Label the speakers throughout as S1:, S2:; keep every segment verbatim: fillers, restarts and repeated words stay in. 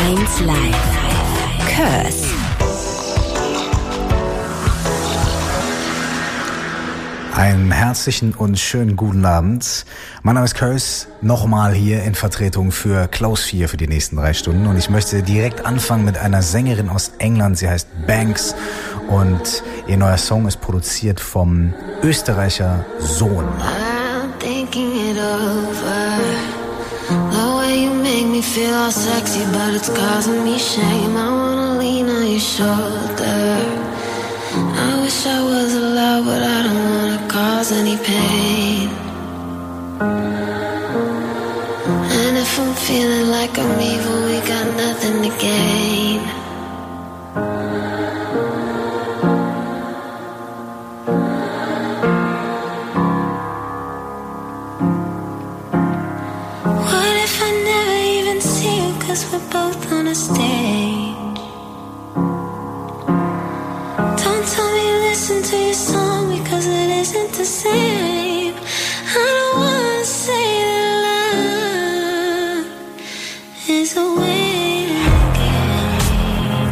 S1: eins Live. Curse.
S2: Einen herzlichen und schönen guten Abend. Mein Name ist Curse, nochmal hier in Vertretung für Klaus vier für die nächsten drei Stunden. Und ich möchte direkt anfangen mit einer Sängerin aus England. Sie heißt Banks und ihr neuer Song ist produziert vom Österreicher Sohn.
S3: I'm thinking it over. The way you make me feel all sexy, but it's causing me shame. I wanna lean on your shoulder. I wish I was allowed, but I don't wanna cause any pain. And if I'm feeling like I'm evil, we got nothing to gain. What if I never even see you, 'cause we're both on a stage? Don't tell me listen to your song, because it isn't the same. I don't wanna say that love is a waiting game.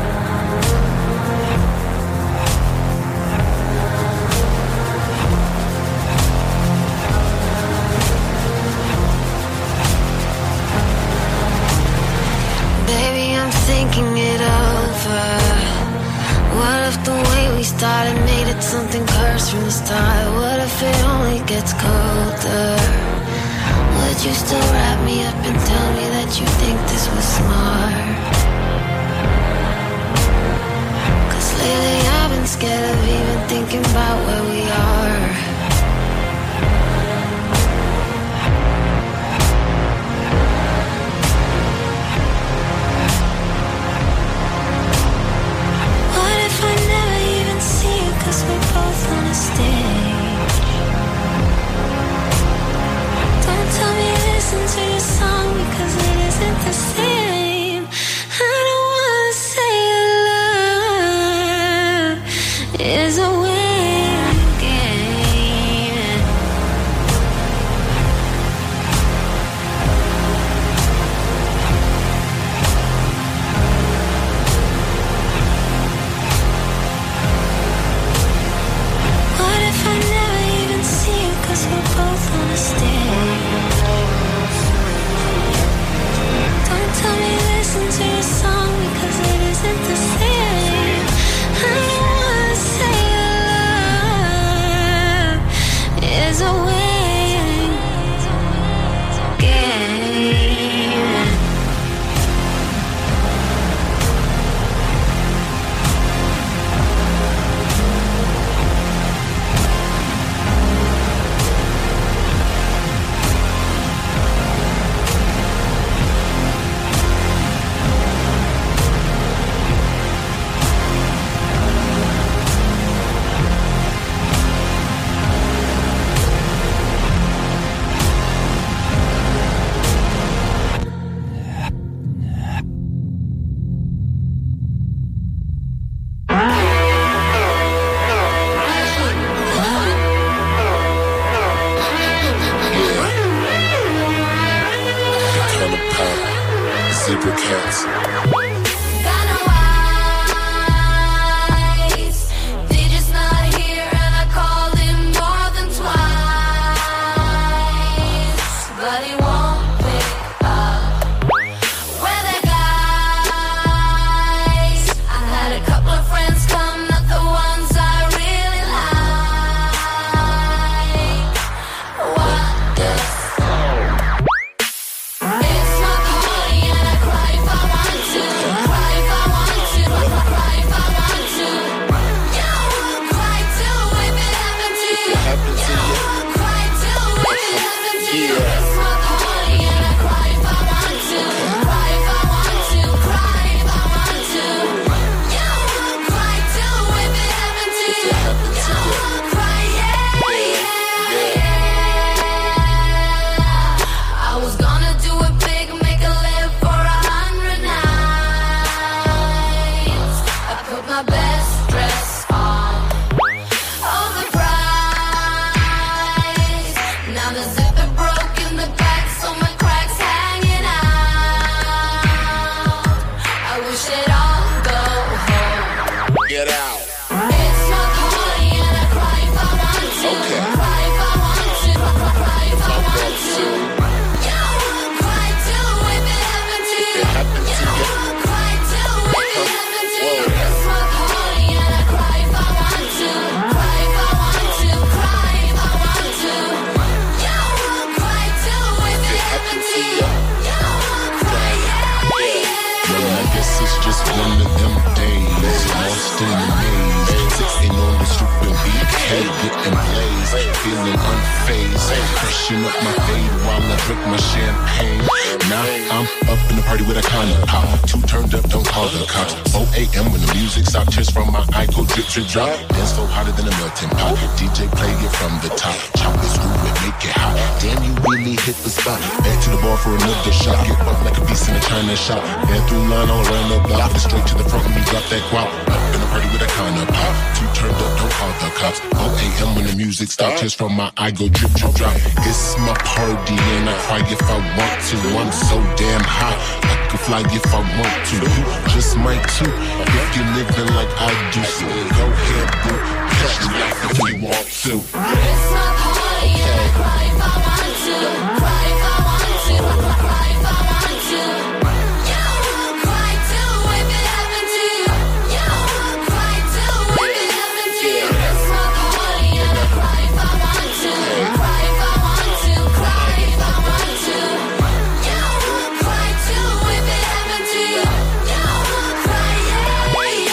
S3: Baby, I'm thinking it over. What if the way we started made it something cursed from the start? What if it only gets colder? Would you still wrap me up and tell me that you think this was smart? 'Cause lately I've been scared of even thinking about where we are. Cause we're both on a stage. Don't tell me listen to your song, because it isn't the same. I don't wanna say love is a waiting game. What if I never even see you, 'cause we're both on a stage? Don't tell me listen to your song, because it isn't the same. I don't wanna say love is a waiting game.
S4: Zebra cats.
S3: It's not party and I cry if I want to.
S4: It's one of them days, lost in the maze. Sitting on the stoop and B K getting blazed, feeling unfazed. Freshen up my fade while I drink my champagne. Now I'm up in the party with a kind of pop. Too turned up, don't call the cops. four a.m. when the music stops, tears from my eye go drip, drip, drop. Dance floor hotter than a melting pot. D J play it from the top. Chop it, screw it, make it hot. Damn, you really hit the spot. Back to the bar for another shot. Get bumped like a beast in a China shop. Ran through line all around the block. Straight to the front when we drop that guap. Up in the party with a kind of pop. Too turned up, don't call the cops. four a.m. when the music stops, tears from my eye go drip, drip, drop. It's my party and I cry if I want to. I'm so damn hot, I could fly if I want to. You just might too, if you're living like I do. So go ahead, boo, catch the life if you want to.
S3: It's my party and I cry if I want to. Cry if I want to, cry if I want to. You will cry too if it happened to you. You will cry too if it happened to you. It's my party and I cry if I want to. Cry if I want to, cry if I want to. You will cry too if it happened to you. You will cry, yeah,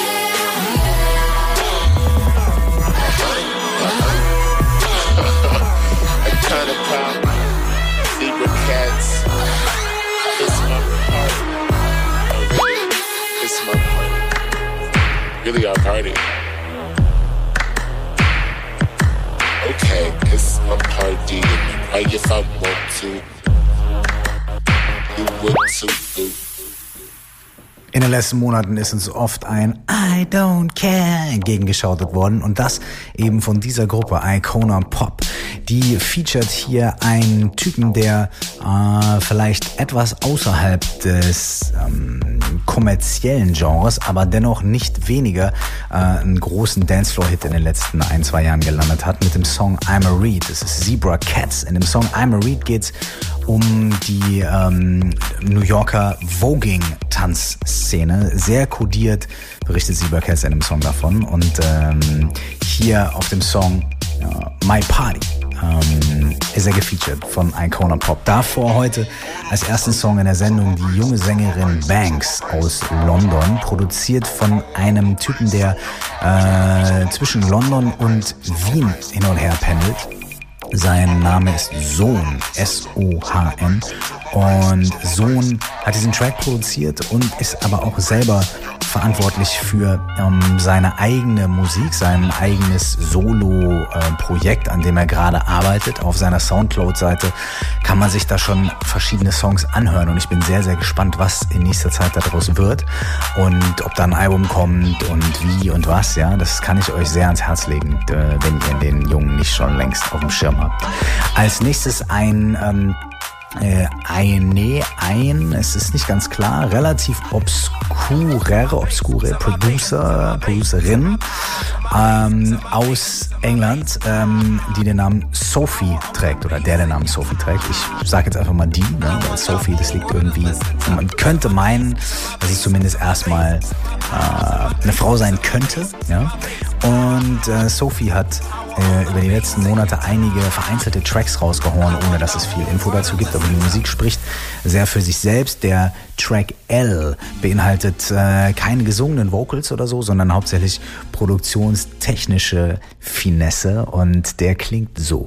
S4: I kinda pop, zebra cats. It's my party. Oh, really? It's my party. Really our party. Okay, it's my party. And I cry if I want to. You would too.
S2: In den letzten Monaten ist uns oft ein I don't care entgegengeschautet worden und das eben von dieser Gruppe Icona Pop. Die featuret hier einen Typen, der äh, vielleicht etwas außerhalb des ähm, kommerziellen Genres, aber dennoch nicht weniger äh, einen großen Dancefloor-Hit in den letzten ein, zwei Jahren gelandet hat mit dem Song I'm a Reed. Das ist Zebra Cats. In dem Song I'm a Reed geht's um die ähm, New Yorker Voguing-Tanzszene. Sehr kodiert berichtet Zebra Cats in dem Song davon. Und ähm, hier auf dem Song äh, My Party ähm, ist er gefeatured von Icona Pop. Davor heute als ersten Song in der Sendung die junge Sängerin Banks aus London, produziert von einem Typen, der äh, zwischen London und Wien hin und her pendelt. Sein Name ist Sohn, S O H N. Und Sohn hat diesen Track produziert und ist aber auch selber verantwortlich für ähm, seine eigene Musik, sein eigenes Solo-Projekt, äh, an dem er gerade arbeitet. Auf seiner Soundcloud-Seite kann man sich da schon verschiedene Songs anhören und ich bin sehr, sehr gespannt, was in nächster Zeit daraus wird und ob da ein Album kommt und wie und was, ja. Das kann ich euch sehr ans Herz legen, äh, wenn ihr den Jungen nicht schon längst auf dem Schirm habt. Als nächstes ein ähm, Äh, eine, ein, es ist nicht ganz klar, relativ obskurer, obskure Producer, Producerin ähm, aus England, ähm, die den Namen Sophie trägt oder der den Namen Sophie trägt. Ich sage jetzt einfach mal die, ne? Weil Sophie, das liegt irgendwie, man könnte meinen, dass es zumindest erstmal äh, eine Frau sein könnte, ja. Und äh, Sophie hat äh, über die letzten Monate einige vereinzelte Tracks rausgehauen, ohne dass es viel Info dazu gibt, aber die Musik spricht sehr für sich selbst. Der Track L beinhaltet äh, keine gesungenen Vocals oder so, sondern hauptsächlich produktionstechnische Finesse und der klingt so.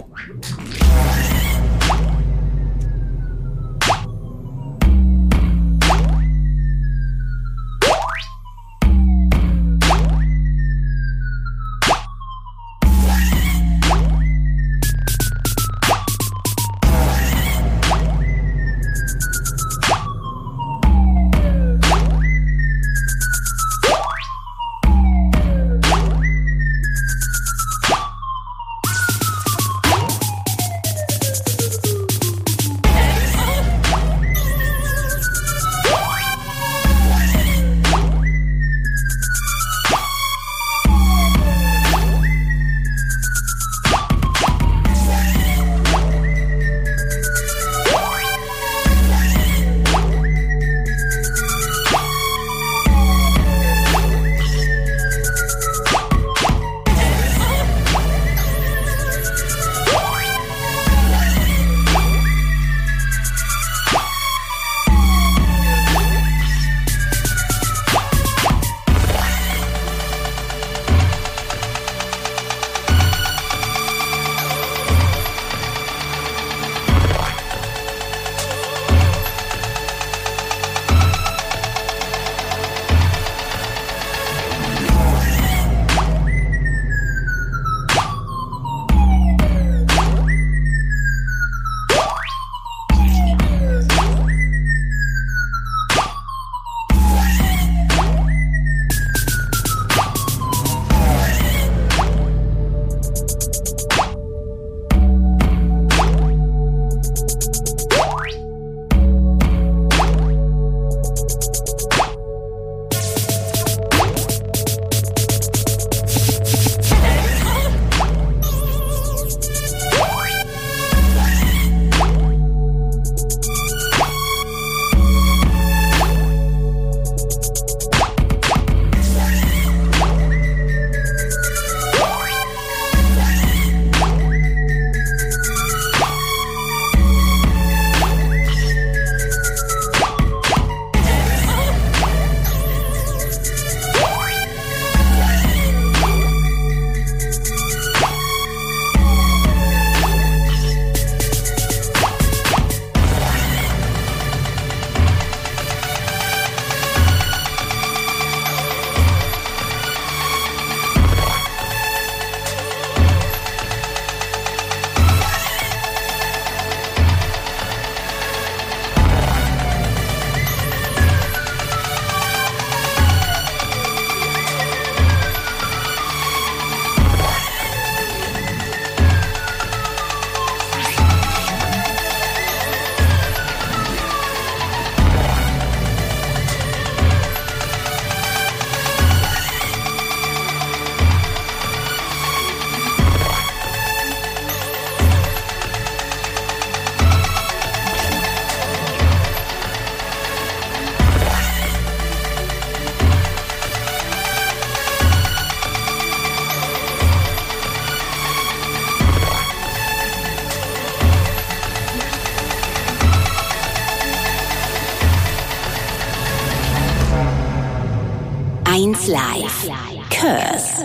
S1: eins Live. Curse.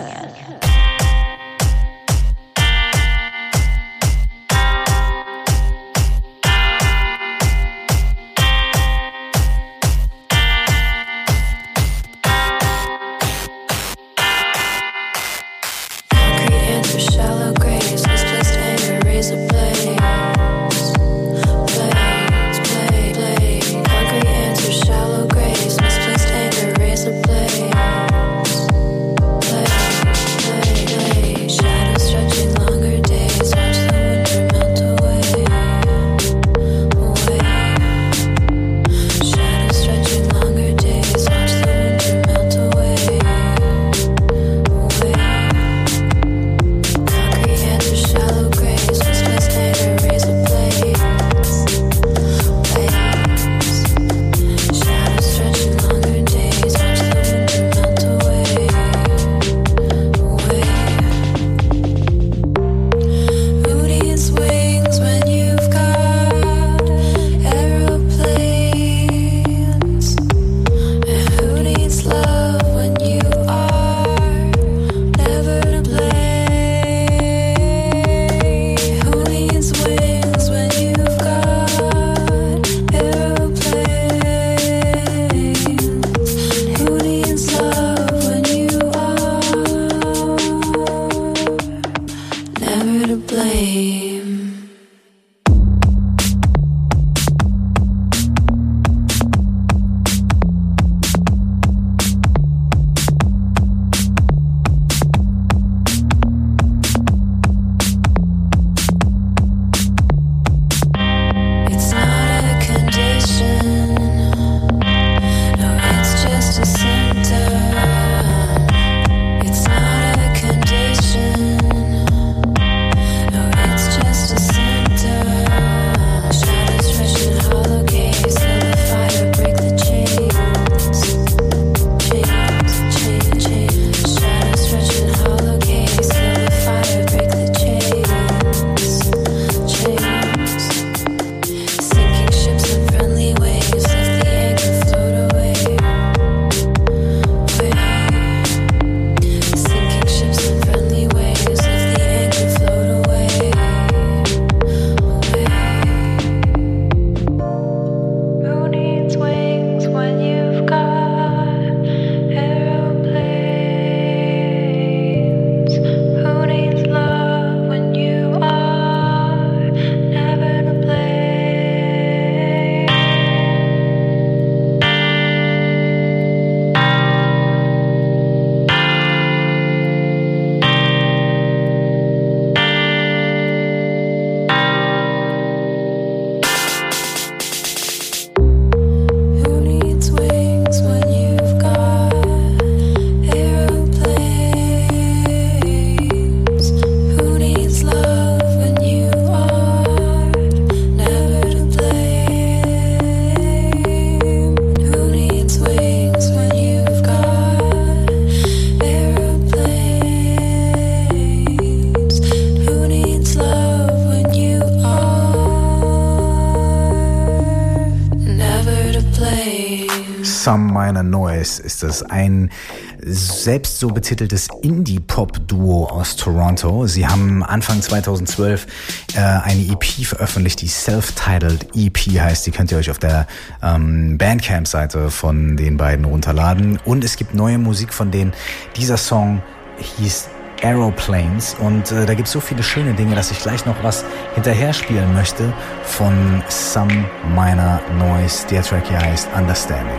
S3: Play.
S2: Some Minor Noise ist das, ein selbst so betiteltes Indie-Pop-Duo aus Toronto. Sie haben Anfang zweitausendzwölf äh, eine E P veröffentlicht, die Self-Titled E P heißt. Die könnt ihr euch auf der ähm, Bandcamp-Seite von den beiden runterladen. Und es gibt neue Musik von denen. Dieser Song hieß Aeroplanes und äh, da gibt es so viele schöne Dinge, dass ich gleich noch was hinterher spielen möchte von Some Minor Noise. Der Track hier heißt Understanding.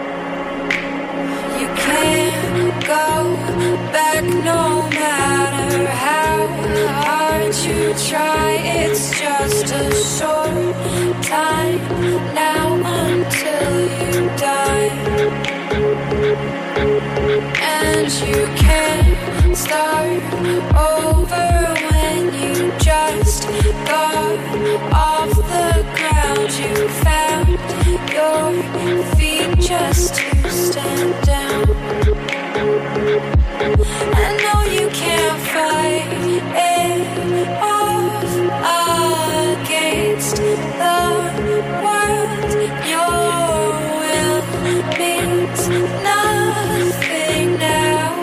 S5: You can't go back no matter how hard you try. It's just a short time now until you die. And you can't start over when you just got off the ground. You found your feet just to stand down. I know you can't fight it off against the world. Your will means nothing now.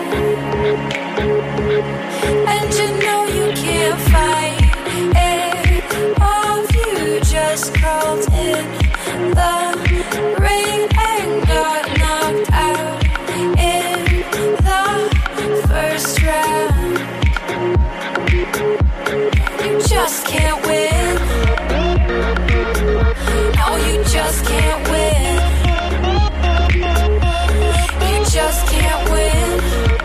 S5: And you know you can't fight it off. You just crawled in the ring and got knocked out in the first round. You just can't win. No, you just can't win. You just can't win.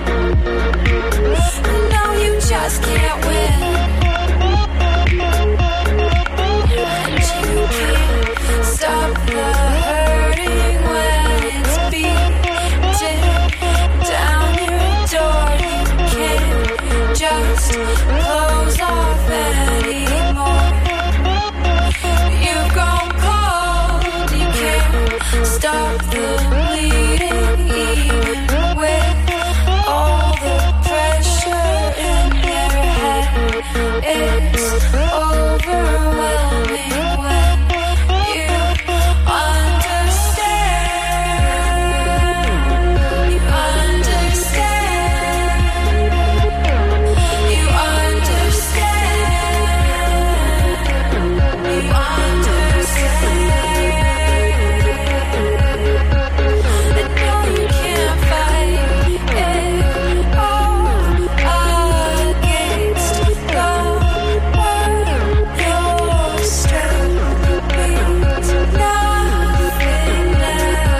S5: No, you just can't win. And you can't stop the hurting when it's beating down your door. You can't just close off anymore. You've gone cold. You can't stop the bleeding even with all the pressure in your head. It's overwhelming when you understand. You understand. You understand. You understand. And no, you can't fight it all against the world. Your strength means nothing now.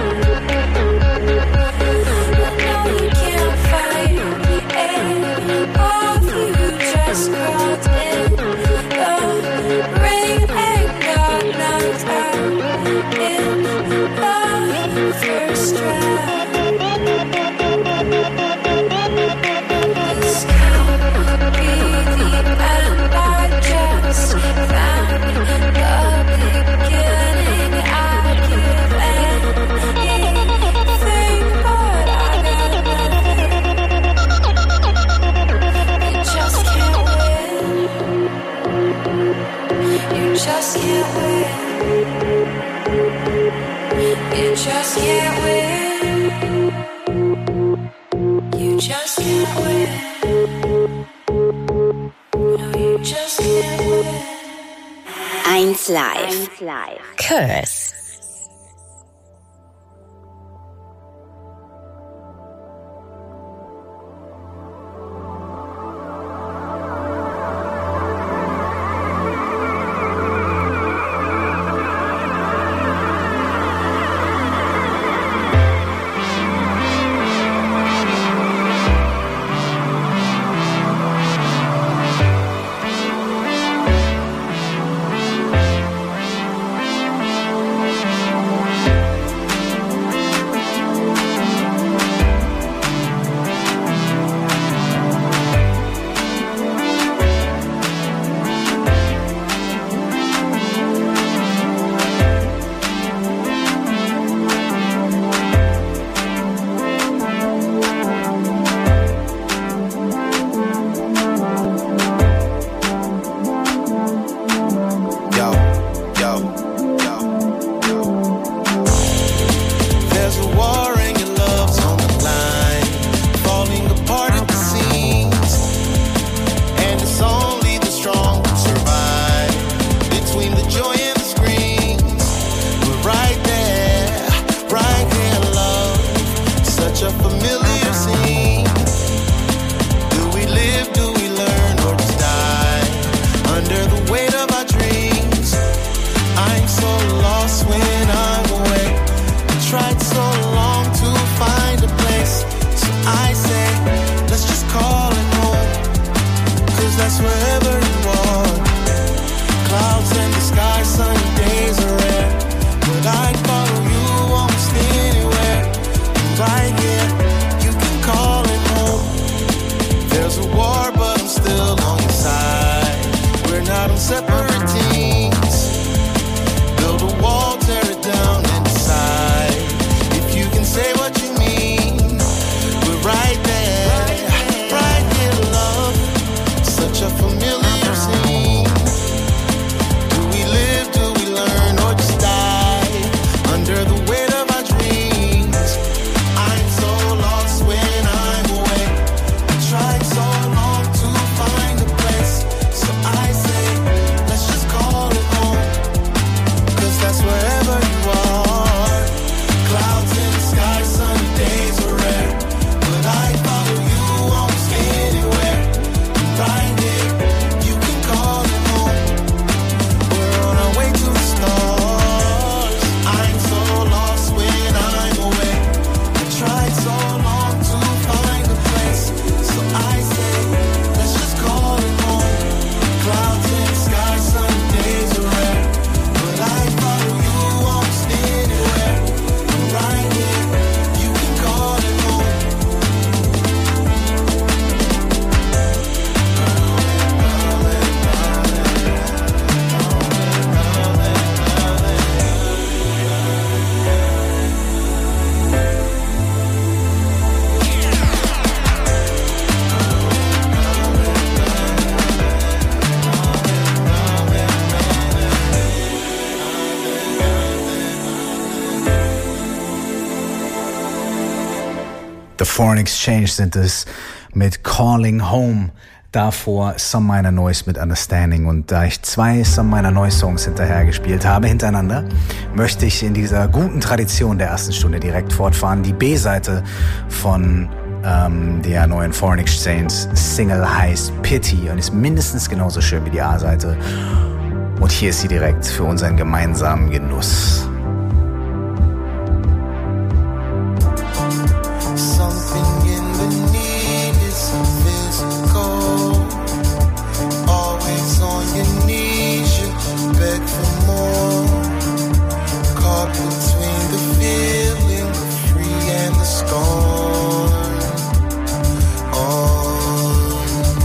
S5: And no, you can't fight it off. You just crawled in the ring and got knocked out in the first round. This can't be the end. I just found the beginning. I give anything, but I got nothing. You just can't win. You just can't win. You just can't win. You just can't win. No, you just can't win.
S1: eins Live. Curse.
S6: tried so long to find a place, so I say, let's just call it home, 'cause that's wherever you are. Clouds in the sky, sunny days are rare, but I'd follow you almost anywhere. And right here, you can call it home. There's a war, but I'm still on your side. We're not on separate teams. Build a wall, tear it down and decide if you can say what you mean. We're right there, right here, love. Such a familiar scene. Do we live, do we learn, or just die under the weight of our dreams? I'm so lost when I'm away. I tried so long to find a place, so I say, let's just call it home, 'cause that's wherever you are. Clouds in the sky, sunny days are rare, but I follow you almost anywhere. And right here, you can call it home. We're on our way to the stars. I'm so lost when I'm away. I tried so long to find a place, so I say, let's just call it home. Clouds in the sky, sunny days are rare, but I follow you almost anywhere. And right here, you can call it home.
S2: The Foreign Exchange sind es mit Calling Home. Davor Some Minor Noise mit Understanding. Und da ich zwei Some Minor Noise Songs hinterhergespielt habe, hintereinander, möchte ich in dieser guten Tradition der ersten Stunde direkt fortfahren. Die B-Seite von ähm, der neuen Foreign Exchange Single heißt Pity und ist mindestens genauso schön wie die A-Seite. Und hier ist sie direkt für unseren gemeinsamen Genuss.
S6: Something in the need is physical. Always on your knees, you beg for more. Caught between the feeling of free and the scorn. Oh,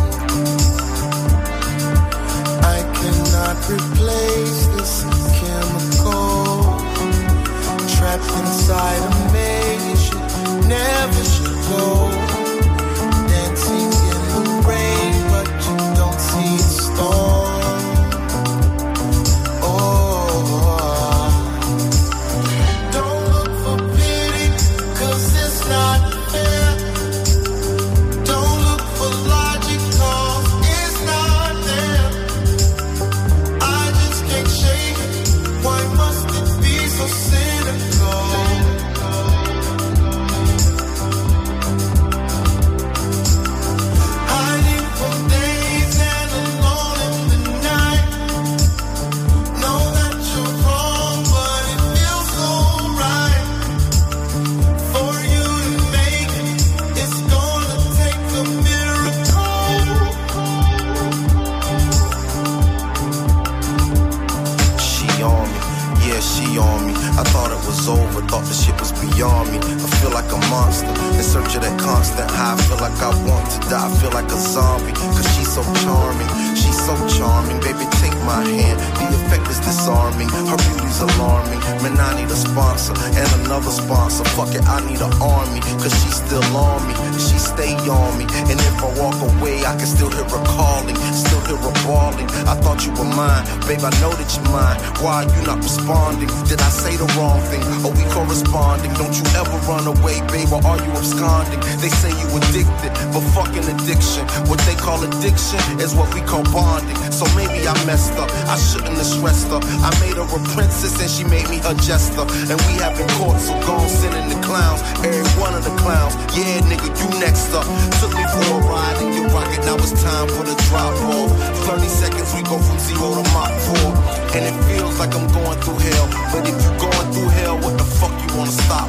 S6: I cannot replace this chemical. Trapped inside a maze, you never should go. Dancing in the rain, but you don't see the storm. Oh, don't look for pity, 'cause it's not fair. Don't look for logic, 'cause it's not there. I just can't shake it. Why must it be so cynical? Hiding for days and alone in the night. Know that you're wrong, but it feels so right. For you to make it, it's gonna take a miracle. She on me, yeah, she on me. I thought it was over, thought the shit was beyond me. I feel like a monster, in search of that constant high. I feel like I want to die, I feel like a zombie. 'Cause she's so charming, she's so charming. Baby, take my hand, the effect is disarming. Her beauty's alarming, man, I need a sponsor and another sponsor. Fuck it, I need an army, 'cause she's still on me, she stay on me. And if I walk away, I can still hear her calling, still hear her bawling. I thought you were mine, babe, I know that you're mine. Why are you not responding? Did I say the wrong thing? Are we corresponding? Don't you ever run away, babe, or are you absconding? They say you addicted, but fucking addiction, what they call addiction is what we call bonding. So maybe I messed up, I shouldn't have stressed her. I made her a princess and she made me her jester. And we have been caught, so gone sending the clowns, every one of the clowns. Yeah, nigga, you next up. Took me for a ride in your rocket, now it's time for the drop off. thirty seconds, we go from zero to Mach four. And it feels like I'm going through hell, but if you're going through hell, what the fuck you wanna stop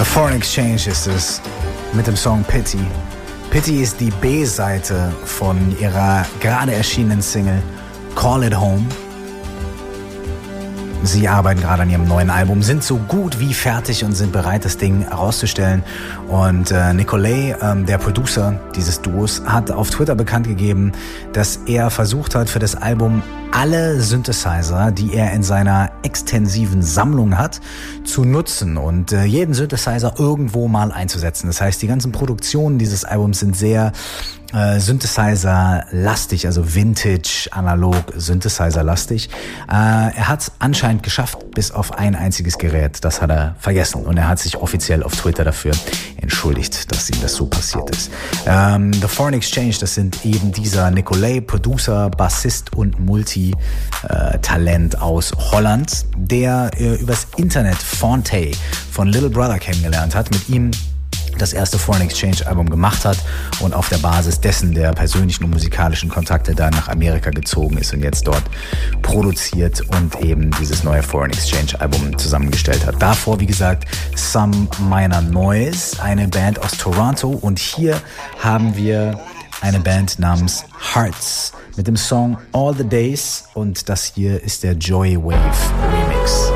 S2: Foreign Exchange ist es mit dem Song Pity. Pity ist die B-Seite von ihrer gerade erschienenen Single Call It Home. Sie arbeiten gerade an ihrem neuen Album, sind so gut wie fertig und sind bereit, das Ding herauszustellen. Und äh, Nicolay, ähm, der Producer dieses Duos, hat auf Twitter bekannt gegeben, dass er versucht hat, für das Album alle Synthesizer, die er in seiner extensiven Sammlung hat, zu nutzen und äh, jeden Synthesizer irgendwo mal einzusetzen. Das heißt, die ganzen Produktionen dieses Albums sind sehr äh, Synthesizer-lastig, also Vintage, analog, Synthesizer-lastig. Äh, er hat es anscheinend geschafft, bis auf ein einziges Gerät. Das hat er vergessen und er hat sich offiziell auf Twitter dafür entschuldigt, dass ihm das so passiert ist. Ähm, The Foreign Exchange, das sind eben dieser Nicolay, Producer, Bassist und Multi-Talent aus Holland, der äh, übers Internet Fonte von Little Brother kennengelernt hat, mit ihm das erste Foreign Exchange Album gemacht hat und auf der Basis dessen der persönlichen und musikalischen Kontakte dann nach Amerika gezogen ist und jetzt dort produziert und eben dieses neue Foreign Exchange Album zusammengestellt hat. Davor, wie gesagt, Some Minor Noise, eine Band aus Toronto, und hier haben wir eine Band namens Hearts mit dem Song All the Days, und das hier ist der Joy Wave Remix.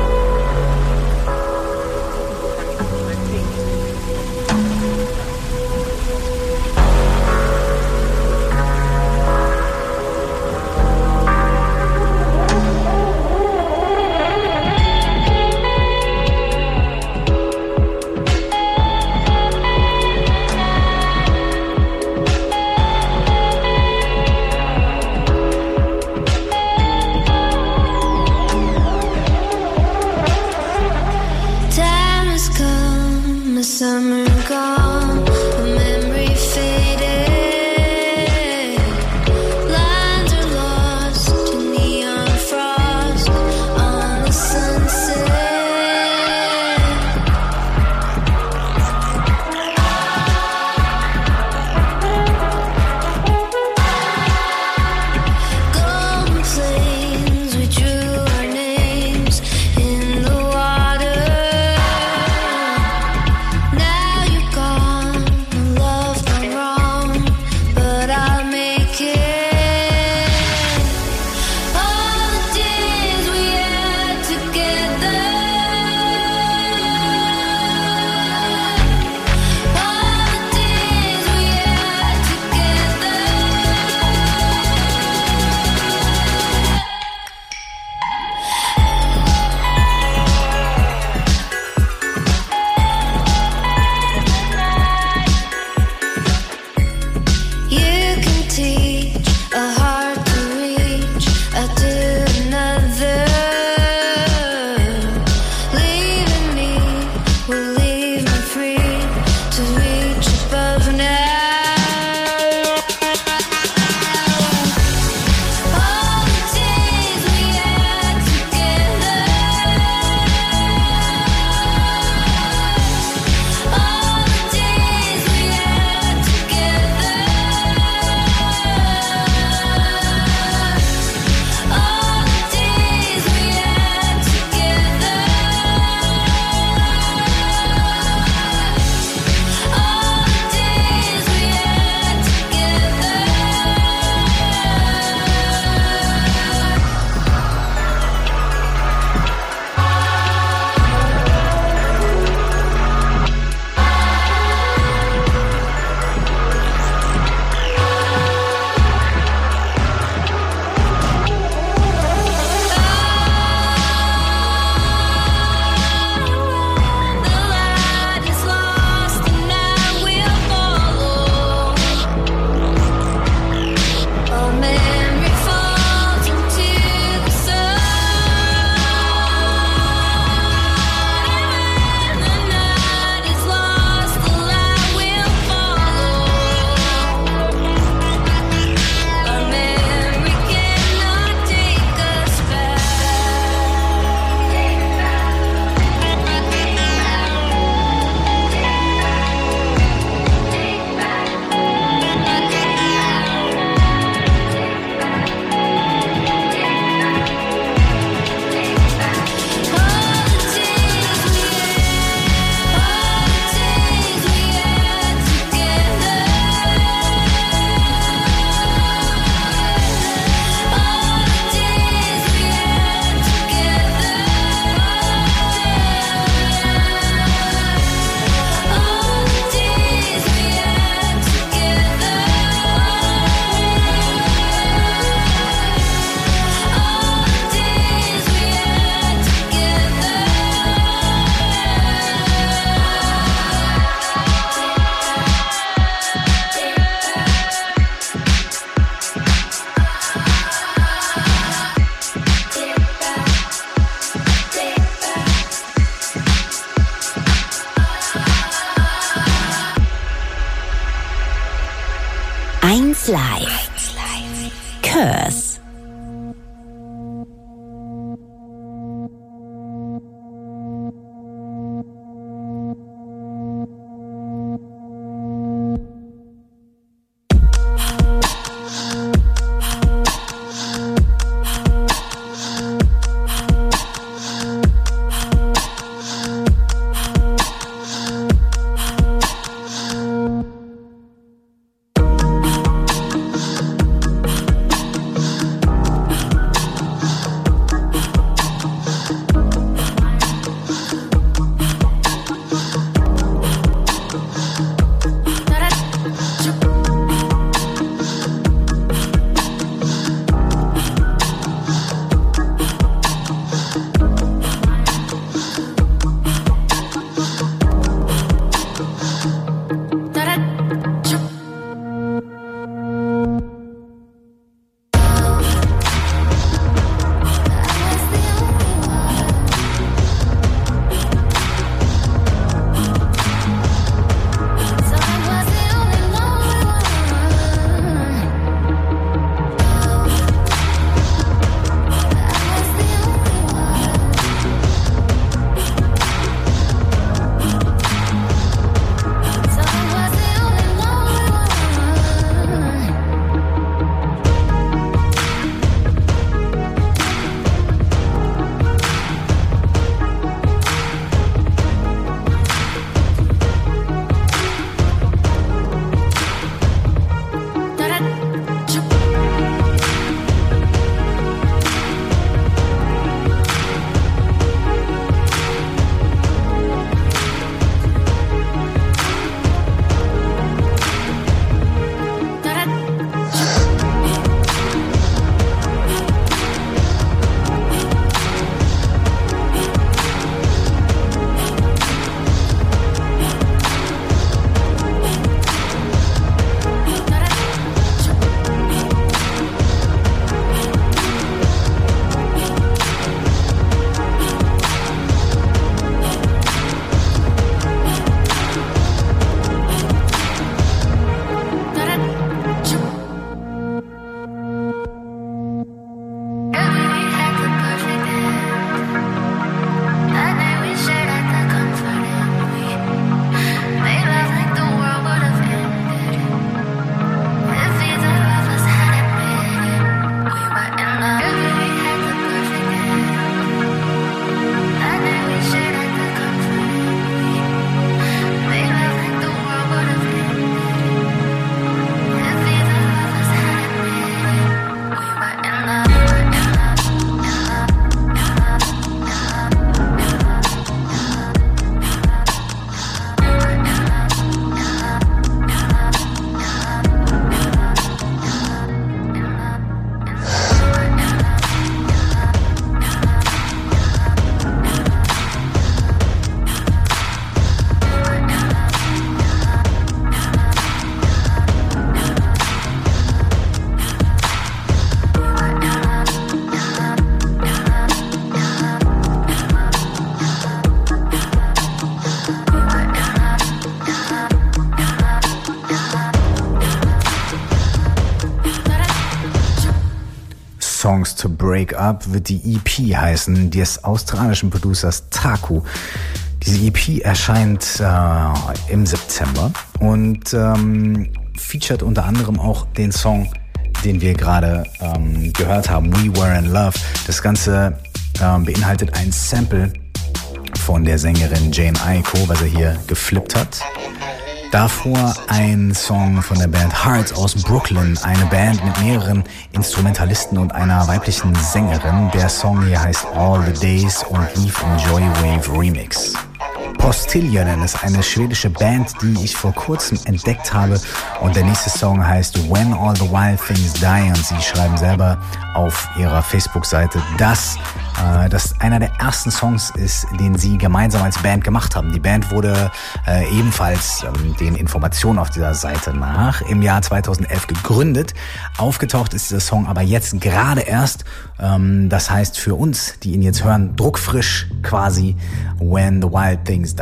S2: Songs to Break Up wird die E P heißen, des australischen Producers Taku. Diese E P erscheint äh, im September und ähm, featuret unter anderem auch den Song, den wir gerade ähm, gehört haben, We Were in Love. Das Ganze ähm, beinhaltet ein Sample von der Sängerin Jane Aiko, was er hier geflippt hat. Davor ein Song von der Band Hearts aus Brooklyn, eine Band mit mehreren Instrumentalisten und einer weiblichen Sängerin. Der Song hier heißt All the Days und lief im Joywave Remix. Postiljonen ist eine schwedische Band, die ich vor kurzem entdeckt habe, und der nächste Song heißt When All the Wild Things Die, und sie schreiben selber auf ihrer Facebook-Seite, dass äh, das einer der ersten Songs ist, den sie gemeinsam als Band gemacht haben. Die Band wurde äh, ebenfalls ähm, den Informationen auf dieser Seite nach im Jahr zweitausendelf gegründet. Aufgetaucht ist dieser Song aber jetzt gerade erst. Ähm, das heißt für uns, die ihn jetzt hören, druckfrisch quasi When the Wild Things Die.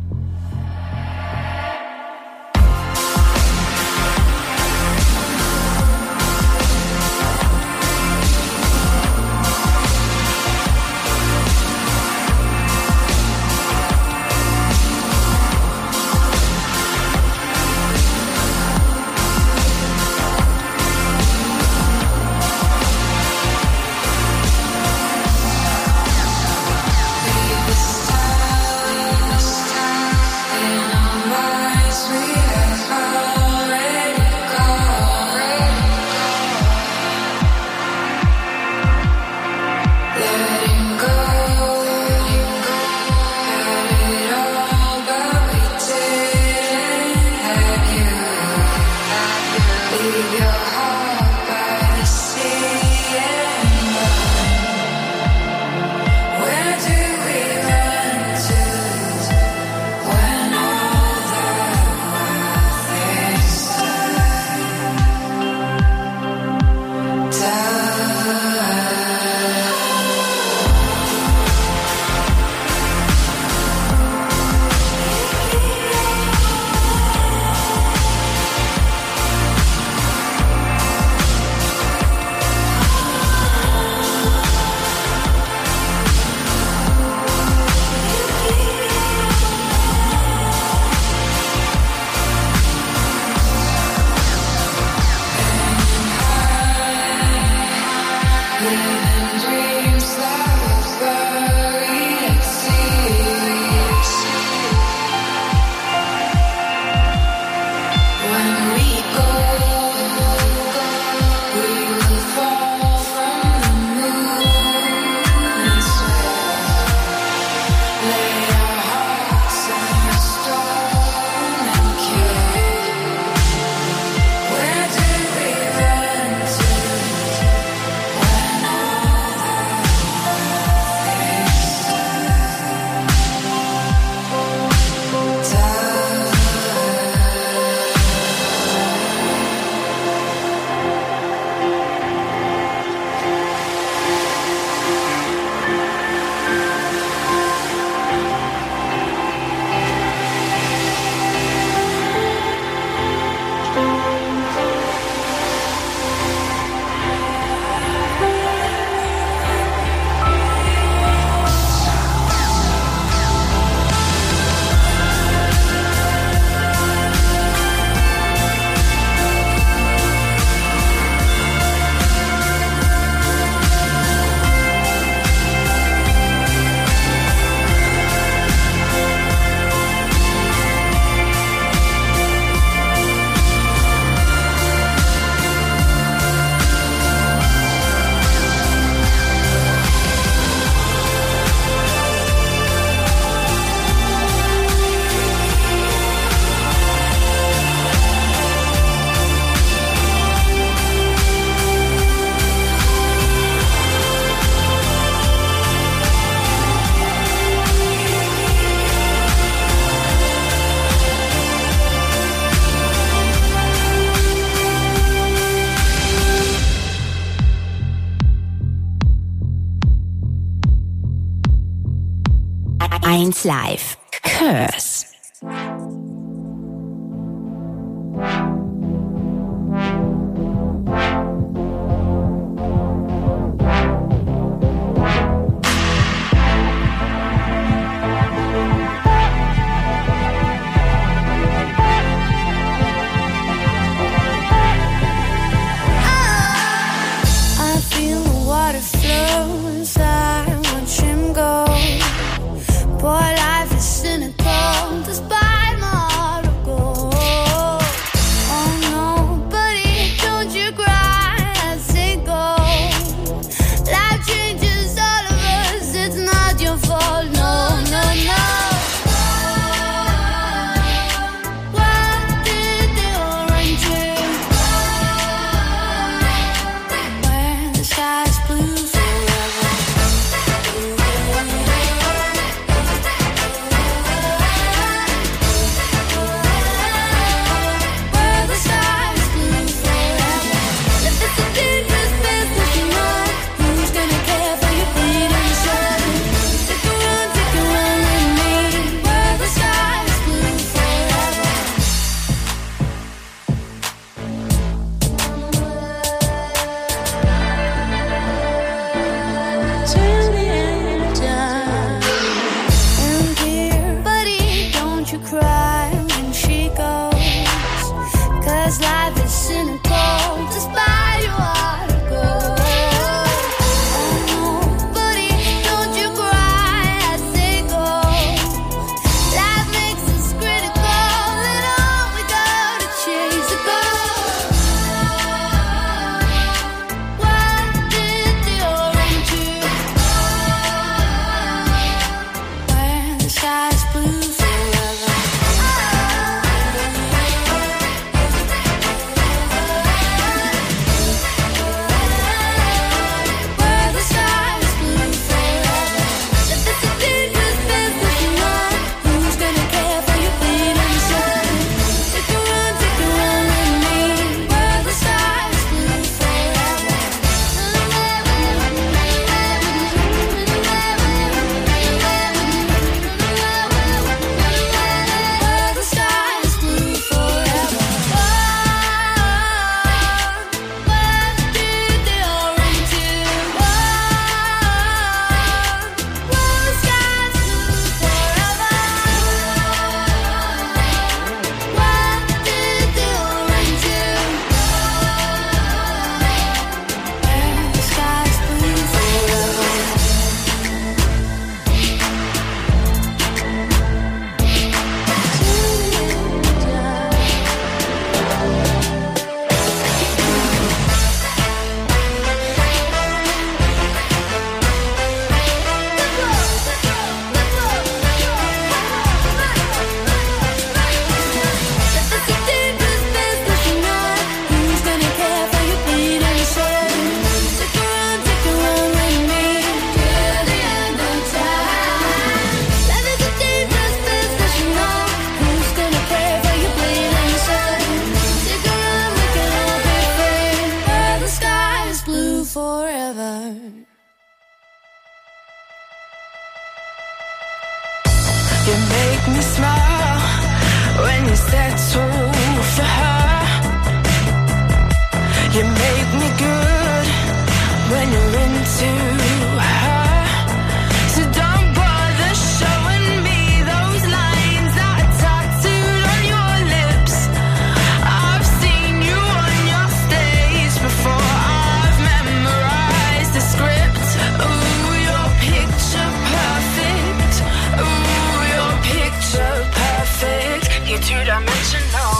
S1: eins Live. Curse.
S5: You make me smile when you settle for her. You make me good when you're into her. So don't bother showing me those lines that are tattooed on your lips. I've seen you on your stage before. I've memorized the script. Ooh, you're picture perfect. Ooh, you're picture perfect. You're two-dimensional.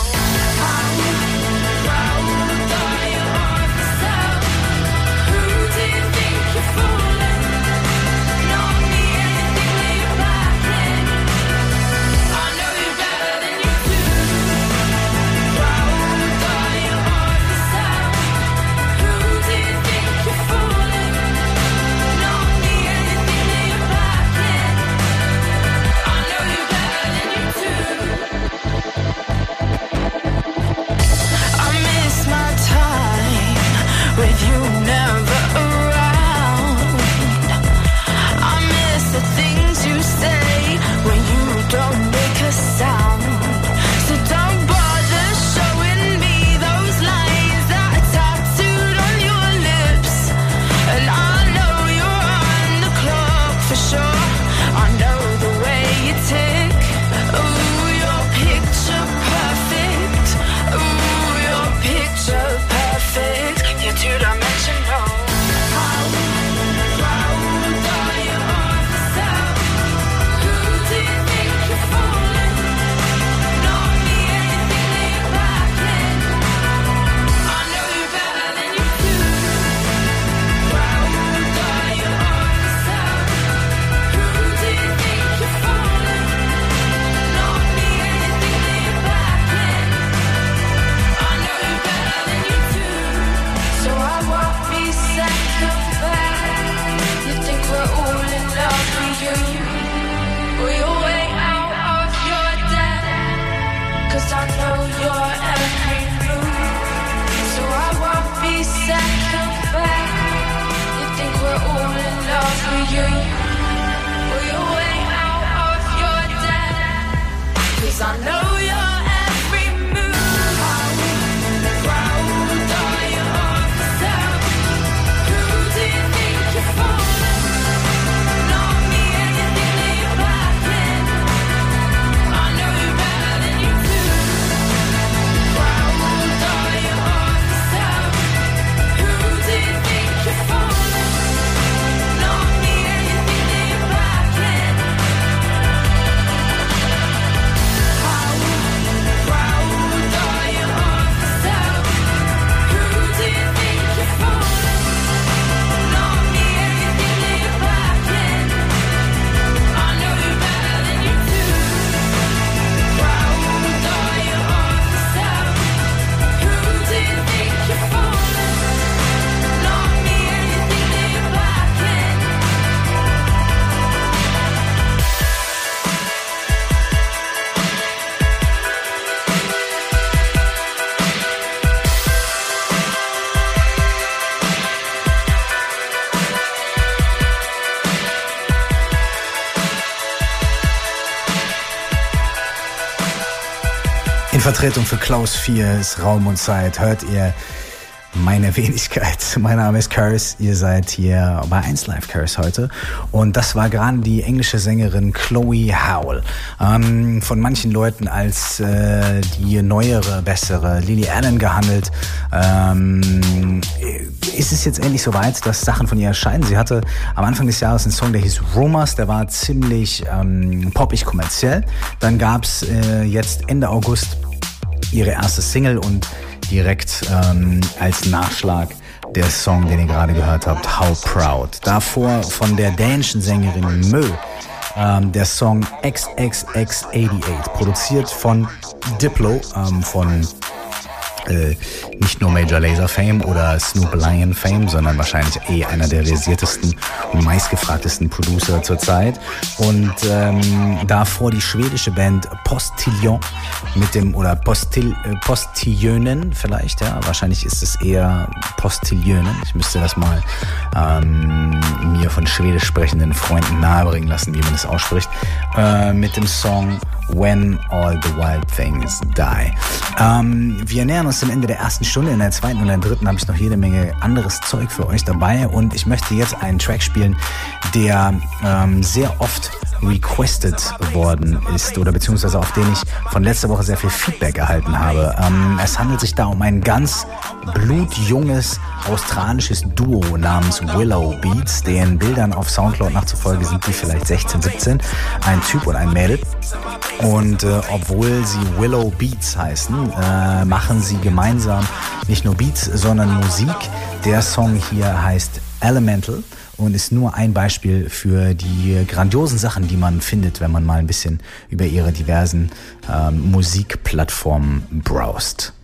S5: With you never around, I miss the things you say when you don't make a sound. So don't bother showing me those lines that are tattooed on your lips. And I know you're on the clock for sure. I know the way you tick. Ooh, you're picture perfect. Ooh, you're picture perfect. You're two-dimensional. How proud are you of yourself? Who do you think you're fooling? Not me, anything that you're backing. I know you better than you do. Proud are you of yourself? Who do you think you're fooling? Not me, anything that you're backing. I know you better than you do. So I won't be second back. You think we're all in love with you? Will you wait out of your depth? Cause I know your every move. So I won't be second back. You think we're all in love with you? Will you wait out of your depth? Cause I know your every move. How proud are you of yourself? Who do you think you're fooling? Not me, anything that you're backing. I know you better than you do. Proud are you of yourself? Who do you think you're fooling? Not me, anything that you're backing. How proud are you of yourself? Who do you think you're fooling? Not me, anything that you're backing. I know you better than you do. Proud are you of yourself? Who do you think you're fooling? Not me, anything that you're backing.
S2: In Vertretung für Klaus vier ist Raum und Zeit. Hört ihr meine Wenigkeit. Mein Name ist Curse. Ihr seid hier bei eins Live Curse heute. Und das war gerade die englische Sängerin Chloe Howell. Ähm, von manchen Leuten als äh, die neuere, bessere Lily Allen gehandelt. Ähm, ist es jetzt endlich soweit, dass Sachen von ihr erscheinen? Sie hatte am Anfang des Jahres einen Song, der hieß Rumors. Der war ziemlich ähm, poppig kommerziell. Dann gab's äh, jetzt Ende August ihre erste Single und direkt ähm, als Nachschlag der Song, den ihr gerade gehört habt, How Proud. Davor von der dänischen Sängerin Mö, ähm, der Song X X X achtundachtzig, produziert von Diplo, ähm, von äh, nicht nur Major Lazer Fame oder Snoop Lion Fame, sondern wahrscheinlich eh einer der versiertesten und meistgefragtesten Producer zurzeit. Und ähm, davor die schwedische Band Postillon mit dem, oder Postil, äh, Postiljönen vielleicht, ja, wahrscheinlich ist es eher Postiljönen. Ich müsste das mal ähm, mir von schwedisch sprechenden Freunden nahebringen lassen, wie man das ausspricht, äh, mit dem Song When All the Wild Things Die. Ähm, wir nähern uns dem Ende der ersten Stunde. In der zweiten und der dritten habe ich noch jede Menge anderes Zeug für euch dabei. Und ich möchte jetzt einen Track spielen, der ähm, sehr oft requested worden ist oder beziehungsweise auf den ich von letzter Woche sehr viel Feedback erhalten habe. Ähm, es handelt sich da um ein ganz blutjunges australisches Duo namens Willow Beats. Den Bildern auf Soundcloud nachzufolge sind die vielleicht sechzehn, siebzehn. Ein Typ und ein Mädel. Und äh, obwohl sie Willow Beats heißen, äh, machen sie gemeinsam nicht nur Beats, sondern Musik. Der Song hier heißt Elemental und ist nur ein Beispiel für die grandiosen Sachen, die man findet, wenn man mal ein bisschen über ihre diversen ähm, Musikplattformen browst.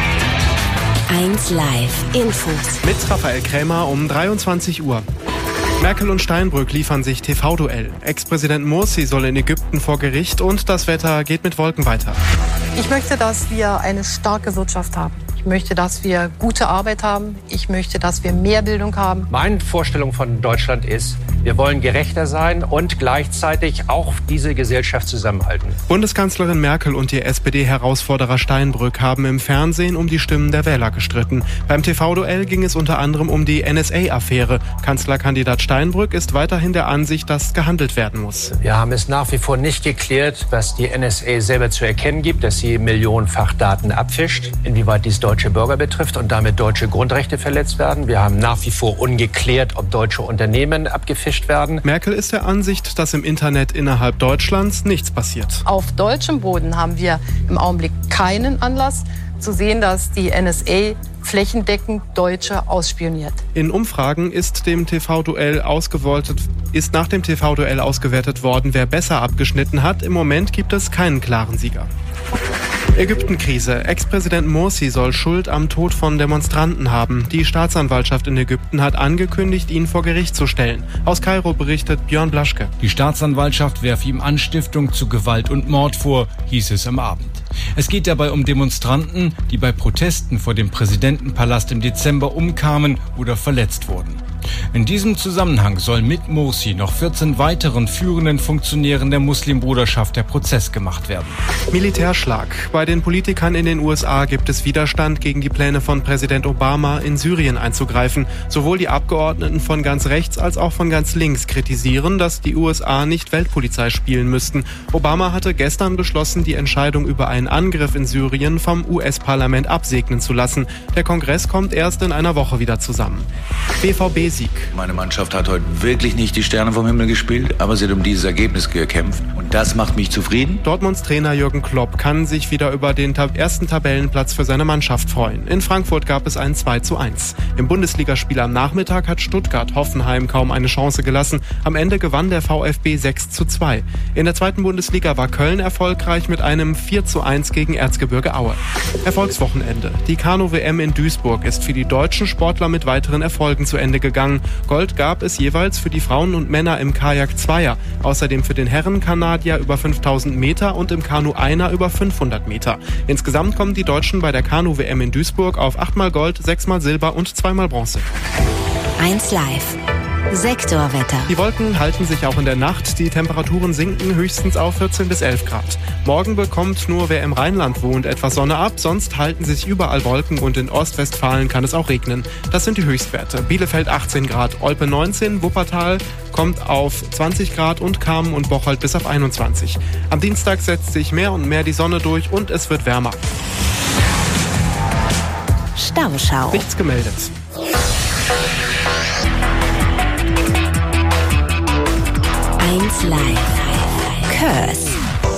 S1: Live Infos
S7: mit Raphael Krämer um dreiundzwanzig Uhr. Merkel und Steinbrück liefern sich T V-Duell. Ex-Präsident Morsi soll in Ägypten vor Gericht und das Wetter geht mit Wolken weiter.
S8: Ich möchte, dass wir eine starke Wirtschaft haben. Ich möchte, dass wir gute Arbeit haben. Ich möchte, dass wir mehr Bildung haben.
S9: Meine Vorstellung von Deutschland ist, wir wollen gerechter sein und gleichzeitig auch diese Gesellschaft zusammenhalten.
S7: Bundeskanzlerin Merkel und ihr S P D-Herausforderer Steinbrück haben im Fernsehen um die Stimmen der Wähler gestritten. Beim T V-Duell ging es unter anderem um die N S A-Affäre. Kanzlerkandidat Steinbrück ist weiterhin der Ansicht, dass gehandelt werden muss.
S9: Wir haben es nach wie vor nicht geklärt, was die N S A selber zu erkennen gibt, dass sie millionenfach Daten abfischt, inwieweit dies deutsche Bürger betrifft und damit deutsche Grundrechte verletzt werden. Wir haben nach wie vor ungeklärt, ob deutsche Unternehmen abgefischt werden.
S7: Merkel ist der Ansicht, dass im Internet innerhalb Deutschlands nichts passiert.
S8: Auf deutschem Boden haben wir im Augenblick keinen Anlass zu sehen, dass die N S A flächendeckend Deutsche ausspioniert.
S7: In Umfragen ist, dem T V-Duell ausgewertet, ist nach dem T V-Duell ausgewertet worden, wer besser abgeschnitten hat. Im Moment gibt es keinen klaren Sieger. Ägyptenkrise. Ex-Präsident Morsi soll Schuld am Tod von Demonstranten haben. Die Staatsanwaltschaft in Ägypten hat angekündigt, ihn vor Gericht zu stellen. Aus Kairo berichtet Björn Blaschke.
S10: Die Staatsanwaltschaft werfe ihm Anstiftung zu Gewalt und Mord vor, hieß es am Abend. Es geht dabei um Demonstranten, die bei Protesten vor dem Präsidentenpalast im Dezember umkamen oder verletzt wurden. In diesem Zusammenhang soll mit Morsi noch vierzehn weiteren führenden Funktionären der Muslimbruderschaft der Prozess gemacht werden.
S7: Militärschlag. Bei den Politikern in den U S A gibt es Widerstand gegen die Pläne von Präsident Obama, in Syrien einzugreifen. Sowohl die Abgeordneten von ganz rechts als auch von ganz links kritisieren, dass die U S A nicht Weltpolizei spielen müssten. Obama hatte gestern beschlossen, die Entscheidung über einen Angriff in Syrien vom U S-Parlament absegnen zu lassen. Der Kongress kommt erst in einer Woche wieder zusammen. B V B-Sieg.
S11: Meine Mannschaft hat heute wirklich nicht die Sterne vom Himmel gespielt, aber sie hat um dieses Ergebnis gekämpft. Und das macht mich zufrieden.
S7: Dortmunds Trainer Jürgen Klopp kann sich wieder über den tab- ersten Tabellenplatz für seine Mannschaft freuen. In Frankfurt gab es ein zwei zu eins. Im Bundesligaspiel am Nachmittag hat Stuttgart Hoffenheim kaum eine Chance gelassen. Am Ende gewann der VfB sechs zu zwei. In der zweiten Bundesliga war Köln erfolgreich mit einem vier zu eins gegen Erzgebirge Aue. Erfolgswochenende. Die Kanu-W M in Duisburg ist für die deutschen Sportler mit weiteren Erfolgen zu Ende gegangen. Gold gab es jeweils für die Frauen und Männer im Kajak-Zweier. Außerdem für den Herren-Kanadier über fünftausend Meter und im Kanu-Einer über fünfhundert Meter. Insgesamt kommen die Deutschen bei der Kanu-W M in Duisburg auf achtmal Gold, sechsmal Silber und zweimal Bronze.
S1: eins Live. Sektorwetter.
S7: Die Wolken halten sich auch in der Nacht. Die Temperaturen sinken höchstens auf vierzehn bis elf Grad. Morgen bekommt nur wer im Rheinland wohnt etwas Sonne ab. Sonst halten sich überall Wolken und in Ostwestfalen kann es auch regnen. Das sind die Höchstwerte. Bielefeld achtzehn Grad, Olpe neunzehn, Wuppertal kommt auf zwanzig Grad und Kamen und Bocholt bis auf einundzwanzig. Am Dienstag setzt sich mehr und mehr die Sonne durch und es wird wärmer.
S1: Stauschau.
S7: Nichts gemeldet.
S1: eins Live. Curse.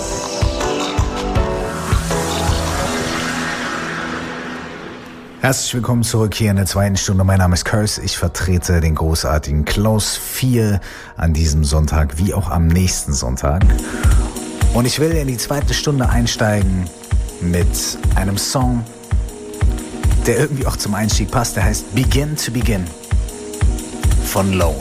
S2: Herzlich willkommen zurück hier in der zweiten Stunde. Mein Name ist Curse. Ich vertrete den großartigen Klaus vier an diesem Sonntag wie auch am nächsten Sonntag. Und ich will in die zweite Stunde einsteigen mit einem Song, der irgendwie auch zum Einstieg passt. Der heißt Begin to Begin von Lone.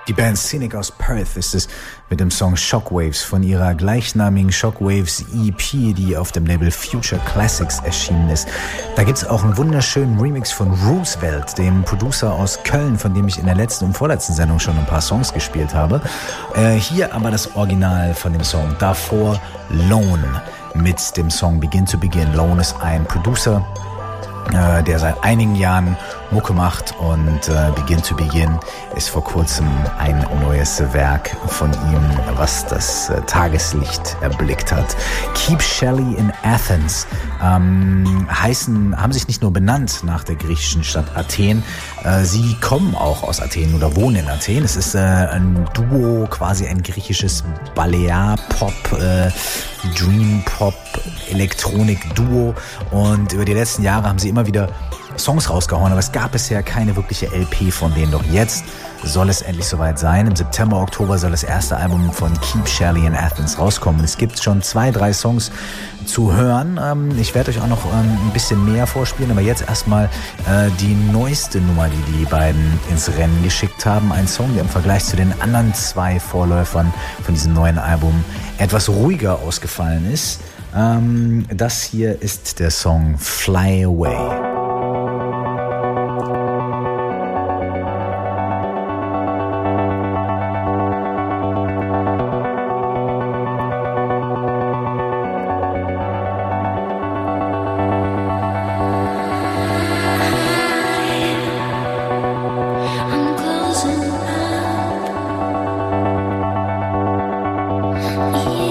S2: Die Band Cynic aus Perth ist es mit dem Song Shockwaves von ihrer gleichnamigen Shockwaves E P, die auf dem Label Future Classics erschienen ist. Da gibt's auch einen wunderschönen Remix von Roosevelt, dem Producer aus Köln, von dem ich in der letzten und vorletzten Sendung schon ein paar Songs gespielt habe. Äh, hier aber das Original von dem Song. Davor Lone mit dem Song Begin to Begin. Lone ist ein Producer, äh, der seit einigen Jahren Mucke macht, und äh, Begin to Begin ist vor kurzem ein neues Werk von ihm, was das äh, Tageslicht erblickt hat. Keep Shelley in Athens ähm, heißen, haben sich nicht nur benannt nach der griechischen Stadt Athen, äh, sie kommen auch aus Athen oder wohnen in Athen. Es ist äh, ein Duo, quasi ein griechisches Balear-Pop, äh, Dream-Pop, Elektronik-Duo, und über die letzten Jahre haben sie immer wieder Songs rausgehauen, aber es gab bisher keine wirkliche L P von denen. Doch jetzt soll es endlich soweit sein. Im September, Oktober soll das erste Album von Keep Shelley in Athens rauskommen. Es gibt schon zwei, drei Songs zu hören. Ich werde euch auch noch ein bisschen mehr vorspielen, aber jetzt erstmal die neueste Nummer, die die beiden ins Rennen geschickt haben. Ein Song, der im Vergleich zu den anderen zwei Vorläufern von diesem neuen Album etwas ruhiger ausgefallen ist. Das hier ist der Song Fly Away.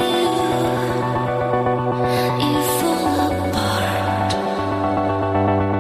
S3: You fall apart.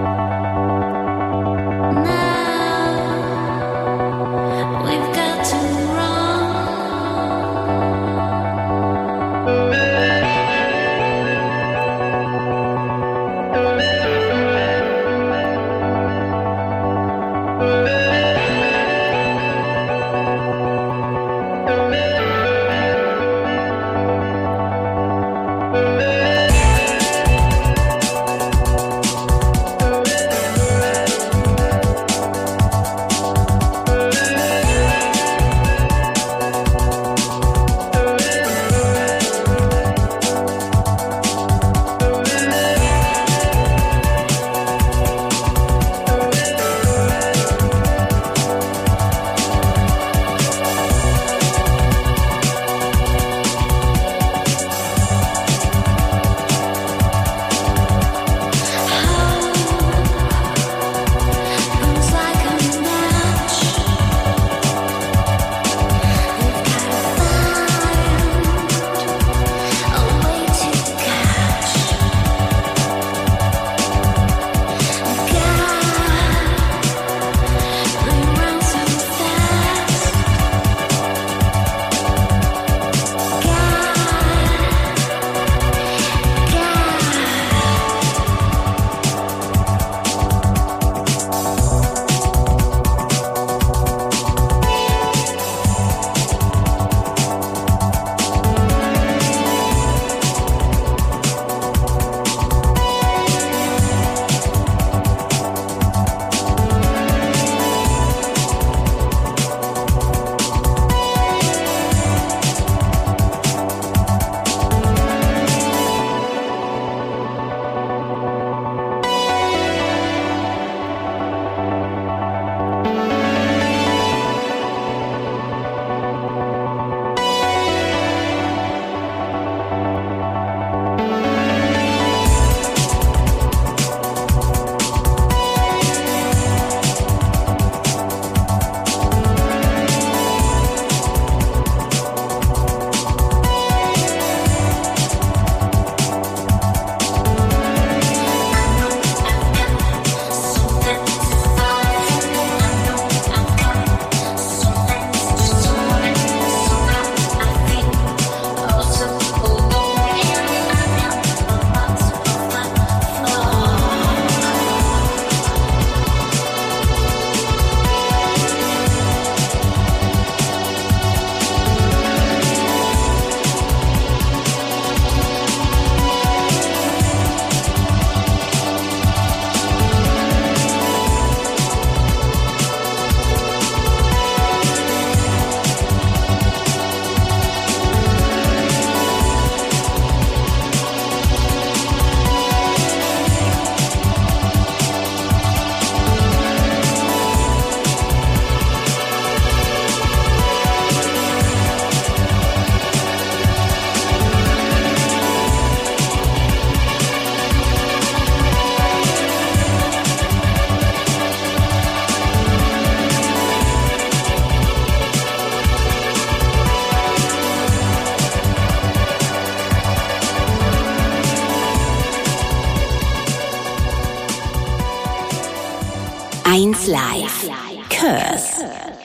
S1: eins Live. Curse.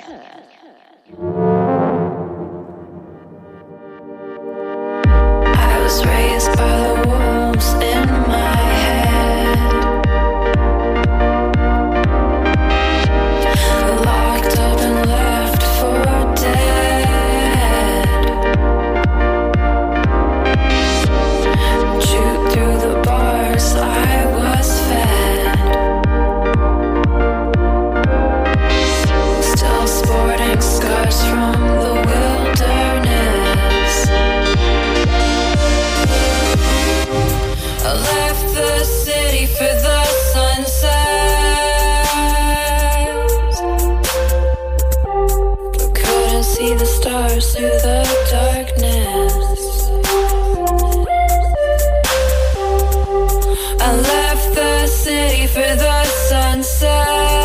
S5: I was raised by the wolves in my head, locked up and left for dead, chewed through the bars I was fed, still sporting scars from the wilderness. I left the city for the sunset, but couldn't see the stars through the darkness. I left the city for the sunset,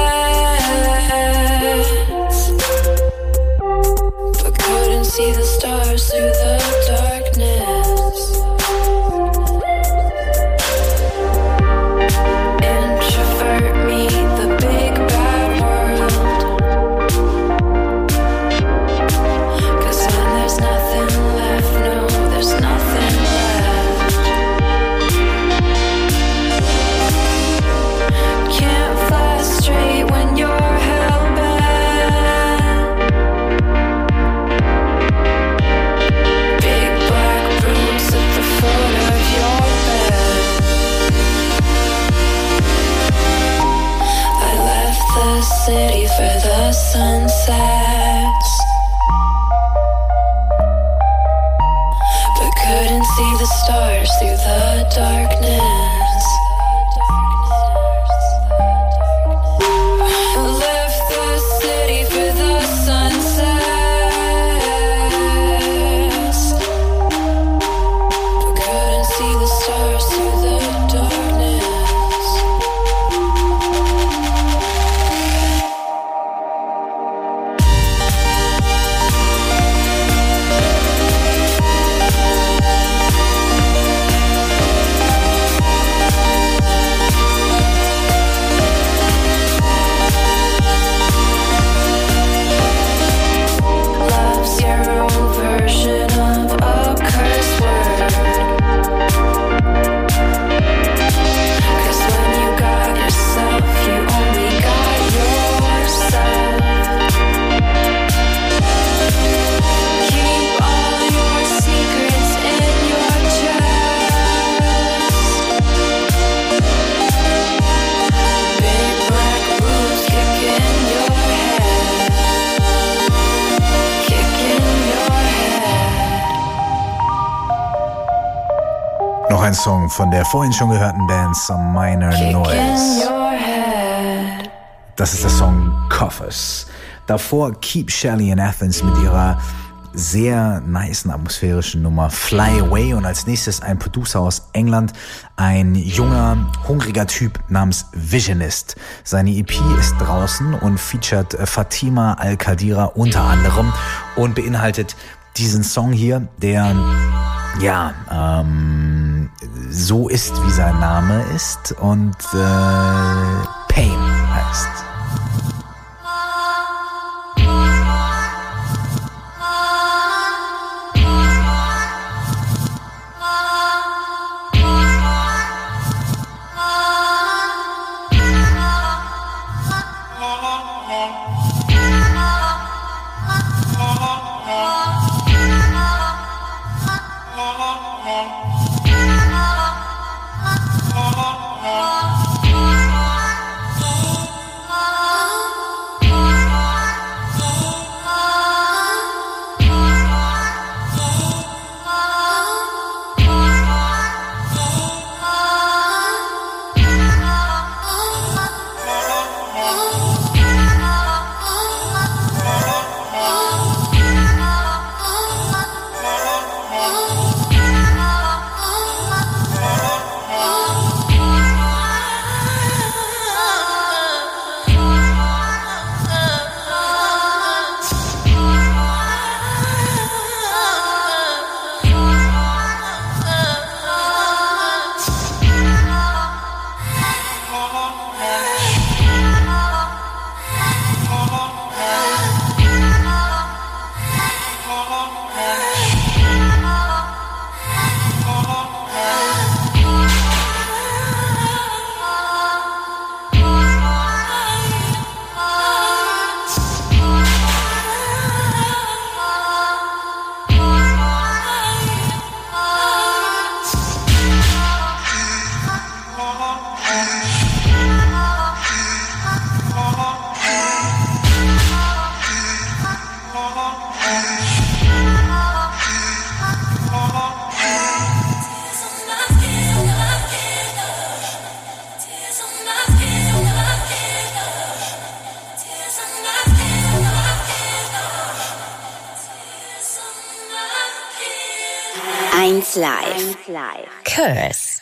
S5: but couldn't see the stars through the darkness. Introvert me, the big bad world, 'cause when there's nothing left, no, there's nothing left. Can't fly straight when you're hell-bent. Big black roots at the foot of your bed. I left the city for the sunsets, but couldn't see the stars through the darkness. I left the city for the sunsets, but couldn't see the stars through the darkness. Love's your own version of a curse word, 'cause when you got yourself, you only got yourself. Keep all your secrets in your chest. Big black roots kick in your head, kick in your head.
S2: Noch ein Song von der vorhin schon gehörten Band Some Minor
S5: In
S2: Noise.
S5: your head.
S2: Das ist der Song Coffers. Davor Keep Shelly in Athens mit ihrer sehr nicen atmosphärischen Nummer Fly Away und als nächstes ein Producer aus England, ein junger, hungriger Typ namens Visionist. Seine E P ist draußen und featuret äh, Fatima Al-Qadira unter anderem und beinhaltet diesen Song hier, der ja ähm, so ist, wie sein Name ist und äh, Pain heißt.
S5: Oh
S1: Live. Curse.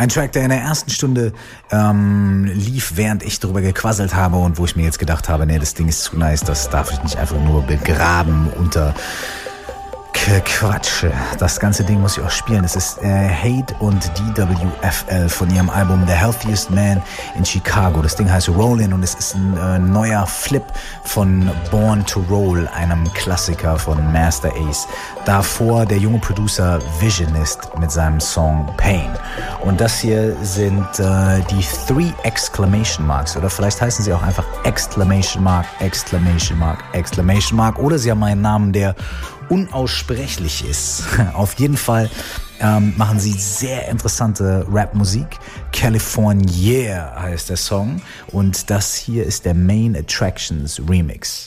S2: Ein Track, der in der ersten Stunde ähm, lief, während ich darüber gequasselt habe und wo ich mir jetzt gedacht habe, nee, das Ding ist zu nice, das darf ich nicht einfach nur begraben unter Quatsch. Das ganze Ding muss ich auch spielen. Es ist äh, Hate und D W F L von ihrem Album The Healthiest Man in Chicago. Das Ding heißt Rollin' und es ist ein äh, neuer Flip von Born to Roll, einem Klassiker von Master Ace. Davor der junge Producer Visionist mit seinem Song Pain. Und das hier sind äh, die Three Exclamation Marks, oder vielleicht heißen sie auch einfach Exclamation Mark, Exclamation Mark, Exclamation Mark, oder sie haben einen Namen, der unaussprechlich ist. Auf jeden Fall ähm, machen sie sehr interessante Rap-Musik. California heißt der Song und das hier ist der Main Attractions Remix.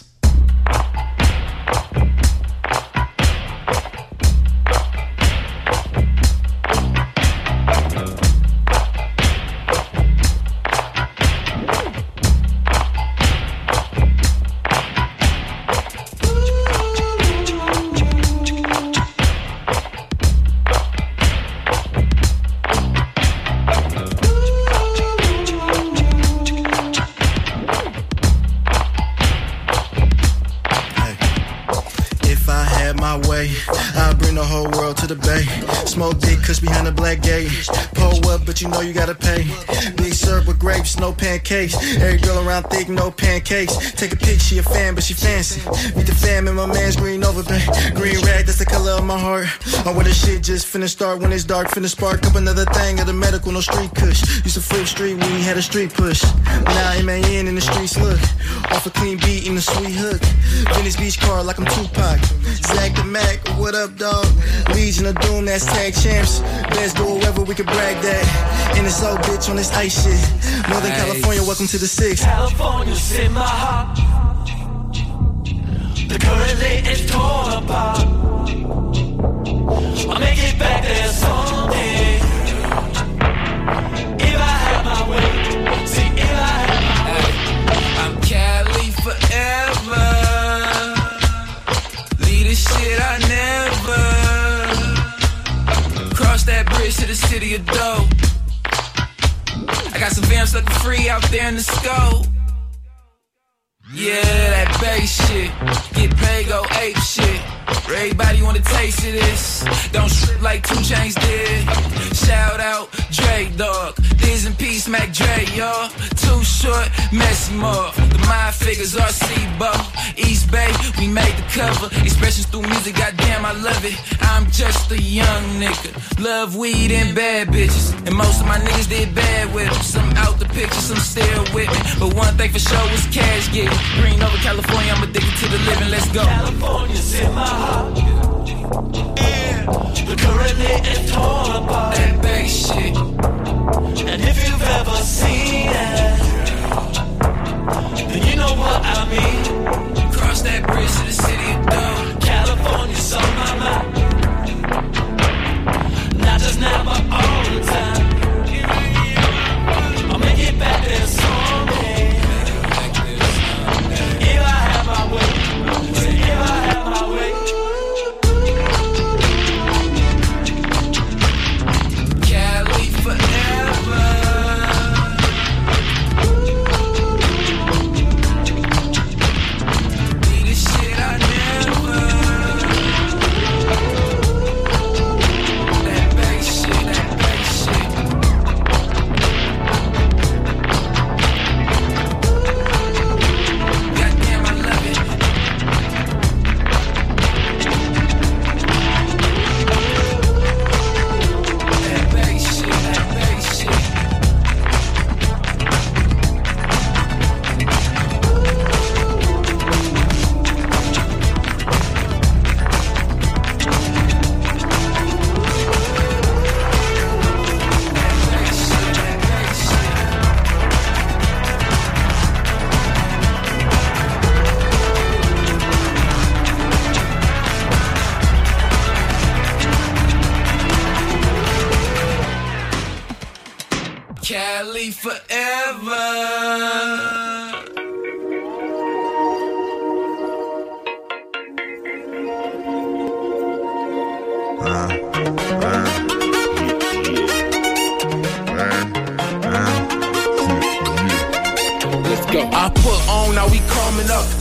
S6: Smoke dick, kush behind the black gate. Pull up, but you know you gotta pay. Big syrup with grapes, no pancakes. Every girl around thick, no pancakes. Take a pic, she a fan, but she fancy. Meet the fam and my man's green over, babe. Green rag, that's the color of my heart. I'm with the shit, just finna start when it's dark. Finna spark up another thing at the medical, no street kush. Used to flip street when we had a street push. Now M A N in the streets, look. Off a clean beat and a sweet hook. Venice Beach car like I'm Tupac. Zach the Mac, what up, dog? Legion of Doom, that's tag champs. Let's do it wherever we can brag that. And it's so bitch on this ice shit. Northern California, welcome to the six.
S12: California's in my heart. The currently is torn apart. I'll make it back there someday. If I had my way. See, if I had my way. I'm Cali forever. Lead the shit I never. Cross that bridge to the city of dope. I got some vamps looking free out there in the scope. Yeah, that bass shit. Get paid, go ape shit. Everybody wanna taste of this. Don't strip like two Chainz did. Shout out Dre, dog. Diz and Peace, Mac Dre, y'all. Too short, messy more. The mind figures are C-Bo. East Bay, we made the cover. Expressions through music, goddamn, I love it. I'm just a young nigga. Love weed and bad bitches. And most of my niggas did bad with them. Some out the picture, some still with me. But one thing for sure was cash getting. Green over California, I'm addicted to the living, let's go. California's in my heart. Yeah. The currently is torn apart. That bass shit. And if you've ever seen it, then you know what I mean. Cross that bridge to the city of Dope. California's on my mind. Not just now, but all the time. I'll make it back there someday. If I have my way. If I have my way. Cali forever. Be the shit I never. That bass shit, that bass shit. Goddamn, I love it. That bass shit, that bass shit. Cali forever.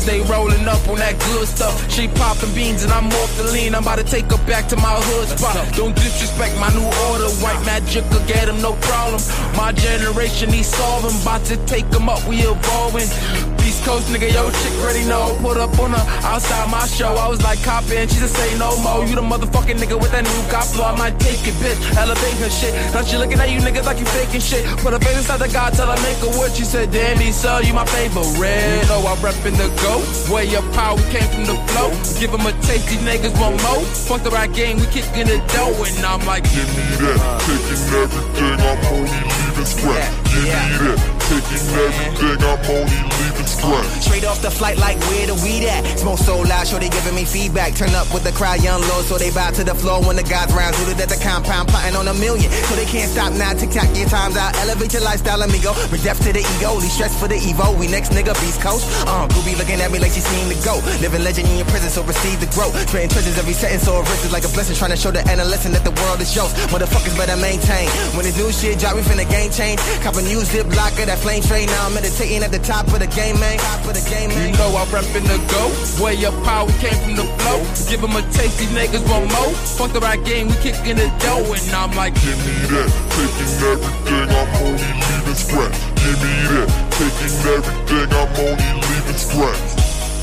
S12: stay rolling up on that good stuff. She popping beans and I'm off the lean. I'm about to take her back to my hood spot. Don't disrespect my new order. White magic will get him, no problem. My generation, he solving. About to take him up, we evolving. East Coast nigga, yo, chick ready know. Put up on her outside my show. I was like, cop in, she just say no more. You the motherfucking nigga with that new cop flow. I might take it, bitch, elevate her shit. Now she looking at you niggas like you faking shit. Put her face inside the God, tell her make her wood. She said, damn, me, sir, you my favorite. Oh, I reppin' the go. Way up power, we came from the flow. Give them a taste, these niggas want more. Fuck the right game, we kickin' the dough. And I'm like,
S4: give me that. Taking everything, I'm only leaving scratch. Give me that. Taking everything, I'm only leaving scratch.
S13: Straight off the flight, like where the weed at? Smoke so loud, sure they giving me feedback. Turn up with the crowd, young low, so they bow to the floor when the guys round. Rooted at the compound, plotting on a million, so they can't stop now. Tick tock, your time's out. Elevate your lifestyle, amigo. Bring death to the ego, leave stress for the Evo. We next nigga, Beast Coast. Uh, Groovy looking at me like she seen the go. Living legend in your prison, so receive the growth. Trading treasures every sentence, so a verse is like a blessing. Trying to show the adolescent that the world is yours. Motherfuckers better maintain. When this new shit drop, we finna game change. Cop a new zip locker, that flame train. Now I'm meditating at the top of the game, man. Top of the game, man.
S12: You know I reppin' the go. Way up power, we came from the flow. Give them a taste, these niggas want more. Fuck the right game, we kickin' the dough. And I'm like,
S4: give me that. Taking everything, I'm only leaving scratch. Give me that. Taking everything, I'm only leaving scratch.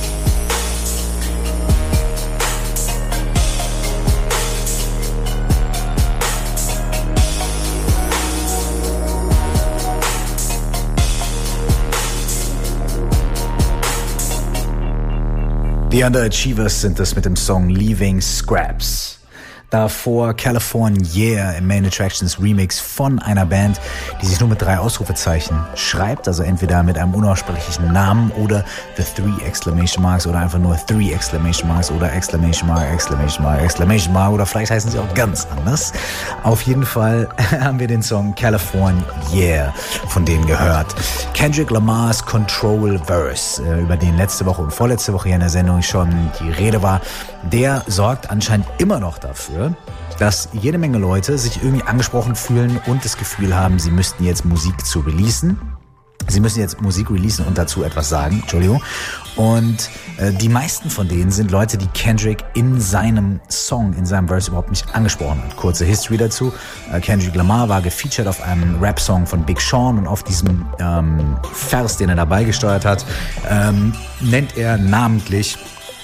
S2: The Underachievers sind es mit dem Song Leaving Scraps. Davor California Yeah im Main Attractions Remix von einer Band, die sich nur mit drei Ausrufezeichen schreibt, also entweder mit einem unaussprechlichen Namen oder The Three Exclamation Marks oder einfach nur Three Exclamation Marks oder Exclamation Mark, Exclamation Mark, Exclamation Mark oder vielleicht heißen sie auch ganz anders. Auf jeden Fall haben wir den Song California Yeah von denen gehört. Kendrick Lamar's Control Verse, über den letzte Woche und vorletzte Woche hier in der Sendung schon die Rede war, der sorgt anscheinend immer noch dafür, dass jede Menge Leute sich irgendwie angesprochen fühlen und das Gefühl haben, sie müssten jetzt Musik zu releasen. Sie müssen jetzt Musik releasen und dazu etwas sagen, Entschuldigung. Und äh, die meisten von denen sind Leute, die Kendrick in seinem Song, in seinem Verse überhaupt nicht angesprochen hat. Kurze History dazu. Äh, Kendrick Lamar war gefeatured auf einem Rap-Song von Big Sean und auf diesem ähm, Vers, den er dabei gesteuert hat, ähm, nennt er namentlich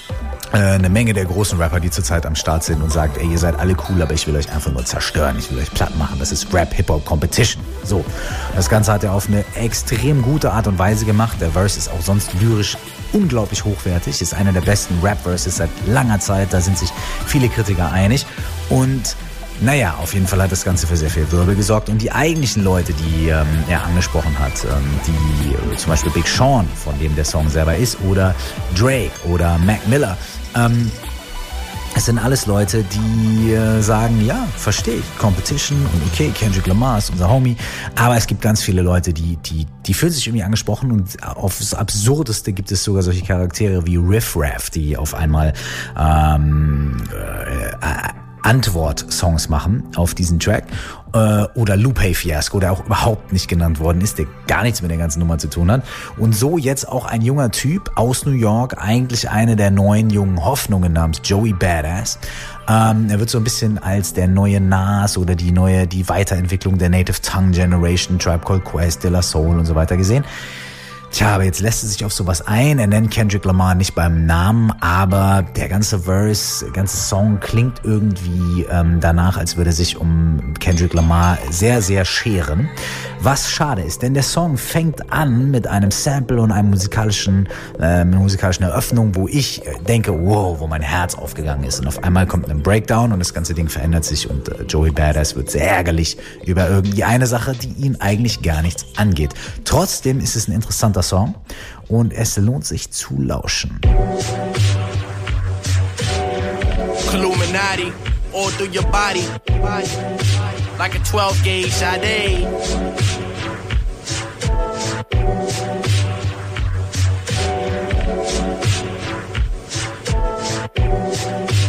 S2: eine Menge der großen Rapper, die zurzeit am Start sind und sagt, ey, ihr seid alle cool, aber ich will euch einfach nur zerstören, ich will euch platt machen. Das ist Rap-Hip-Hop-Competition. So, das Ganze hat er auf eine extrem gute Art und Weise gemacht. Der Verse ist auch sonst lyrisch unglaublich hochwertig, ist einer der besten Rap-Verses seit langer Zeit, da sind sich viele Kritiker einig. Und naja, auf jeden Fall hat das Ganze für sehr viel Wirbel gesorgt. Und die eigentlichen Leute, die ähm, er angesprochen hat, ähm, die äh, zum Beispiel Big Sean, von dem der Song selber ist, oder Drake oder Mac Miller, ähm, es sind alles Leute, die äh, sagen, ja, verstehe ich, Competition und okay, Kendrick Lamar ist unser Homie, aber es gibt ganz viele Leute, die die die fühlen sich irgendwie angesprochen und aufs Absurdeste gibt es sogar solche Charaktere wie Riff Raff, die auf einmal ähm, äh, Antwort-Songs machen auf diesen Track, äh, oder Lupe Fiasco, der auch überhaupt nicht genannt worden ist, der gar nichts mit der ganzen Nummer zu tun hat. Und so jetzt auch ein junger Typ aus New York, eigentlich eine der neuen jungen Hoffnungen namens Joey Badass. Ähm, er wird so ein bisschen als der neue Nas oder die neue, die Weiterentwicklung der Native Tongue Generation, Tribe Called Quest, De La Soul und so weiter gesehen. Tja, aber jetzt lässt er sich auf sowas ein. Er nennt Kendrick Lamar nicht beim Namen, aber der ganze Verse, der ganze Song klingt irgendwie ähm, danach, als würde er sich um Kendrick Lamar sehr, sehr scheren. Was schade ist, denn der Song fängt an mit einem Sample und einem musikalischen, äh, einer musikalischen Eröffnung, wo ich denke, wow, wo mein Herz aufgegangen ist. Und auf einmal kommt ein Breakdown und das ganze Ding verändert sich und äh, Joey Badass wird sehr ärgerlich über irgendwie eine Sache, die ihn eigentlich gar nichts angeht. Trotzdem ist es ein interessanter Song und es lohnt sich zu lauschen.
S12: Illuminati, all through your body, like a twelve gauge Sade.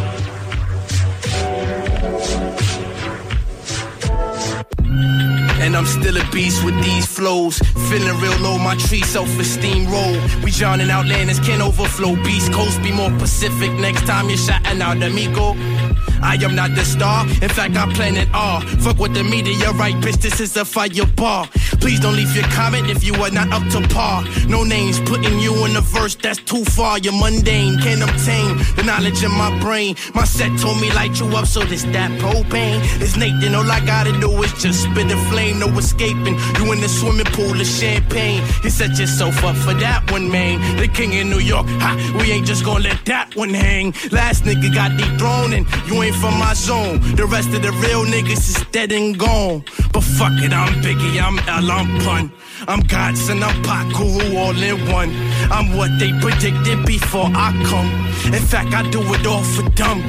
S12: And
S14: I'm still a beast with these flows. Feeling real low, my tree self-esteem roll. We drowning out land, can overflow. Beast Coast, be more Pacific. Next time you're shouting out, amigo. I am not the star, in fact I'm Planet R. Fuck with the media, right bitch, this is a firebar. Please don't leave your comment if you are not up to par. No names, putting you in the verse, that's too far. You're mundane, can't obtain the knowledge in my brain. My set told me light you up, so this that propane. It's Nathan, all I gotta do is just spit a flame, no escaping. You in the swimming pool of champagne. You set yourself up for that one, man. The king in New York, ha, we ain't just gonna let that one hang. Last nigga got dethroned and you ain't from my zone. The rest of the real niggas is dead and gone. But fuck it, I'm Biggie, I'm L, I'm Pun. I'm Godson, I'm Pac, Guru, all in one. I'm what they predicted before I come. In fact, I do it all for dumb.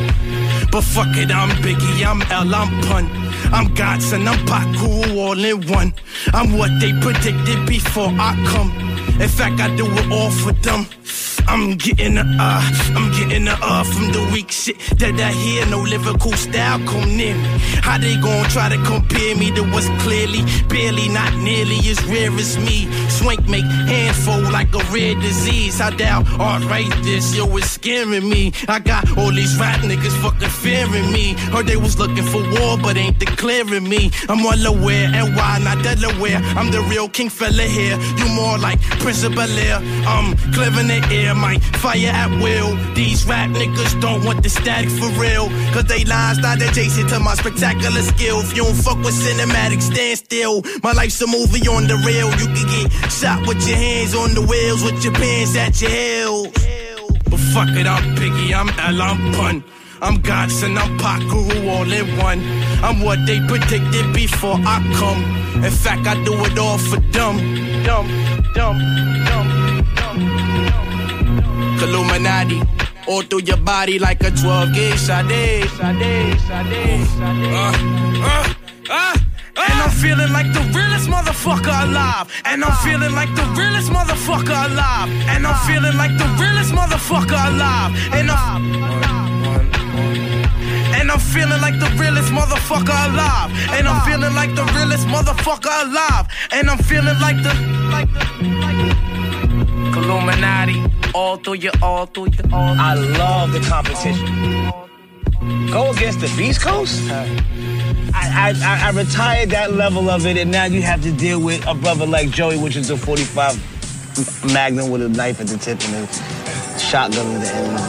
S14: But fuck it, I'm Biggie, I'm L, I'm Pun. I'm Godson, I'm Pac, Guru, all in one. I'm what they predicted before I come. In fact, I do it all for them. I'm getting a uh, I'm getting a uh from the weak shit that I hear. No lyrical style come near me. How they gon' try to compare me to what's clearly, barely, not nearly as rare as me? Swank make handful like a rare disease. How down arthritis, yo, it's scaring me. I got all these rap niggas fucking fearing me. Heard they was looking for war, but ain't declaring me. I'm well aware, and why not Delaware? I'm the real king fella here. You more like Prince of Bel-Air. I'm clearing the air. Might fire at will. These rap niggas don't want the static for real. Cause they lines not adjacent to my spectacular skill. If you don't fuck with cinematic, stand still. My life's a movie on the rail. You can get shot with your hands on the wheels, with your pants at your heels. But fuck it, I'm Biggie, I'm L, I'm Pun. I'm Godson, I'm Pac, Guru, all in one. I'm what they predicted before I come. In fact, I do it all for dumb. Dumb, dumb, dumb, dumb. Illuminati, all through your body like a twelve gauge Sade, Sade, Sade, Sade. Uh, uh, uh, uh. And I'm feeling like the realest motherfucker alive. And I'm feeling like the realest motherfucker alive. And I'm feeling like the realest motherfucker alive. And I'm And I'm feeling like the realest motherfucker alive. And I'm feeling like the realest motherfucker alive. And I'm feeling like the like the like the Illuminati, all through you, all through you, all through you.
S15: I love the competition. Go against the Beast Coast? I, I, I retired that level of it, and now you have to deal with a brother like Joey, which is a forty-five Magnum with a knife at the tip and a shotgun at the end.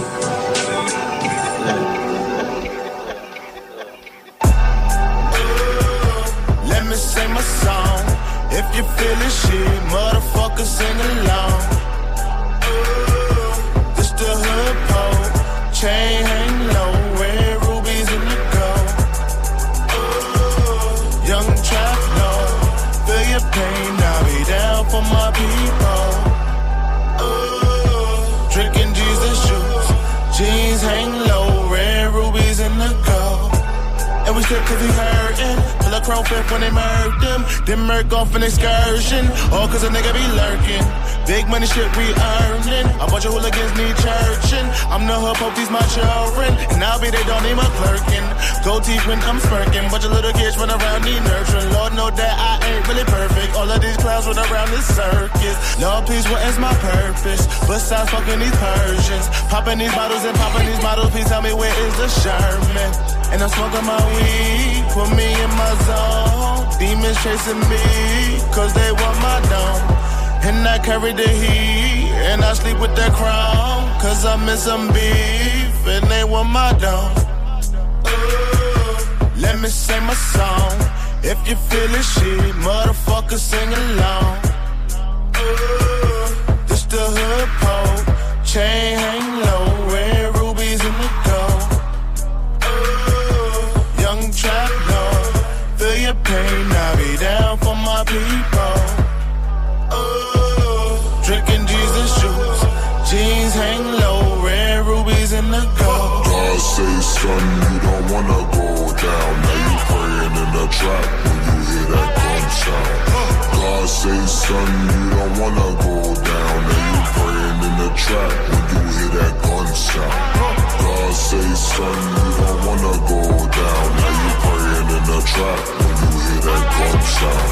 S6: Let me sing my song. If you feel this shit, motherfucker, sing along. This the hood pole, chain hang low, red rubies in the gold. Young trap lord, feel your pain, I'll be down for my people. Drinking Jesus juice, jeans hang low, red rubies in the gold. And we strip cause we hurtin'. Pull a crow fifth when they murk them. Then murk off an excursion. All cause a nigga be lurking. Big money shit we earnin'. A bunch of hooligans need churchin'. I'm the hood pope, these my children. And I'll be they don't need my clerkin'. Gold teeth when I'm smirking. Bunch of little kids run around need nurturing. Lord know that I ain't really perfect. All of these clowns run around this circus. Lord please what is my purpose? Besides fucking these Persians. Popping these bottles and popping these models. Please tell me where is the Sherman? And I'm smoking my weed, put me in my zone. Demons chasing me, cause they want my dome. And I carry the heat, and I sleep with that crown. Cause I'm in some beef, and they want my dome. Uh, let me sing my song. If you feel this shit, motherfucker, sing along. Uh, this the hood pole, chain hang low, red rubies in the gold. Trap lord, feel your pain, I'll be down for my people. Oh, drinking Jesus juice, jeans hang low, red rubies in the gold.
S4: God say, son, you don't wanna go down. Now you praying in the trap when you hear that gun sound. God say, son, you don't wanna go down. Now you praying in the trap when you hear that gun sound. God say, son, you don't wanna go down. Now you praying in the trap when you hear that gun sound.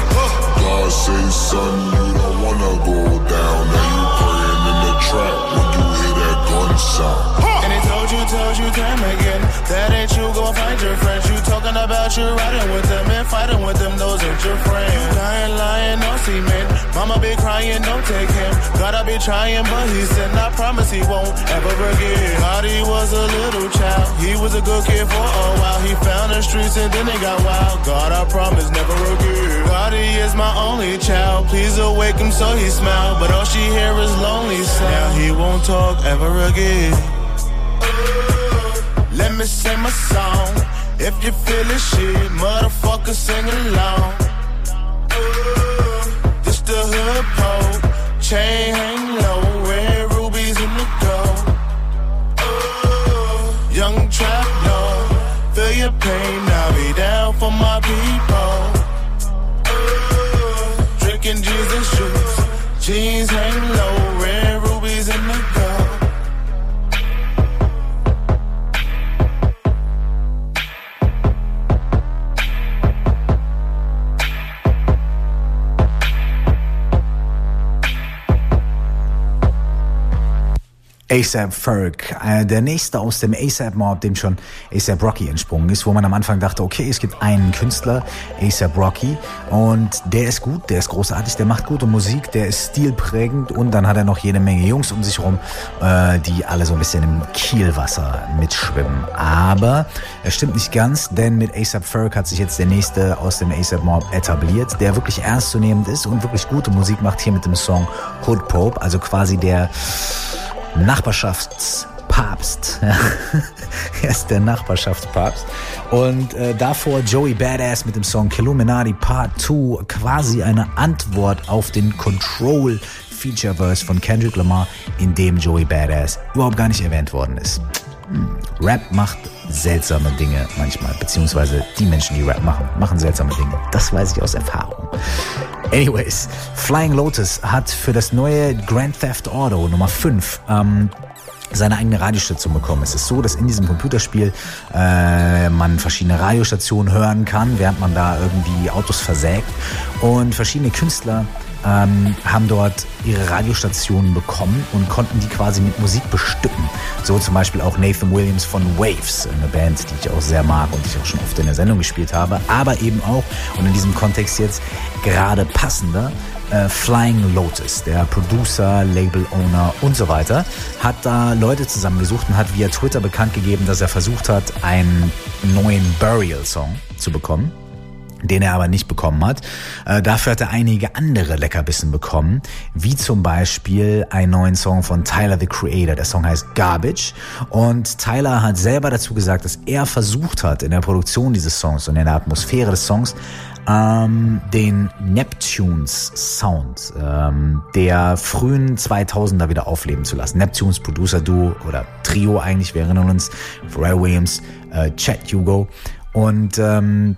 S4: son, you don't wanna go down. Now you praying in the trap when you hear that gun sound.
S6: And they told you, told you time again, that ain't you, go find your friends. You talking about you riding with them and fighting with them, those ain't your friends. You lying, lying, no cement. Mama be crying, don't take him. Gotta be trying, but he said, I promise he won't ever forget. Gotti was a little child, he was a good kid for a while. He found the streets and then they got wild. God, I promise never again. Gotti is my only child, please awake him so he smile. But all she hear is lonely sound. Now he won't talk ever again. Let me sing my song. If you feel this shit, motherfucker, sing along. This the hood pole, chain hang low, red rubies in the gold. Young trap lord, feel your pain, I'll be down for my people. Drinking Jesus juice, jeans hang low, red rubies in the gold.
S2: A$AP Ferg, äh, der nächste aus dem A$AP Mob, dem schon A$AP Rocky entsprungen ist, wo man am Anfang dachte, okay, es gibt einen Künstler, A$AP Rocky, und der ist gut, der ist großartig, der macht gute Musik, der ist stilprägend, und dann hat er noch jede Menge Jungs um sich rum, äh, die alle so ein bisschen im Kielwasser mitschwimmen. Aber es stimmt nicht ganz, denn mit A$AP Ferg hat sich jetzt der nächste aus dem A$AP Mob etabliert, der wirklich ernstzunehmend ist und wirklich gute Musik macht, hier mit dem Song Hood Pope, also quasi der Nachbarschaftspapst. Er ist der Nachbarschaftspapst. Und äh, davor Joey Badass mit dem Song Killuminati Part zwei, quasi eine Antwort auf den Control Feature-Verse von Kendrick Lamar, in dem Joey Badass überhaupt gar nicht erwähnt worden ist. Hm. Rap macht seltsame Dinge manchmal, beziehungsweise die Menschen, die Rap machen, machen seltsame Dinge. Das weiß ich aus Erfahrung. Anyways, Flying Lotus hat für das neue Grand Theft Auto Nummer fünf ähm, seine eigene Radiostation bekommen. Es ist so, dass in diesem Computerspiel äh, man verschiedene Radiostationen hören kann, während man da irgendwie Autos versägt, und verschiedene Künstler ähm, haben dort ihre Radiostationen bekommen und konnten die quasi mit Musik bestücken. So zum Beispiel auch Nathan Williams von Waves, eine Band, die ich auch sehr mag und die ich auch schon oft in der Sendung gespielt habe, aber eben auch, und in diesem Kontext jetzt gerade passender, äh, Flying Lotus, der Producer, Label-Owner und so weiter, hat da Leute zusammengesucht und hat via Twitter bekannt gegeben, dass er versucht hat, einen neuen Burial-Song zu bekommen, den er aber nicht bekommen hat. Äh, dafür hat er einige andere Leckerbissen bekommen, wie zum Beispiel einen neuen Song von Tyler, the Creator. Der Song heißt Garbage, und Tyler hat selber dazu gesagt, dass er versucht hat, in der Produktion dieses Songs und in der Atmosphäre des Songs ähm, den Neptunes Sound ähm, der frühen zweitausender wieder aufleben zu lassen. Neptunes Producer Duo oder Trio eigentlich, wir erinnern uns, Pharrell Williams, äh, Chet Hugo, und ähm,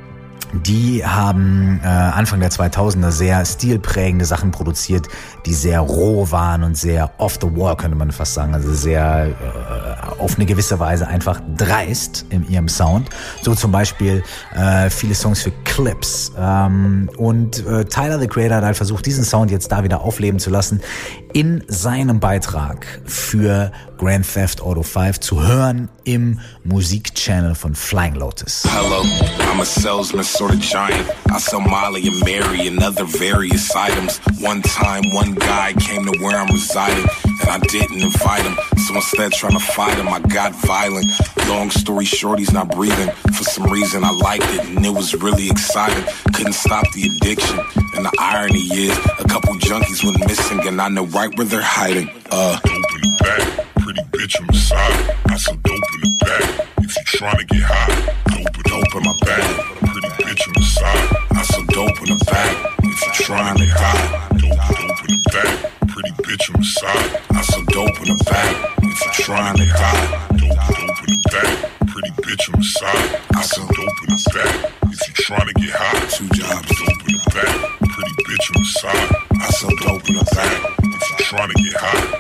S2: die haben äh, Anfang der zweitausender sehr stilprägende Sachen produziert, die sehr roh waren und sehr off the wall, könnte man fast sagen. Also sehr äh, auf eine gewisse Weise einfach dreist in ihrem Sound. So zum Beispiel äh, viele Songs für Clips. Ähm, und äh, Tyler, the Creator, hat halt versucht, diesen Sound jetzt da wieder aufleben zu lassen, in seinem Beitrag für Grand Theft Auto fünf zu hören im Musikchannel von Flying Lotus.
S16: Hello, I'm a salesman, sort of giant. I sell Molly and Mary and other various items. One time, one guy came to where I'm residing, and I didn't invite him. So instead, trying to fight him, I got violent. Long story short, he's not breathing. For some reason, I liked it, and it was really exciting. Couldn't stop the addiction, and the irony is, a couple junkies went missing, and I know right where they're hiding. Uh,
S4: Open the back, pretty bitch on the side. I some dope in the back. If you tryna get high, dope, dope in my bag. Pretty bitch on the side.
S16: I some dope in the back. If you tryna get high,
S4: dope, dope in the back. Pretty bitch on the side.
S16: I some dope in the back. If you tryna get high,
S4: dope, dope in the back. Pretty bitch on the side. I some dope in the back. If you tryna get high,
S16: two jobs,
S4: dope in the back. Pretty bitch on the side.
S16: I some dope in the back.
S4: If you tryna get high.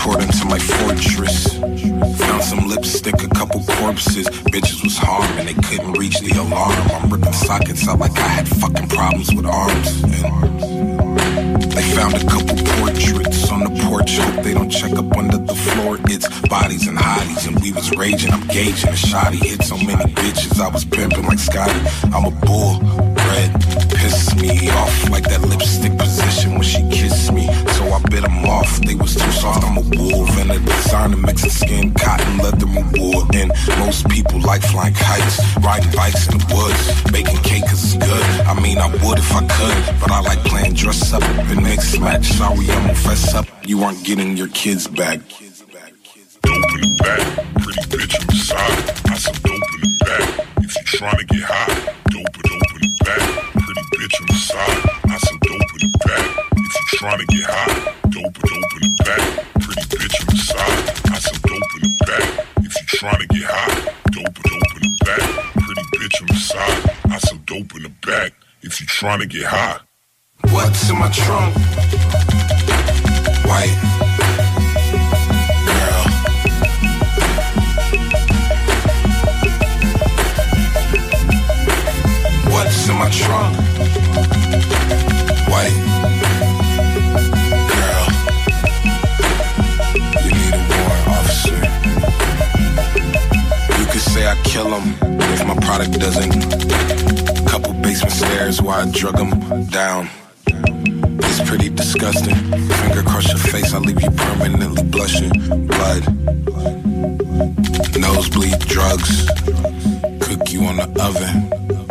S16: poured into my fortress. Found some lipstick, a couple corpses. Bitches was harming, they couldn't reach the alarm. I'm ripping sockets out like I had fucking problems with arms. And they found a couple portraits on the porch. Hope they don't check up under the floor. It's bodies and hotties, and we was raging. I'm gauging a shotty. Hit so many bitches, I was pimping like Scotty. I'm a bull, red, pisses me off like that lipstick position when she kissed me. So I bit them off, they was too soft. I'm a wolf and a designer mixing skin, cotton, leather, and wood. And most people like flying kites, riding bikes in the woods, baking cake cause it's good. I mean I would if I could, but I like playing dress up and mix match. Sorry I'm gonna fess up, you aren't getting your kids back.
S4: Dope in the back, pretty bitch on the side. I said dope in the back, if you tryna get high. Dope, dope in the back, pretty bitch on the side. I said dope in the back, if you tryna get high. Dope, dope in the back, pretty bitch on the side. I said dope in the back, if you tryna get high. Dope, dope in the back, pretty bitch on the side. I said dope in the back, if you tryna get high.
S16: What's in my trunk? White girl. What's in my trunk? White girl. You need a warrant, officer. You could say I kill him if my product doesn't. Couple basement stairs where I drug him down. It's pretty disgusting. Finger across your face, I leave you permanently blushing. Blood, nosebleed, drugs, cook you on the oven.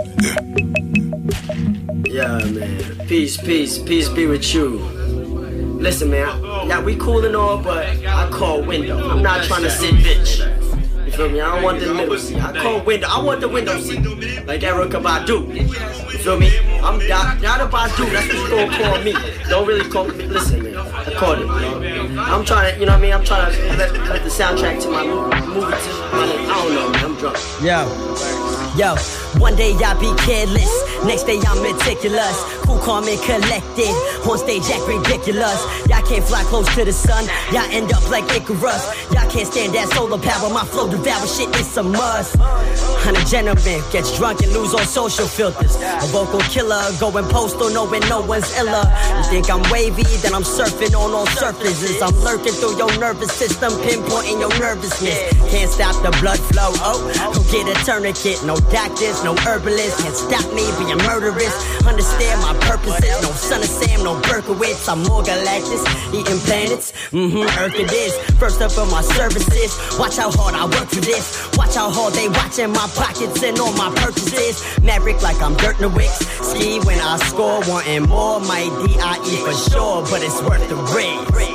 S17: Yeah, man. Peace, peace, peace be with you. Listen, man. Yeah, we cool and all, but I call window. I'm not trying to sit bitch. You feel me? I don't want the middle seat. I call window. I want the window seat. Like Erykah Badu. You feel me? I'm not, not a Badu. That's what you gonna call me. Don't really call me. Listen, man. I called it, man. I'm trying to, you know what I mean? I'm trying to let, let the soundtrack to my movie. To, I don't know, man. I'm drunk.
S18: Yo. Yo. One day I be careless, next day I'm meticulous. Cool, calm, and collected. On stage act ridiculous. Y'all can't fly close to the sun. Y'all end up like Icarus. Y'all can't stand that solar power. My flow devour shit, it's a must. I'm a gentleman, gets drunk and lose all social filters. A vocal killer, going postal knowing no one's iller. You think I'm wavy, then I'm surfing on all surfaces. I'm lurking through your nervous system, pinpointing your nervousness. Can't stop the blood flow, oh, go get a tourniquet. No doctors, no herbalists can't stop me being murderous. Understand my purposes, no Son of Sam, no Berkowitz. I'm more Galactus, eating planets, mm-hmm, Earth it is. First up on my services, watch how hard I work for this. Watch how hard they watching my pockets and all my purchases. Maverick like I'm Dirk Nowitzki. Ski when I score, wanting more, my D I E for sure, but it's worth the risk.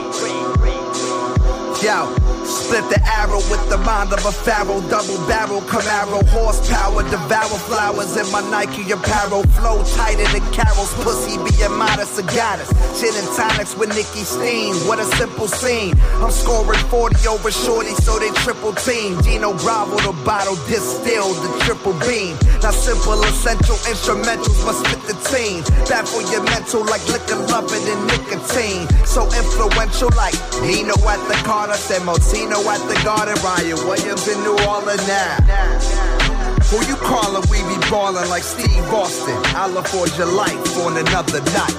S19: Yo. Split the arrow with the mind of a pharaoh. Double barrel Camaro, horsepower. Devour flowers in my Nike apparel. Flow tighter than Carol's pussy, being modest a goddess. Gin and tonics with Nikki Steen. What a simple scene. I'm scoring forty over shorty, so they triple team. Gino Bravo, the bottle distilled, the triple beam. Now simple, essential instrumentals must fit the team. Bad for your mental like liquor loving and nicotine. So influential like Nino at the Carter, said Motino at the Garden, Ryan Williams in New Orleans now. Who you callin'? We be ballin' like Steve Austin. I'll afford your life on another night.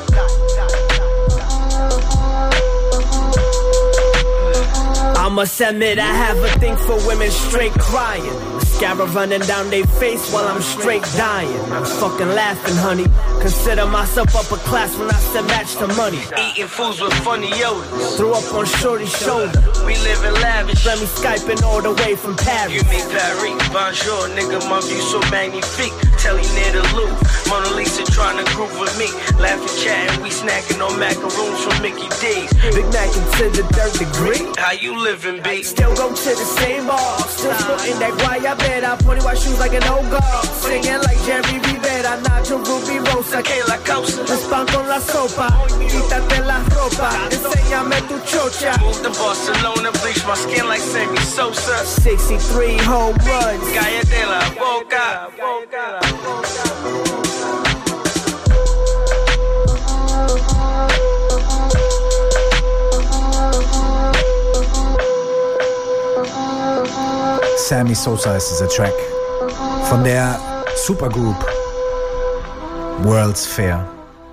S17: I must admit I have a thing for women straight crying. Mascara running down their face while I'm straight dying. I'm fucking laughing, honey. Consider myself upper class when I said match the money. Eating foods with funny odors. Threw up on shorty's shoulder. We live in lavish. Let me Skyping all the way from Paris. You mean Paris? Bonjour, nigga, my view so magnifique. Telly near the Louvre. Mona Lisa trying to groove with me. Laughing, chatting, we snacking on macaroons from Mickey D's. Big Mac into the third degree. How you living, B? Still go to the same bar. Still sporting that guayabera. Putting white shoes like an old girl. Singing like Jerry Rivera. Nacho Ruby Rosa. Que la causa. Les pan con la sopa. Quítate la ropa. Enséñame tu chocha. Moved to Barcelona. Bleach my skin like Sammy Sosa. sixty-three home runs. Cállate la boca.
S2: Sammy Sosa ist dieser Track von der Supergroup World's Fair.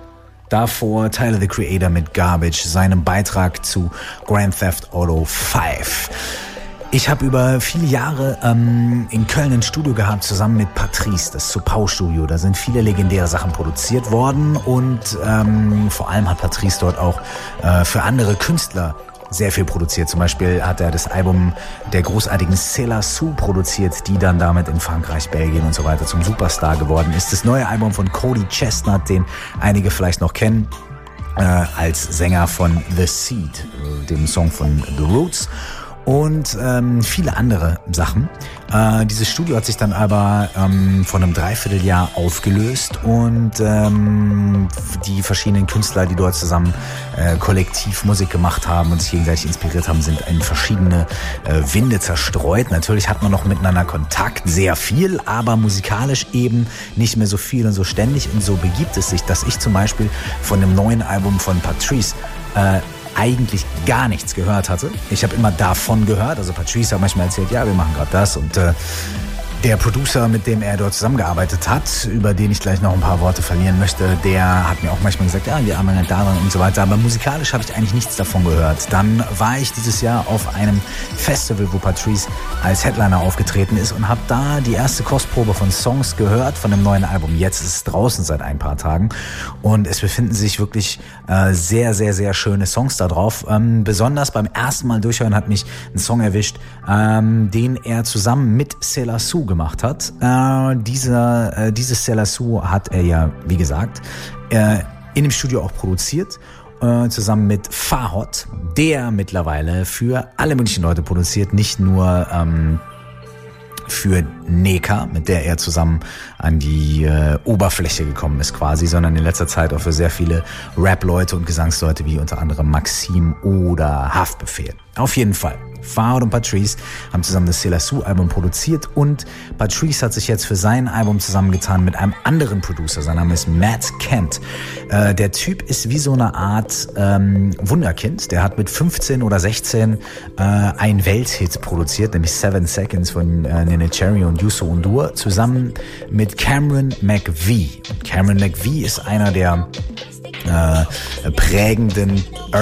S2: Davor Tyler, the Creator mit Garbage, seinem Beitrag zu Grand Theft Auto fünf. Ich habe über viele Jahre ähm, in Köln ein Studio gehabt, zusammen mit Patrice, das Zupau-Studio. Da sind viele legendäre Sachen produziert worden und ähm, vor allem hat Patrice dort auch äh, für andere Künstler sehr viel produziert. Zum Beispiel hat er das Album der großartigen Céla Sou produziert, die dann damit in Frankreich, Belgien und so weiter zum Superstar geworden ist. Das neue Album von Cody Chestnut, den einige vielleicht noch kennen, äh, als Sänger von The Seed, dem Song von The Roots. Und ähm, viele andere Sachen. Äh, dieses Studio hat sich dann aber ähm, vor einem Dreivierteljahr aufgelöst und ähm, die verschiedenen Künstler, die dort zusammen äh, kollektiv Musik gemacht haben und sich gegenseitig inspiriert haben, sind in verschiedene äh, Winde zerstreut. Natürlich hat man noch miteinander Kontakt, sehr viel, aber musikalisch eben nicht mehr so viel und so ständig. Und so begibt es sich, dass ich zum Beispiel von dem neuen Album von Patrice äh, eigentlich gar nichts gehört hatte. Ich habe immer davon gehört. Also Patrice hat manchmal erzählt, ja, wir machen gerade das. Und äh, der Producer, mit dem er dort zusammengearbeitet hat, über den ich gleich noch ein paar Worte verlieren möchte, der hat mir auch manchmal gesagt, ja, wir arbeiten da dran und so weiter. Aber musikalisch habe ich eigentlich nichts davon gehört. Dann war ich dieses Jahr auf einem Festival, wo Patrice als Headliner aufgetreten ist und habe da die erste Kostprobe von Songs gehört von dem neuen Album. Jetzt ist es draußen seit ein paar Tagen und es befinden sich wirklich äh, sehr, sehr, sehr schöne Songs da drauf. Ähm, besonders beim ersten Mal durchhören hat mich ein Song erwischt, ähm, den er zusammen mit Céla Sou gemacht hat. Äh, dieser, äh, dieses Céla Sou hat er ja, wie gesagt, äh, in dem Studio auch produziert, äh, zusammen mit Fahot, der mittlerweile für alle möglichen Leute produziert, nicht nur ähm, für Neka, mit der er zusammen an die äh, Oberfläche gekommen ist quasi, sondern in letzter Zeit auch für sehr viele Rap-Leute und Gesangsleute wie unter anderem Maxim oder Haftbefehl. Auf jeden Fall. Fahot und Patrice haben zusammen das Céla Sou Album produziert und Patrice hat sich jetzt für sein Album zusammengetan mit einem anderen Producer. Sein Name ist Matt Kent. Äh, der Typ ist wie so eine Art ähm, Wunderkind. Der hat mit fünfzehn oder sechzehn äh, einen Welthit produziert, nämlich Seven Seconds von äh, Nene Cherry und Youssou N'Dour zusammen mit Cameron McVie. Cameron McVie ist einer der Äh, prägenden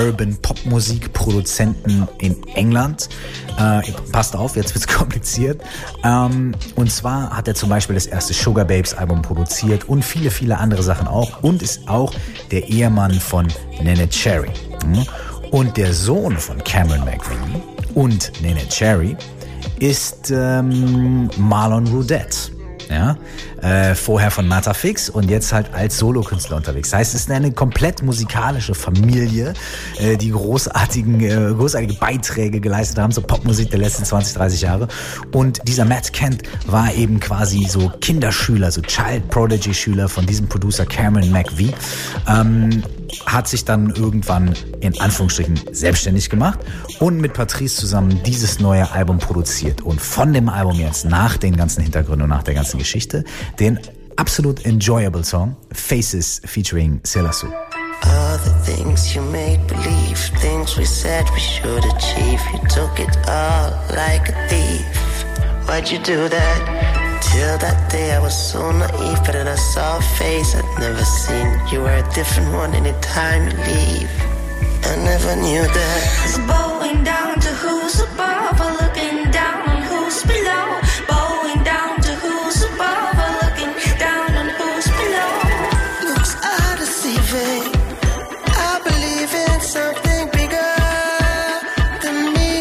S2: Urban-Pop-Musik-Produzenten in England. Äh, passt auf, jetzt wird's kompliziert. Ähm, und zwar hat er zum Beispiel das erste Sugar Babes Album produziert und viele, viele andere Sachen auch und ist auch der Ehemann von Nene Cherry. Und der Sohn von Cameron McVie und Nene Cherry ist ähm, Marlon Roudette. Ja, äh, vorher von Matafix und jetzt halt als Solokünstler unterwegs. Das heißt, es ist eine komplett musikalische Familie, äh, die großartigen, äh, großartige Beiträge geleistet haben zur Popmusik der letzten zwanzig, dreißig Jahre. Und dieser Matt Kent war eben quasi so Kinderschüler, so Child Prodigy Schüler von diesem Producer Cameron McVie. Ähm, hat sich dann irgendwann in Anführungsstrichen selbstständig gemacht und mit Patrice zusammen dieses neue Album produziert. Und von dem Album jetzt, nach den ganzen Hintergründen und nach der ganzen Geschichte, den absolut enjoyable Song Faces featuring Céla Sou.
S20: All the things you made believe, things we said we should achieve, you took it all like a thief. Why'd you do that? Till that day I was so naive, but then I saw a face I'd never seen. You were a different one anytime you leave. I never knew that.
S5: It's bowing down to who's above, or looking down on who's below. Bowing down to who's above, or looking down on who's below.
S20: Looks are deceiving. I believe in something bigger than me.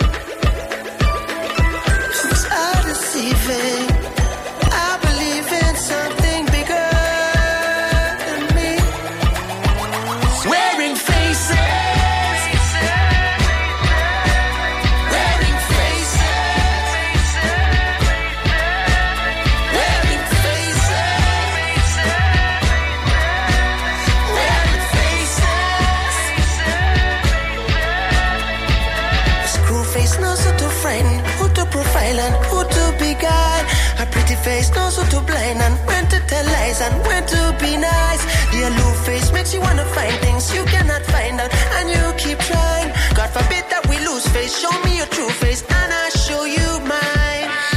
S20: Looks are deceiving. Who to be kind, a pretty face knows who to blind and when to tell lies and when to be nice. The aloof face makes you wanna find things you cannot find out, and you keep trying. God forbid that we lose face. Show me your true face and I show you mine.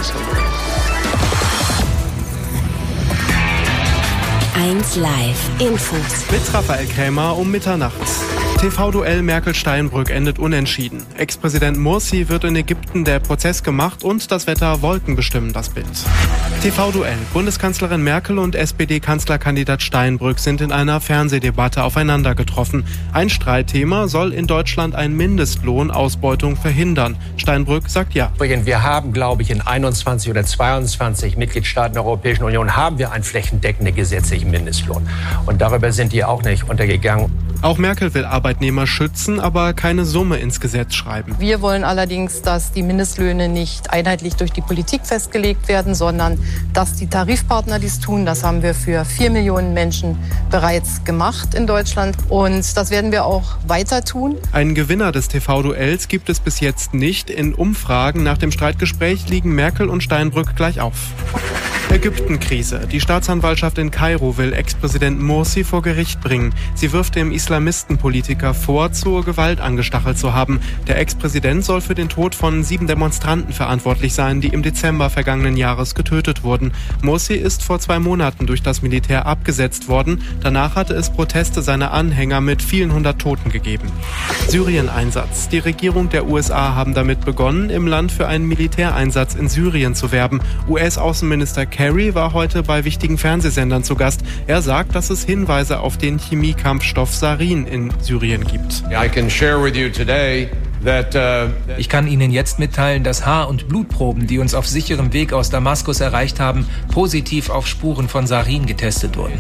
S1: eins Live Infos.
S7: Mit Raphael Krämer um Mitternacht. T V-Duell Merkel-Steinbrück endet unentschieden. Ex-Präsident Morsi wird in Ägypten der Prozess gemacht und das Wetter Wolken bestimmen das Bild. T V-Duell. Bundeskanzlerin Merkel und S P D-Kanzlerkandidat Steinbrück sind in einer Fernsehdebatte aufeinander getroffen. Ein Streitthema: soll in Deutschland ein Mindestlohnausbeutung verhindern? Steinbrück sagt ja.
S9: Wir haben, glaube ich, in einundzwanzig oder zweiundzwanzig Mitgliedstaaten der Europäischen Union haben wir einen flächendeckenden gesetzlichen Mindestlohn. Und darüber sind die auch nicht untergegangen.
S7: Auch Merkel will Arbeitnehmer schützen, aber keine Summe ins Gesetz schreiben.
S8: Wir wollen allerdings, dass die Mindestlöhne nicht einheitlich durch die Politik festgelegt werden, sondern dass die Tarifpartner dies tun. Das haben wir für vier Millionen Menschen bereits gemacht in Deutschland und das werden wir auch weiter tun.
S7: Einen Gewinner des T V-Duells gibt es bis jetzt nicht. In Umfragen nach dem Streitgespräch liegen Merkel und Steinbrück gleich auf. Ägypten-Krise. Die Staatsanwaltschaft in Kairo will Ex-Präsident Morsi vor Gericht bringen. Sie wirft dem Islamistenpolitiker vor, zur Gewalt angestachelt zu haben. Der Ex-Präsident soll für den Tod von sieben Demonstranten verantwortlich sein, die im Dezember vergangenen Jahres getötet wurden. Morsi ist vor zwei Monaten durch das Militär abgesetzt worden. Danach hatte es Proteste seiner Anhänger mit vielen hundert Toten gegeben. Syrien-Einsatz. Die Regierung der U S A haben damit begonnen, im Land für einen Militäreinsatz in Syrien zu werben. U S-Außenminister Kerry war heute bei wichtigen Fernsehsendern zu Gast. Er sagt, dass es Hinweise auf den Chemiekampfstoff Sarin in Syrien gibt.
S21: Ich kann Ihnen jetzt mitteilen, dass Haar- und Blutproben, die uns auf sicherem Weg aus Damaskus erreicht haben, positiv auf Spuren von Sarin getestet wurden.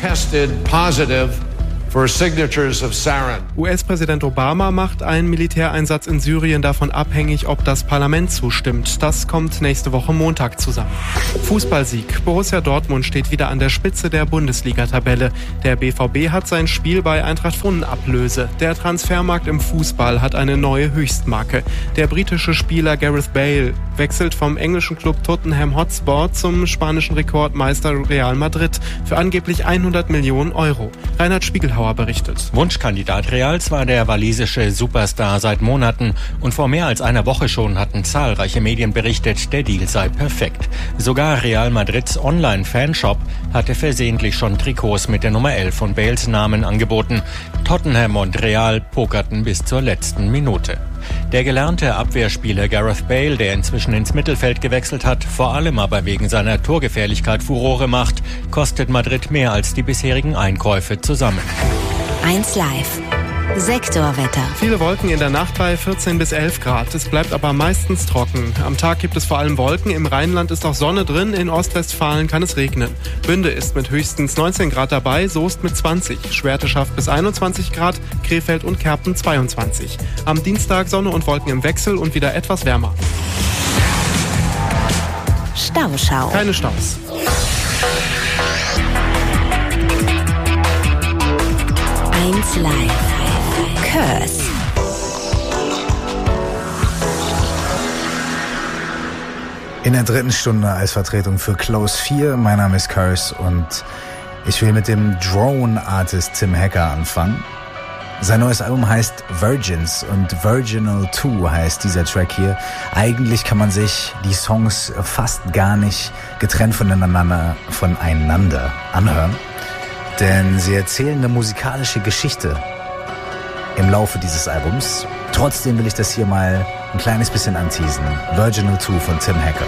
S7: U S-Präsident Obama macht einen Militäreinsatz in Syrien davon abhängig, ob das Parlament zustimmt. Das kommt nächste Woche Montag zusammen. Fußballsieg. Borussia Dortmund steht wieder an der Spitze der Bundesliga-Tabelle. Der B V B hat sein Spiel bei Eintracht Fulham Ablöse. Der Transfermarkt im Fußball hat eine neue Höchstmarke. Der britische Spieler Gareth Bale wechselt vom englischen Club Tottenham Hotspur zum spanischen Rekordmeister Real Madrid für angeblich hundert Millionen Euro. Reinhard Spiegelhauer berichtet.
S22: Wunschkandidat Reals war der walisische Superstar seit Monaten und vor mehr als einer Woche schon hatten zahlreiche Medien berichtet, der Deal sei perfekt. Sogar Real Madrids Online-Fanshop hatte versehentlich schon Trikots mit der Nummer elf von Bales Namen angeboten. Tottenham und Real pokerten bis zur letzten Minute. Der gelernte Abwehrspieler Gareth Bale, der inzwischen ins Mittelfeld gewechselt hat, vor allem aber wegen seiner Torgefährlichkeit Furore macht, kostet Madrid mehr als die bisherigen Einkäufe zusammen.
S1: eins Live. Sektorwetter.
S7: Viele Wolken in der Nacht bei vierzehn bis elf Grad. Es bleibt aber meistens trocken. Am Tag gibt es vor allem Wolken. Im Rheinland ist auch Sonne drin. In Ostwestfalen kann es regnen. Bünde ist mit höchstens neunzehn Grad dabei. Soest mit zwanzig. Schwerte schafft bis einundzwanzig Grad. Krefeld und Kerpen zweiundzwanzig. Am Dienstag Sonne und Wolken im Wechsel und wieder etwas wärmer.
S1: Stauschau.
S7: Keine Staus.
S1: eins Live. Curse.
S2: In der dritten Stunde als Vertretung für Close vier. Mein Name ist Curse und ich will mit dem Drone-Artist Tim Hacker anfangen. Sein neues Album heißt Virgins und Virginal zwei heißt dieser Track hier. Eigentlich kann man sich die Songs fast gar nicht getrennt voneinander, voneinander anhören, denn sie erzählen eine musikalische Geschichte im Laufe dieses Albums. Trotzdem will ich das hier mal ein kleines bisschen anteasen. Virginal zwei von Tim Hacker.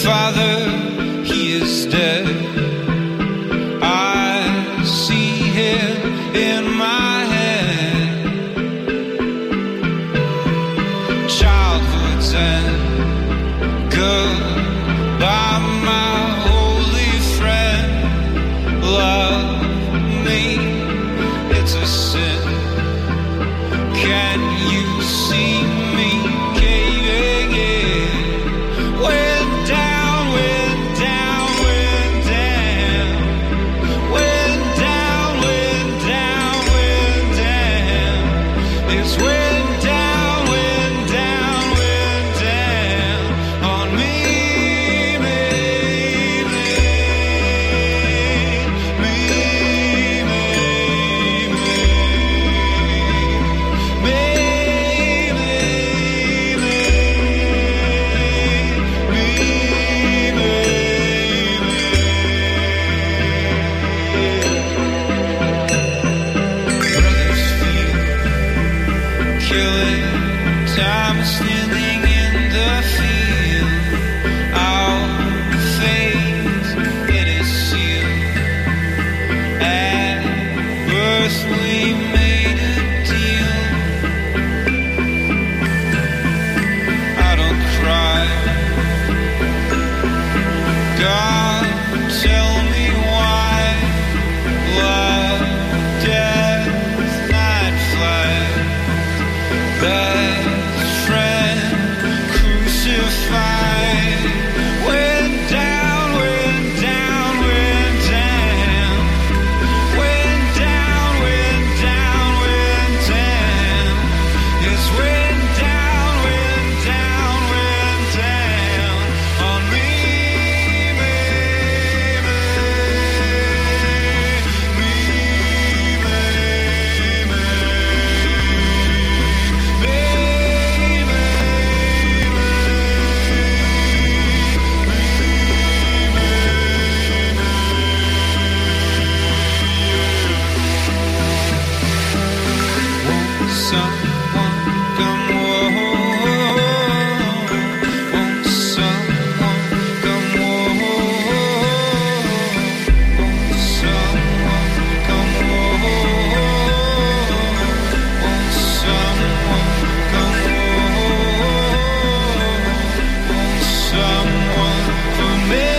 S10: father, he is dead. I see him in my head. Childhood's end. Goodbye, my holy friend. Love me, it's a sin. Can you see me caving in? Went down, went down, went down. Went down, went down, went down. It's went down, went down, went down on me, me, me, me, me, time standing in the field. Our fate, it is sealed. At birth we made a deal. I don't cry. God, tell me why. Love, death, night flag. Best friend crucified. Went down, went down, went down. Went down, went down, went down. It's went down, went down, went down on me, me, me, me, me. Someone come home. Won't someone come home? Won't someone come home? Won't someone come home? Won't someone for me?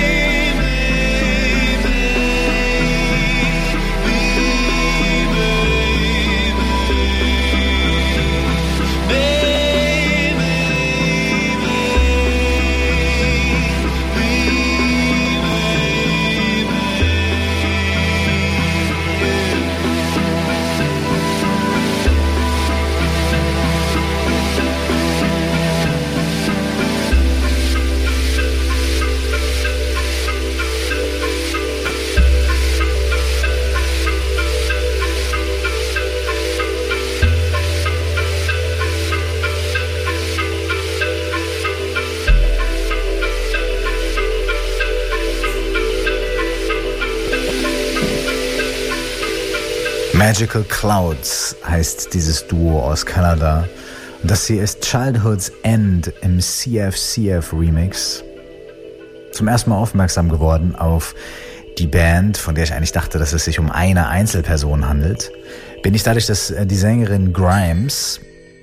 S2: Magical Clouds heißt dieses Duo aus Kanada. Und das hier ist Childhood's End im C F C F Remix. Zum ersten Mal aufmerksam geworden auf die Band, von der ich eigentlich dachte, dass es sich um eine Einzelperson handelt, bin ich dadurch, dass die Sängerin Grimes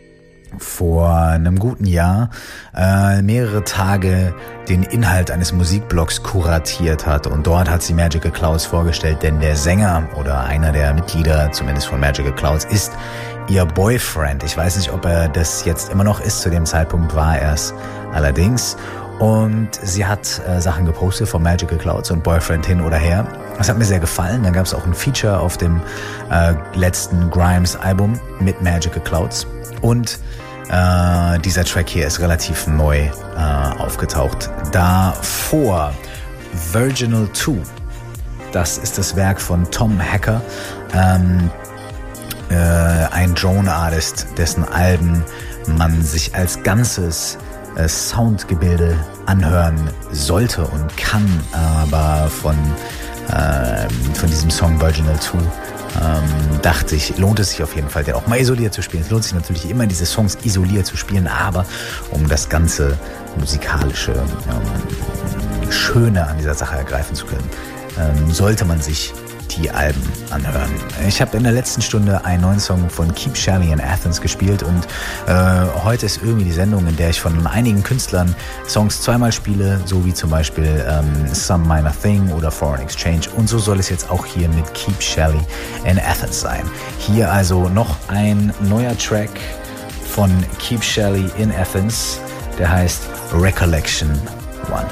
S2: vor einem guten Jahr äh, mehrere Tage den Inhalt eines Musikblogs kuratiert hat, und dort hat sie Magical Clouds vorgestellt, denn der Sänger oder einer der Mitglieder, zumindest von Magical Clouds, ist ihr Boyfriend. Ich weiß nicht, ob er das jetzt immer noch ist, zu dem Zeitpunkt war er es allerdings, und sie hat äh, Sachen gepostet von Magical Clouds und Boyfriend hin oder her. Das hat mir sehr gefallen. Dann gab es auch ein Feature auf dem äh, letzten Grimes-Album mit Magical Clouds, und Äh, dieser Track hier ist relativ neu äh, aufgetaucht. Davor Virginal zwei. Das ist das Werk von Tom Hacker, ähm, äh, ein Drone-Artist, dessen Alben man sich als ganzes äh, Soundgebilde anhören sollte und kann. Aber von, äh, von diesem Song Virginal zwei ähm, dachte ich, lohnt es sich auf jeden Fall, den auch mal isoliert zu spielen. Es lohnt sich natürlich immer, diese Songs isoliert zu spielen, aber um das ganze musikalische ähm, Schöne an dieser Sache ergreifen zu können, ähm, sollte man sich die Alben anhören. Ich habe in der letzten Stunde einen neuen Song von Keep Shelly in Athens gespielt und äh, heute ist irgendwie die Sendung, in der ich von einigen Künstlern Songs zweimal spiele, so wie zum Beispiel ähm, Some Minor Thing oder Foreign Exchange, und so soll es jetzt auch hier mit Keep Shelly in Athens sein. Hier also noch ein neuer Track von Keep Shelly in Athens, der heißt Recollection One.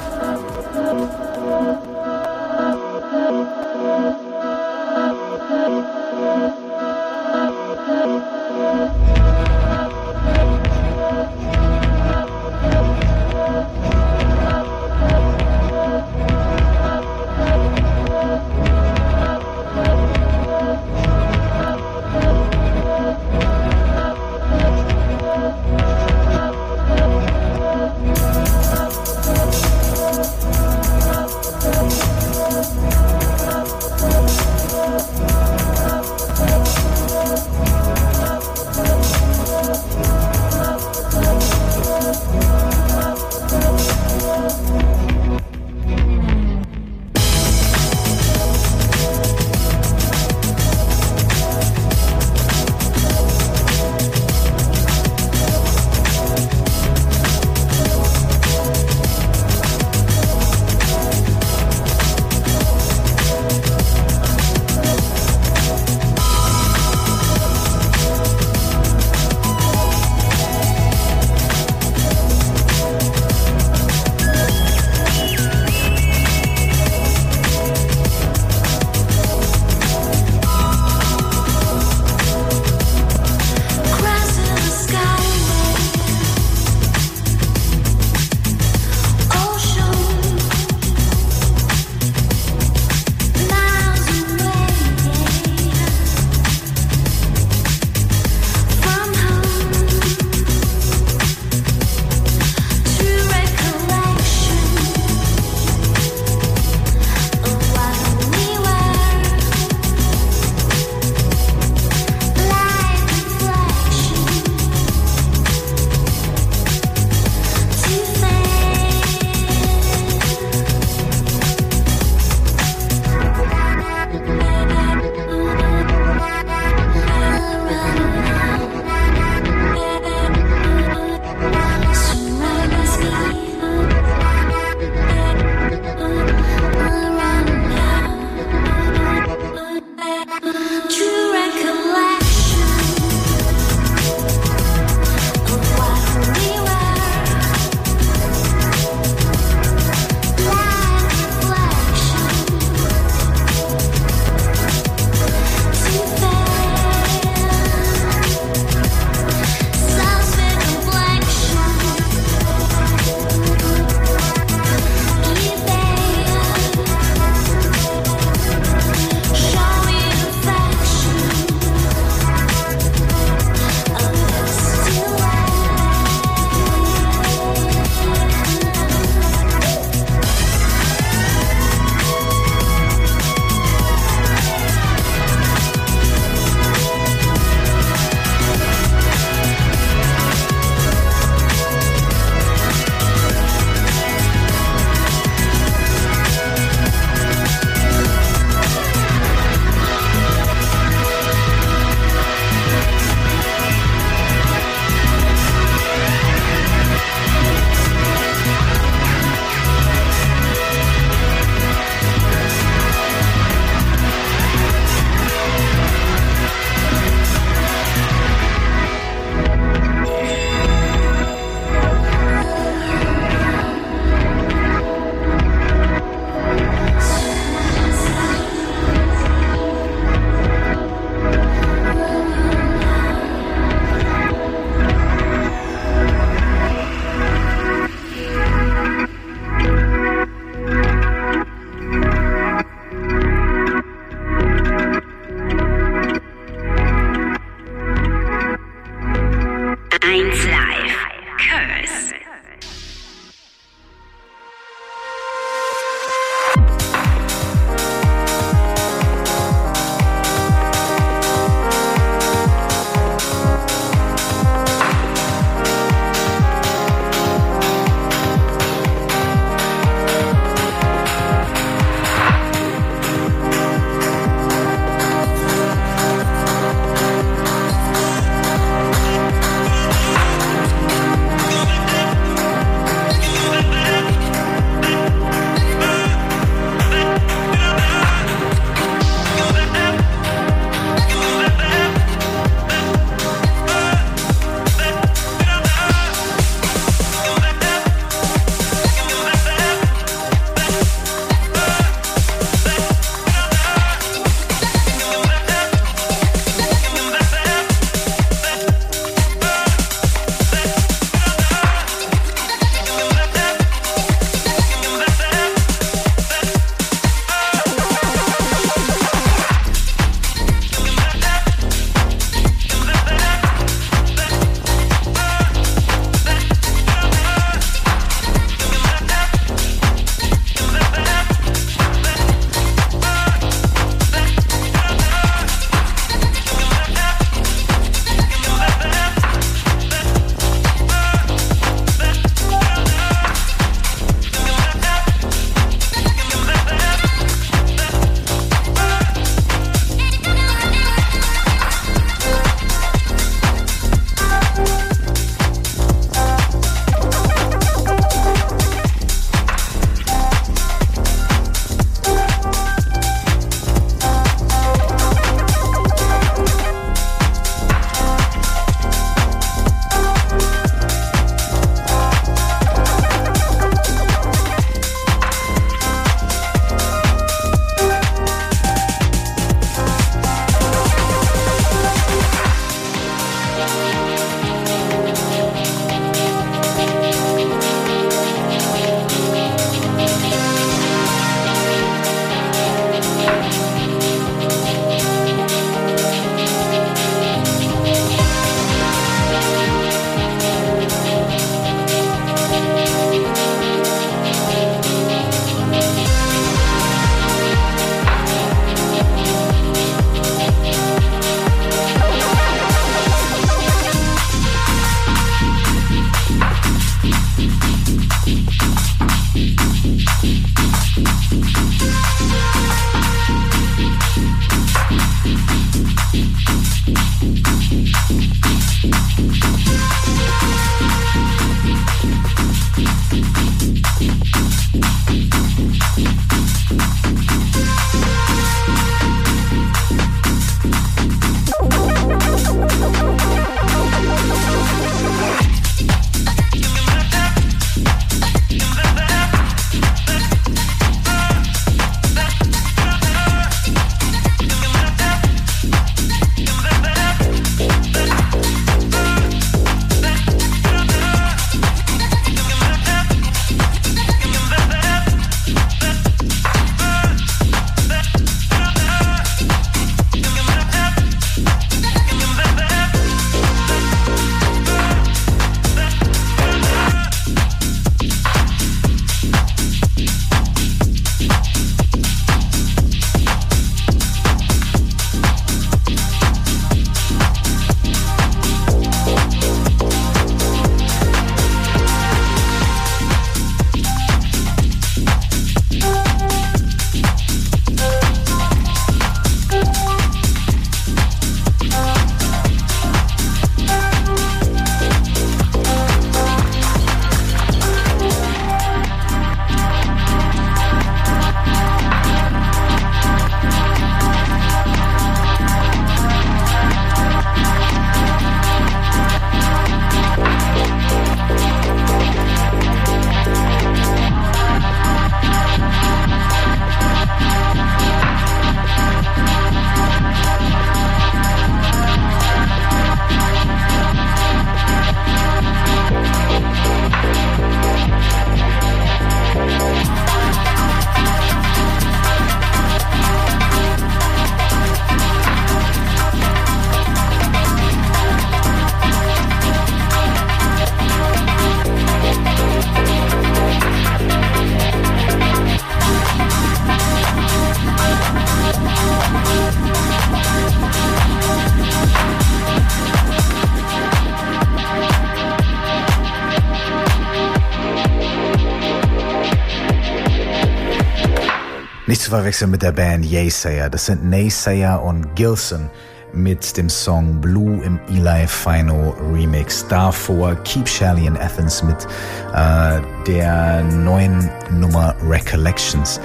S2: Nicht zu verwechseln mit der Band Yesayer. Das sind Naysayer und Gilson mit dem Song Blue im Eli Fino Remix. Davor Keep Shelley in Athens mit äh, der neuen Nummer Recollections.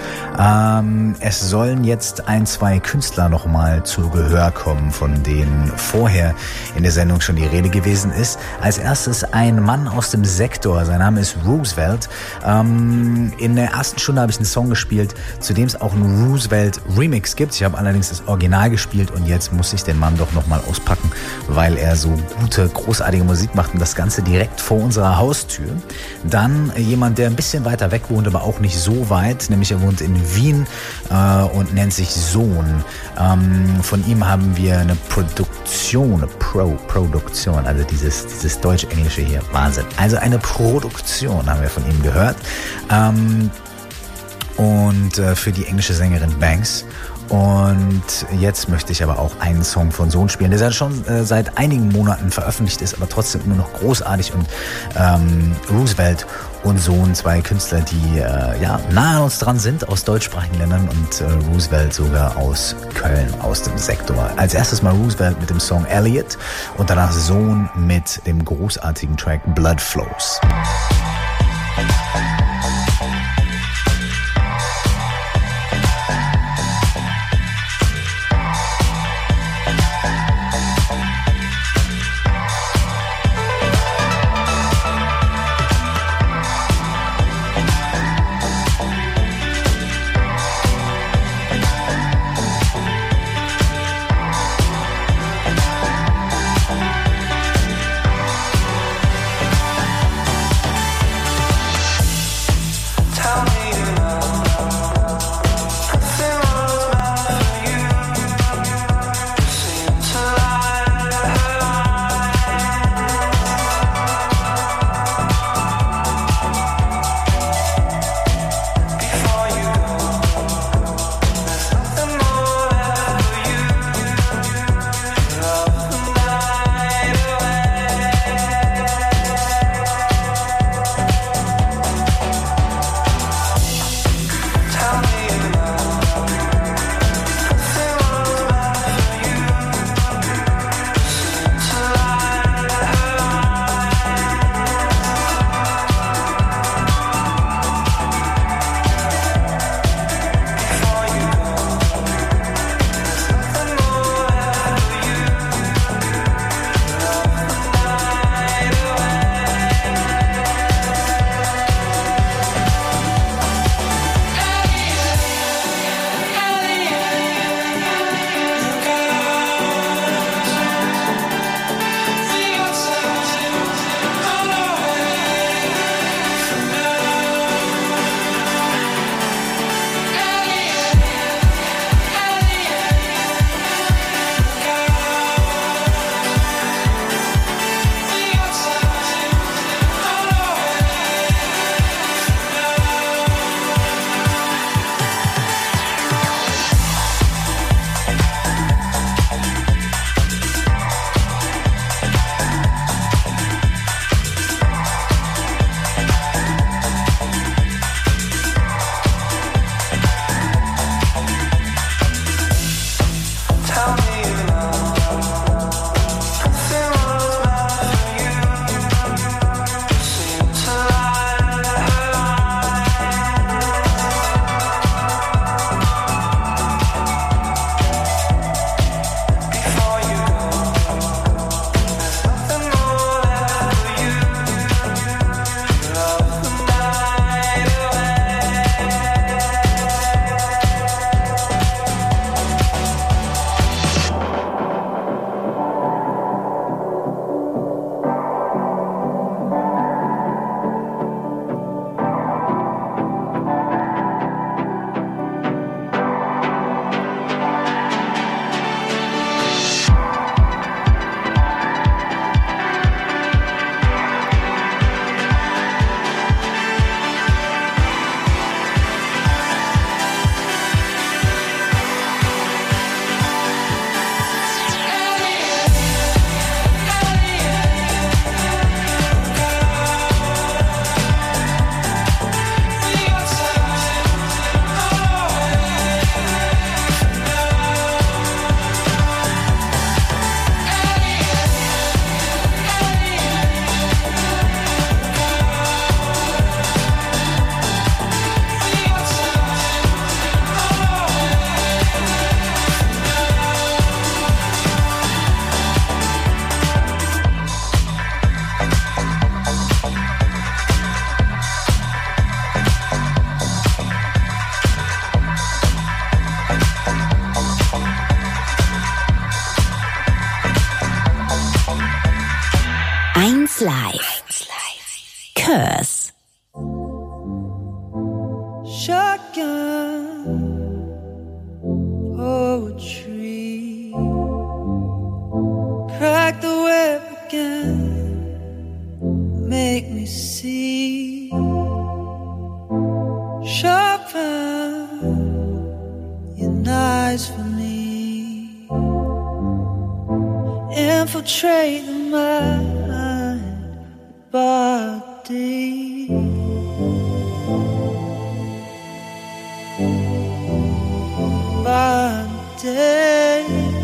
S2: Ähm, es sollen jetzt ein, zwei Künstler nochmal zu Gehör kommen, von denen vorher in der Sendung schon die Rede gewesen ist. Als erstes ein Mann aus dem Sektor, sein Name ist Roosevelt. Ähm, in der ersten Stunde habe ich einen Song gespielt, zu dem es auch einen Roosevelt Remix gibt. Ich habe allerdings das Original gespielt und jetzt muss ich den Mann doch nochmal auspacken, weil er so gute, großartige Musik macht und das Ganze direkt vor unserer Haustür. Dann jemand, der ein bisschen weiter weg wohnt, aber auch nicht so weit, nämlich er wohnt in Wien äh, und nennt sich Sohn. Ähm, von ihm haben wir eine Produktion, eine Pro, Produktion, also dieses, dieses Deutsch-Englische hier, Wahnsinn. Also eine Produktion haben wir von ihm gehört. Ähm, und äh, für die englische Sängerin Banks. Und jetzt möchte ich aber auch einen Song von Sohn spielen, der schon äh, seit einigen Monaten veröffentlicht ist, aber trotzdem immer noch großartig. Und ähm, Roosevelt und Sohn, zwei Künstler, die äh, ja nah an uns dran sind, aus deutschsprachigen Ländern, und äh, Roosevelt sogar aus Köln, aus dem Sektor. Als erstes mal Roosevelt mit dem Song Elliot und danach Sohn mit dem großartigen Track Blood Flows.
S1: eins Live. Curse.
S5: Shotgun poetry. Crack the whip again. Make me see. Sharpen your knives for me. Infiltrate the mind, body. Body.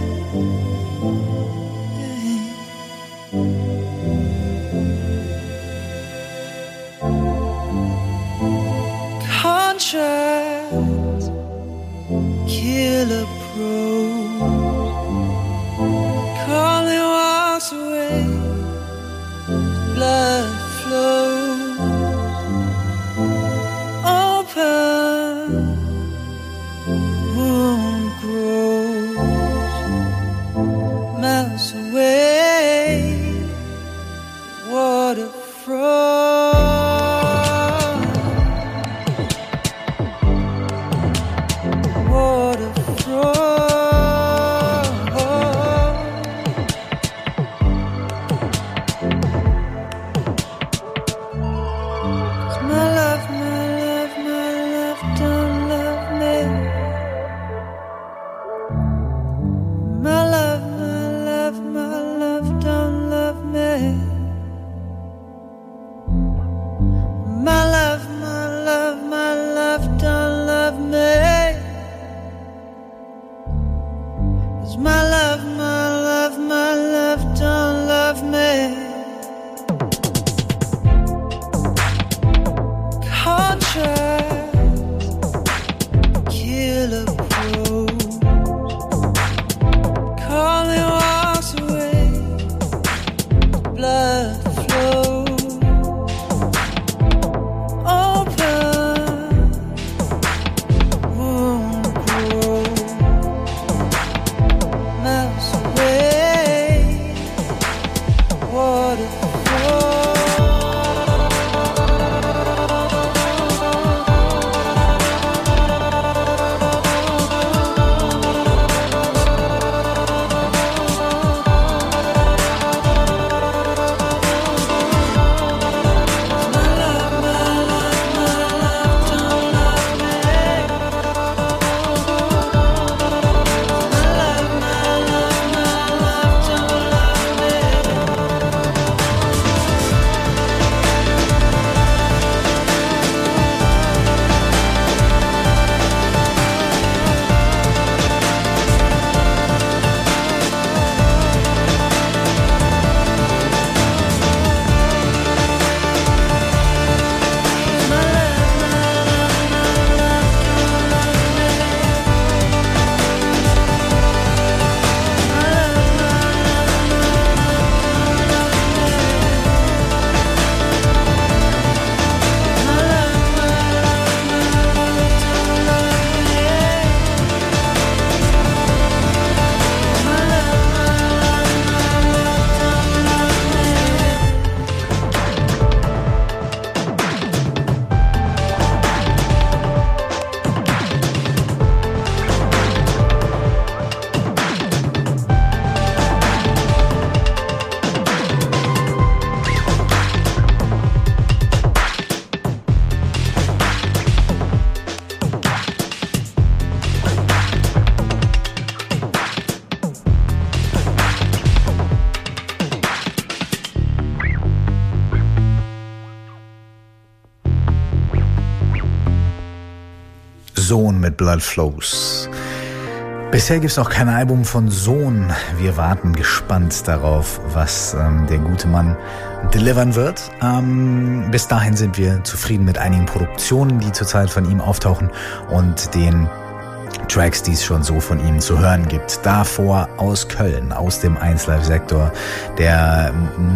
S5: Contract, killer prose. Calling walks away, blood flows. Open, wound grows, melts away, water froze. Water froze. My love, my love, my love, don't love me. My love, my love, my love, don't love me. My love, my love, my love, don't love me. 'Cause my love, my love, my love, don't love me. Contract, killer prose. Calling walks away, blood flows. Open, wound grows, melts away, water flows.
S2: Sohn mit Blood Flows. Bisher gibt es noch kein Album von Sohn. Wir warten gespannt darauf, was ähm, der gute Mann delivern wird. Ähm, bis dahin sind wir zufrieden mit einigen Produktionen, die zurzeit von ihm auftauchen und den Tracks, die es schon so von ihm zu hören gibt. Davor aus Köln, aus dem eins Live-Sektor, der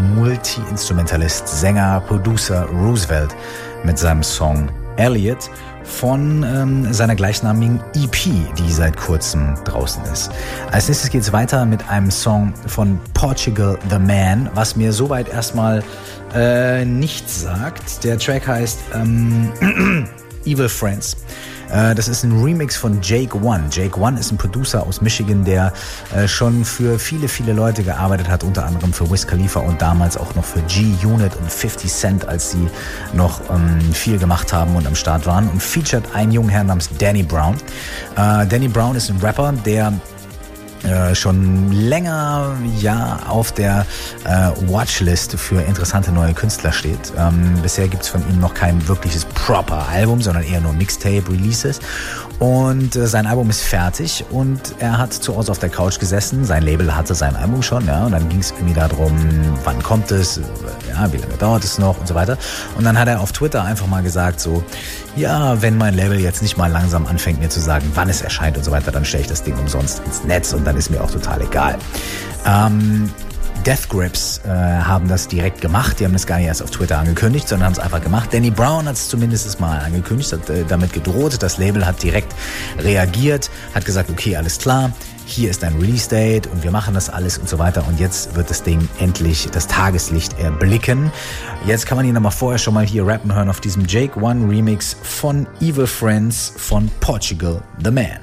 S2: Multi-Instrumentalist, Sänger, Producer Roosevelt mit seinem Song Elliot. von ähm, seiner gleichnamigen E P, die seit kurzem draußen ist. Als nächstes geht's weiter mit einem Song von Portugal The Man, was mir soweit erstmal äh, nichts sagt. Der Track heißt ähm, Evil Friends. Äh, das ist ein Remix von Jake One. Jake One ist ein Producer aus Michigan, der äh, schon für viele, viele Leute gearbeitet hat, unter anderem für Wiz Khalifa und damals auch noch für G-Unit und fifty Cent, als sie noch ähm, viel gemacht haben und am Start waren, und featured einen jungen Herrn namens Danny Brown. Äh, Danny Brown ist ein Rapper, der Äh, schon länger ja auf der äh, Watchlist für interessante neue Künstler steht. Ähm, bisher gibt's von ihm noch kein wirkliches proper Album, sondern eher nur Mixtape-Releases. Und äh, sein Album ist fertig und er hat zu Hause auf der Couch gesessen. Sein Label hatte sein Album schon, ja, und dann ging es irgendwie darum, wann kommt es, ja, wie lange dauert es noch und so weiter. Und dann hat er auf Twitter einfach mal gesagt so, ja, wenn mein Label jetzt nicht mal langsam anfängt mir zu sagen, wann es erscheint und so weiter, dann stelle ich das Ding umsonst ins Netz und dann ist mir auch total egal. Ähm, Death Grips äh, haben das direkt gemacht. Die haben das gar nicht erst auf Twitter angekündigt, sondern haben es einfach gemacht. Danny Brown hat es zumindest mal angekündigt, hat äh, damit gedroht. Das Label hat direkt reagiert, hat gesagt, okay, alles klar, hier ist ein Release-Date und wir machen das alles und so weiter. Und jetzt wird das Ding endlich das Tageslicht erblicken. Jetzt kann man ihn aber vorher schon mal hier rappen hören auf diesem Jake One Remix von Evil Friends von Portugal The Man.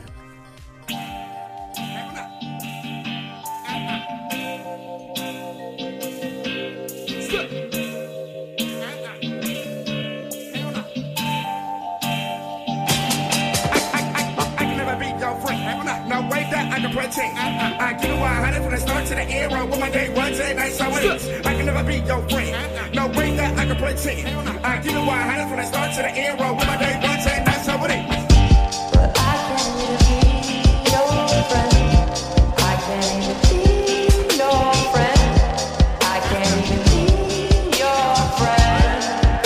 S3: I give you one hundred from the start to the end. Roll with my day ones and that's how it is. I can never be your friend. No way that I can pretend. I give you one hundred from the start to the end. Roll with my day ones and that's how it is. But I can't even be your friend. I can't even be your friend. I can't even be your friend.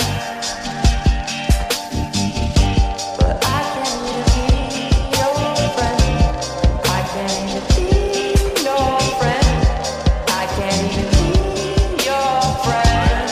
S3: But I can't even be your friend. I can't even be your friend. I can't even be your friend.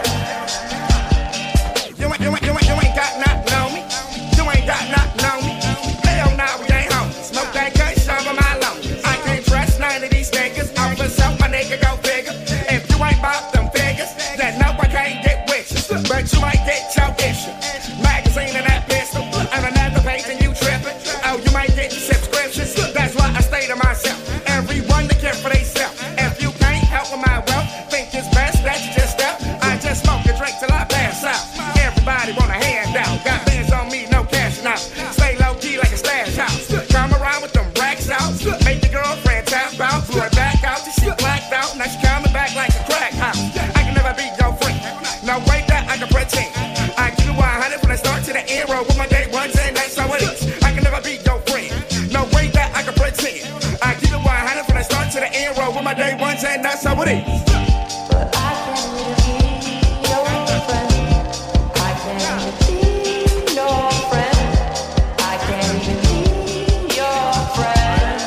S3: You ain't, you ain't, you ain't, you ain't got nothing on me. You ain't got nothing on me. Hell nah, we ain't home. Smoke that good shove on my lungs. I can't trust none of these niggas. Off the self, my nigga go figure. If you ain't bought them figures, then no, I can't get with you. But you might get your issue. Magazine and that pistol. On another page and you tripping. Oh, you might get your subscriptions. That's why I stay to myself. Everyone to care for theyself. If you can't help with my wealth, think it's best that you just step. I just smoke and drink till I pass out. Everybody want a handout. Got bands on me, no cash now. Stay low key like a stash house. Come around with them racks out. Make your girlfriend tap out. Blew her back out till she blacked out. Now she coming back like a crack house. I can never be your friend. No way that I can pretend. I give you one hundred from the start to the end. Roll with my day ones and that's how it is. I can never be your friend. No way that I can pretend. I give you one hundred from the start to the end. Roll with my day ones and that's how it is. But I can't even be your friend. I can't even be your friend. I can't even be your friend.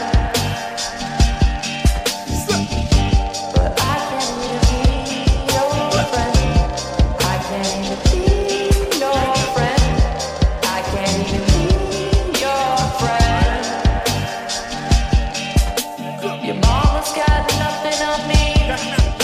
S3: But I can't even be your friend. I can't even be your friend. I can't even be your friend. Your mama's got nothing on me.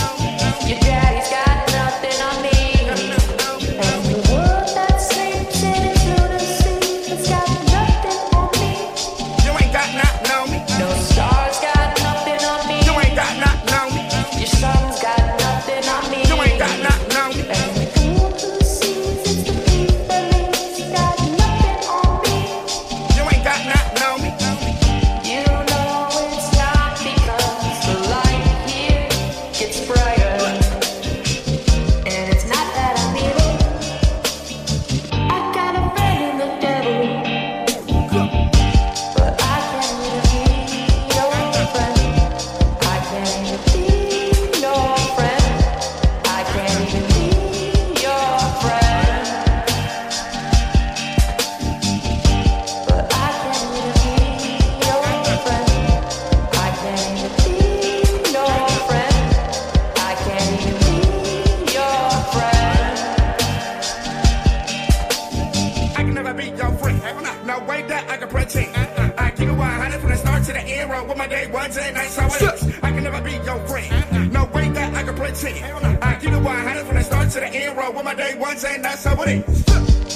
S3: with my day ones and that's how it is. I can never be your friend. No way that I can pretend. I give it one hundred from the start to the end. Roll with my day ones and that's how it is.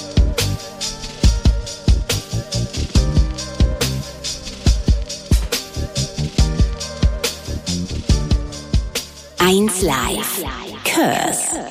S1: eins Live. Curse.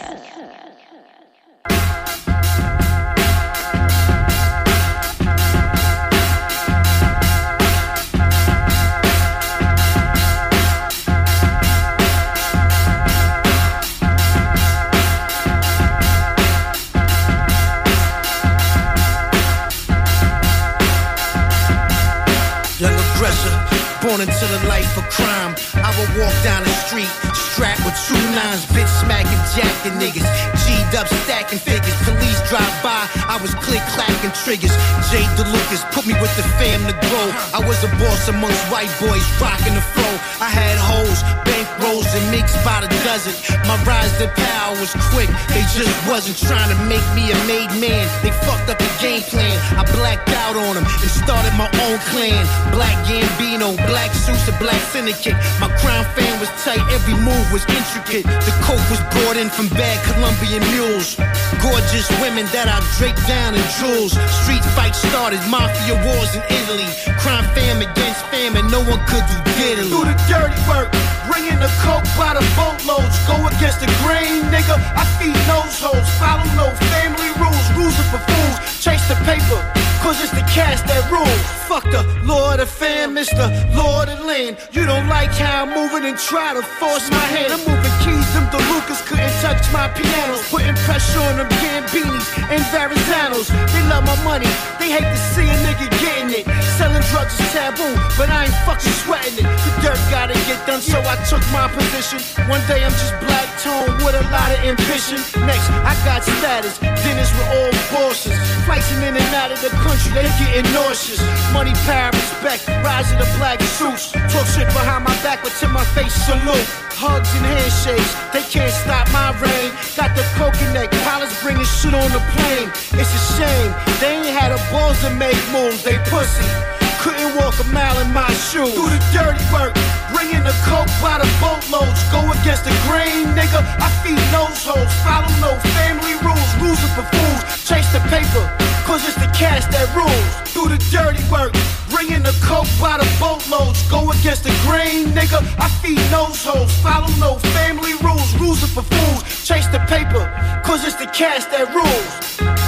S11: Born into the life of crime, I would walk down the street, strapped with two nines, bitch smacking, jacking niggas, G'd up, stacking figures. Police drive by, I was click clacking triggers. Jay DeLucas put me with the fam to grow. I was a boss amongst white boys, rocking the flow. I had hoes, bank rolls, and mix by the dozen. My rise to power was quick, they just wasn't trying to make me a made man. They fucked up the game plan. I blacked out on them and started my own clan. Black Gambino, black suits, a black syndicate. My crime fan was tight, every move was intricate. The coke was brought in from bad Colombian mules. Gorgeous women that I draped down in jewels. Street fights started, mafia wars in Italy. Crime fam against fam and no one could do diddly. Do the dirty work, bringing the coke by the boatloads. Go against the grain, nigga, I feed nose holes. Follow no family rules, rules are for fools. Chase the paper, cause it's the cash that rules. Fuck the law of the fam, Mister Law of the land. You don't like how I'm moving and try to force my hand. I'm moving keys, them DeLucas couldn't touch my pianos. Putting pressure on them Gambinis and Verrazanos. They love my money, they hate to see a nigga getting it. Selling drugs is taboo, but I ain't fucking sweating it. The dirt gotta get done, so I took my position. One day I'm just black tone with a lot of ambition. Next, I got status, dinners with all bosses. Flights in and out of the country, they getting nauseous. Money, power, respect, rise of the black suits. Talk shit behind my back, but to my face salute. Hugs and handshakes, they can't stop my reign. Got the coconut, pilots bringing shit on the plane. It's a shame, they ain't had the balls to make moves, they pussy. Couldn't walk a mile in my shoes. Do the dirty work, bringing the coke by the boatloads. Go against the grain, nigga, I feed nose holes. Follow no family rules, rules are for fools. Chase the paper, cause it's the cash that rules. Do the dirty work, bringing the coke by the boatloads. Go against the grain, nigga, I feed nose holes. Follow no family rules, rules are for fools. Chase the paper, cause it's the cash that rules.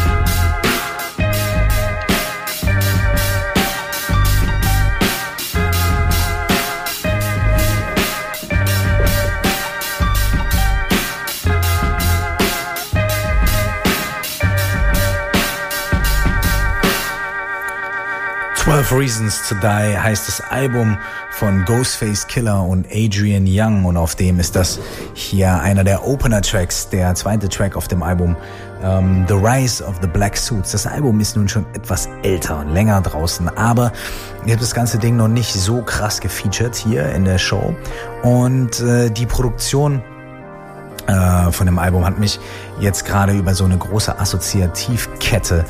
S2: twelve Reasons to Die heißt das Album von Ghostface Killah und Adrian Young und auf dem ist das hier einer der Opener-Tracks, der zweite Track auf dem Album um, The Rise of the Black Suits. Das Album ist nun schon etwas älter und länger draußen, aber ich habe das ganze Ding noch nicht so krass gefeatured hier in der Show und äh, die Produktion von dem Album hat mich jetzt gerade über so eine große Assoziativkette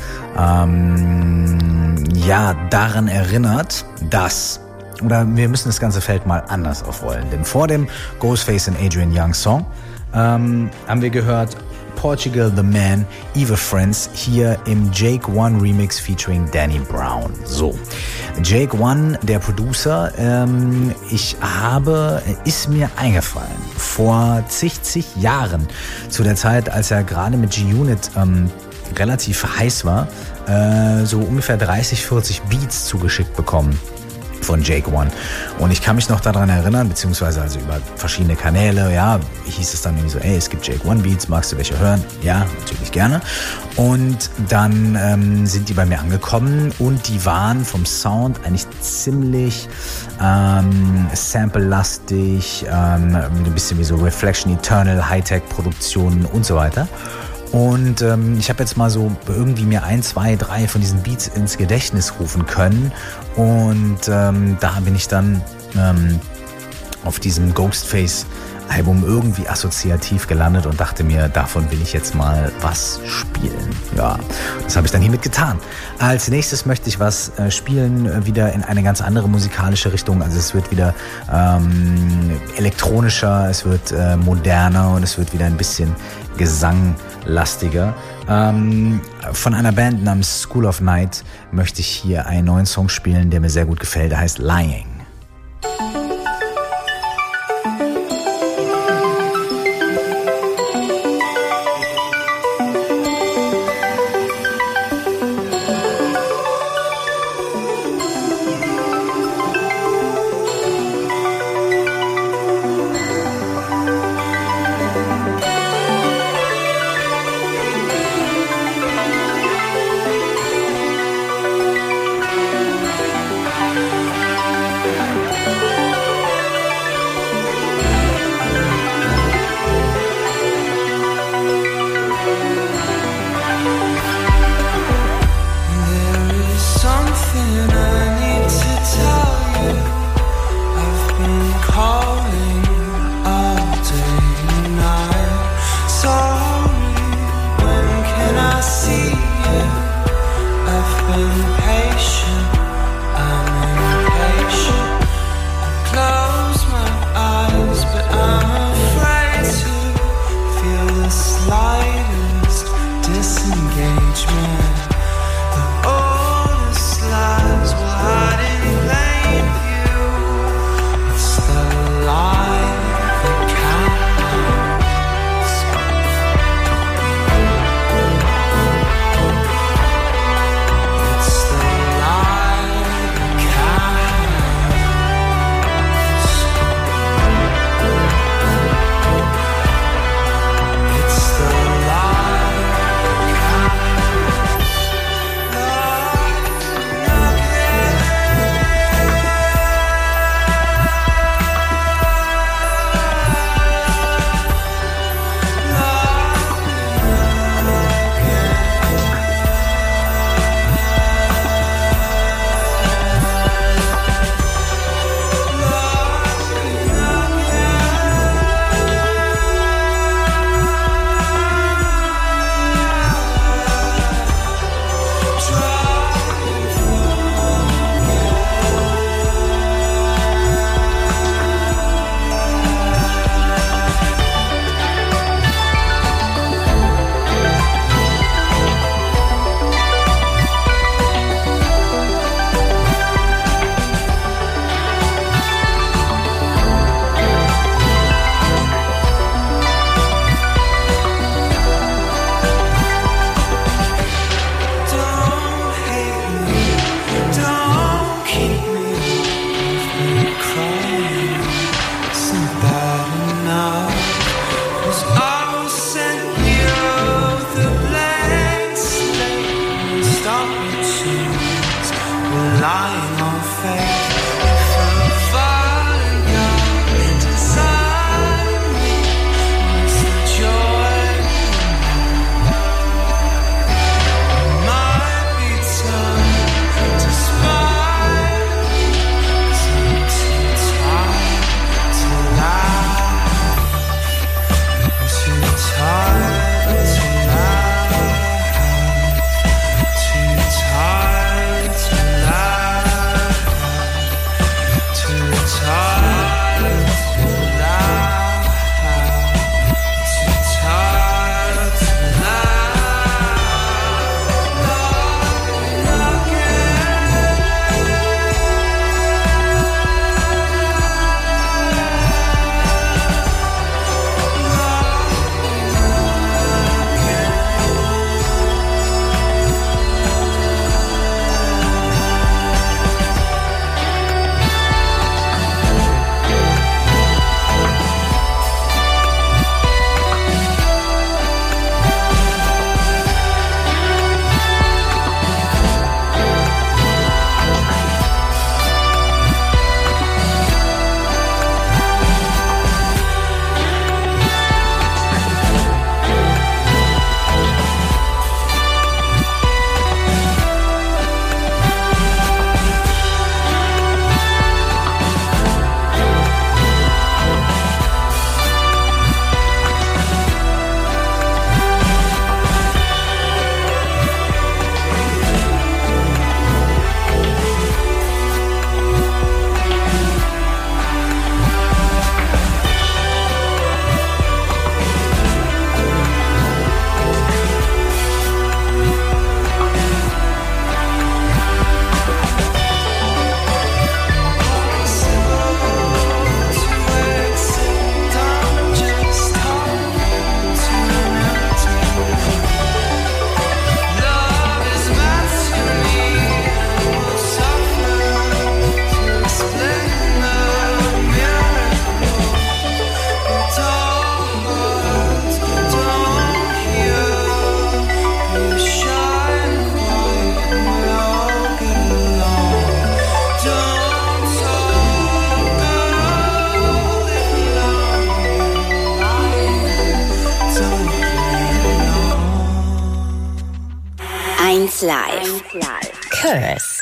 S2: ähm, ja daran erinnert, dass oder wir müssen das ganze Feld mal anders aufrollen, denn vor dem Ghostface und Adrian Young Song ähm, haben wir gehört Portugal the Man, Eva Friends hier im Jake One Remix featuring Danny Brown. So, Jake One, der Producer, ähm, ich habe, ist mir eingefallen, vor zig, zig Jahren, zu der Zeit, als er gerade mit G-Unit ähm, relativ heiß war, äh, so ungefähr dreißig, vierzig Beats zugeschickt bekommen von Jake One. Und ich kann mich noch daran erinnern, beziehungsweise also über verschiedene Kanäle, ja, hieß es dann irgendwie so, ey, es gibt Jake One Beats, magst du welche hören? Ja, natürlich gerne. Und dann ähm, sind die bei mir angekommen und die waren vom Sound eigentlich ziemlich ähm, sample-lastig, ähm, ein bisschen wie so Reflection Eternal, Hightech-Produktionen und so weiter. Und ähm, ich habe jetzt mal so irgendwie mir ein, zwei, drei von diesen Beats ins Gedächtnis rufen können. Und ähm, da bin ich dann ähm, auf diesem Ghostface-Album irgendwie assoziativ gelandet und dachte mir, davon will ich jetzt mal was spielen. spielen. Ja, das habe ich dann hiermit getan. Als nächstes möchte ich was äh, spielen, äh, wieder in eine ganz andere musikalische Richtung. Also es wird wieder ähm, elektronischer, es wird äh, moderner und es wird wieder ein bisschen gesanglastiger. Ähm, von einer Band namens School of Night möchte ich hier einen neuen Song spielen, der mir sehr gut gefällt. Der heißt Lying.
S1: eins Live. Curse.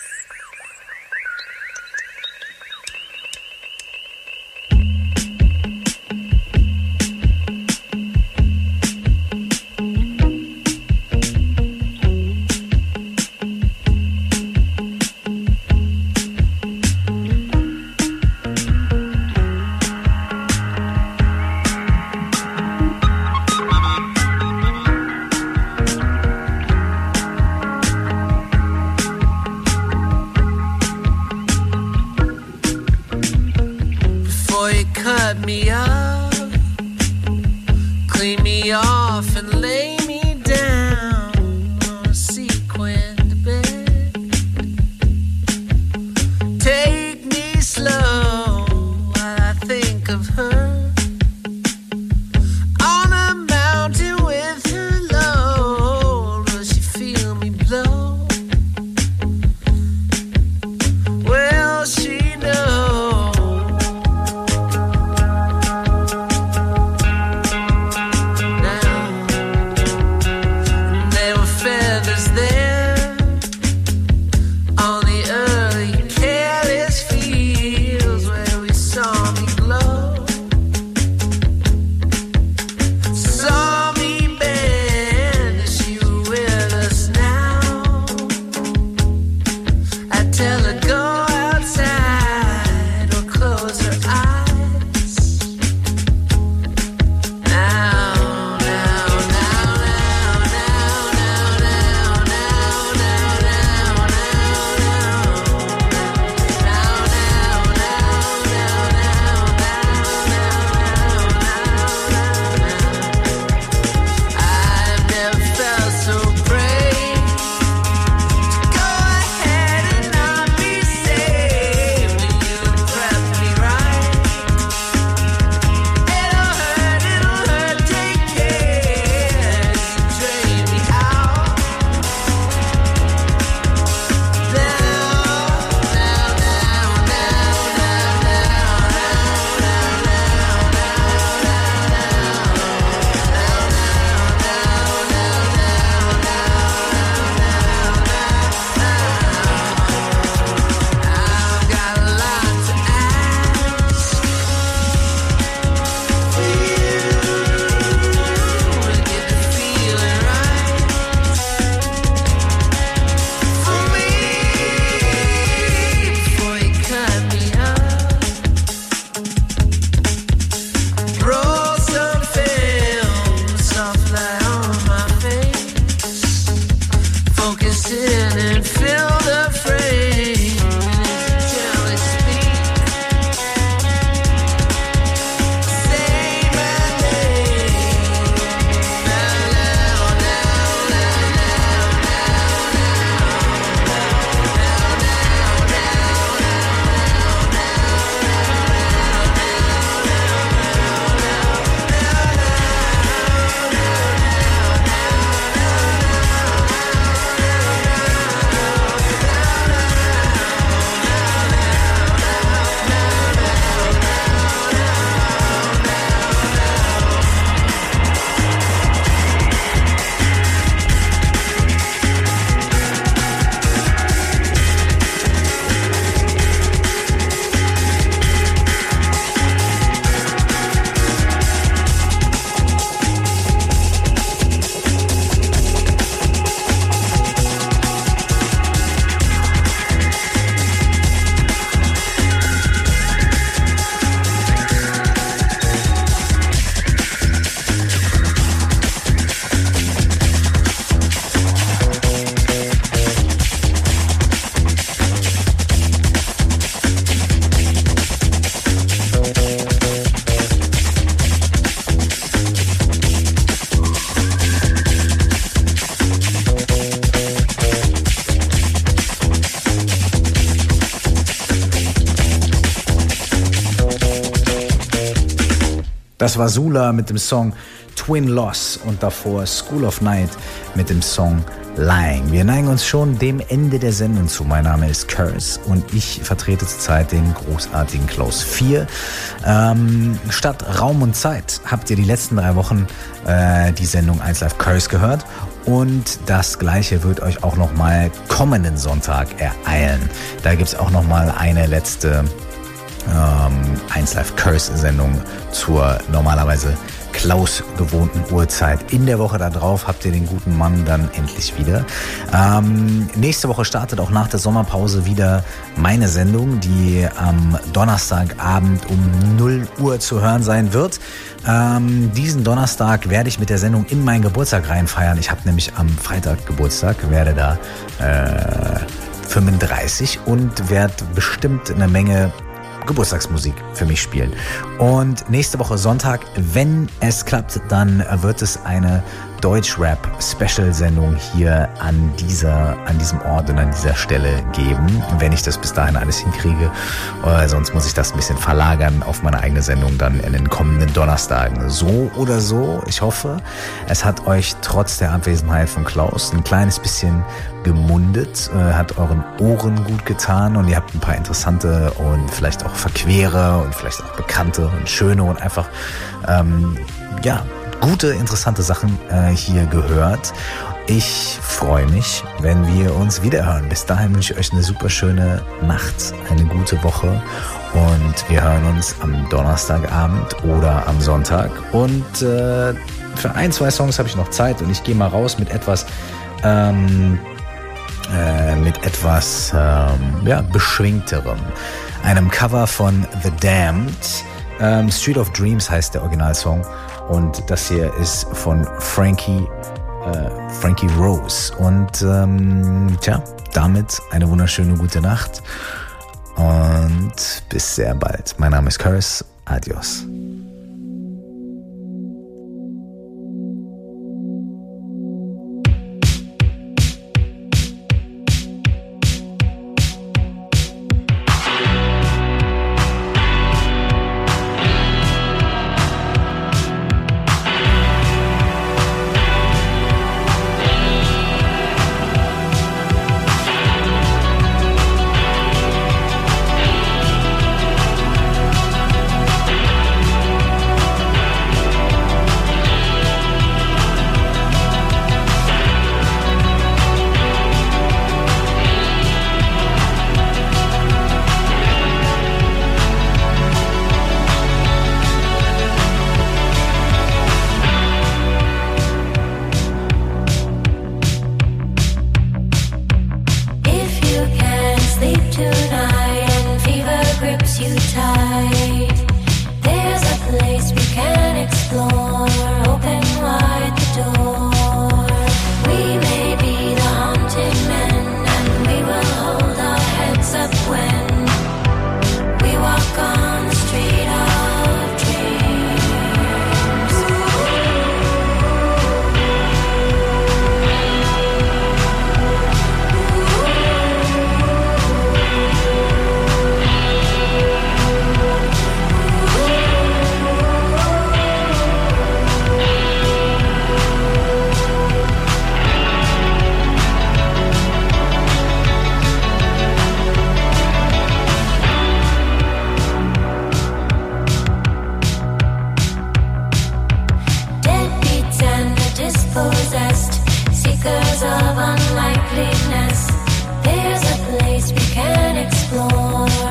S2: Das war Sula mit dem Song Twin Loss und davor School of Night mit dem Song Lying. Wir neigen uns schon dem Ende der Sendung zu. Mein Name ist Curse und ich vertrete zurzeit den großartigen Klaus vier. Ähm, statt Raum und Zeit habt ihr die letzten drei Wochen äh, die Sendung eins Live Curse gehört. Und das Gleiche wird euch auch nochmal kommenden Sonntag ereilen. Da gibt es auch nochmal eine letzte ähm, eins Live Curse Sendung zur normalerweise Klaus gewohnten Uhrzeit. In der Woche darauf habt ihr den guten Mann dann endlich wieder. Ähm, nächste Woche startet auch nach der Sommerpause wieder meine Sendung, die am Donnerstagabend um null Uhr zu hören sein wird. Ähm, diesen Donnerstag werde ich mit der Sendung in meinen Geburtstag reinfeiern. Ich habe nämlich am Freitag Geburtstag, werde da äh, fünfunddreißig und werde bestimmt eine Menge Geburtstagsmusik für mich spielen. Und nächste Woche Sonntag, wenn es klappt, dann wird es eine Deutschrap-Special-Sendung hier an dieser, an diesem Ort und an dieser Stelle geben, wenn ich das bis dahin alles hinkriege. Äh, sonst muss ich das ein bisschen verlagern auf meine eigene Sendung dann in den kommenden Donnerstagen. So oder so, ich hoffe, es hat euch trotz der Abwesenheit von Klaus ein kleines bisschen gemundet, äh, hat euren Ohren gut getan und ihr habt ein paar interessante und vielleicht auch verquere und vielleicht auch bekannte und schöne und einfach, ähm, ja, gute, interessante Sachen äh, hier gehört. Ich freue mich, wenn wir uns wiederhören. Bis dahin wünsche ich euch eine super schöne Nacht, eine gute Woche und wir hören uns am Donnerstagabend oder am Sonntag. Und äh, für ein, zwei Songs habe ich noch Zeit und ich gehe mal raus mit etwas ähm, äh, mit etwas ähm, ja, beschwingterem. Einem Cover von The Damned. Ähm, Street of Dreams heißt der Originalsong. Und das hier ist von Frankie, äh, Frankie Rose. Und ähm, tja, damit eine wunderschöne gute Nacht. Und bis sehr bald. Mein Name ist Curse. Adios.
S5: Possessed, seekers of unlikeliness. There's a place we can explore.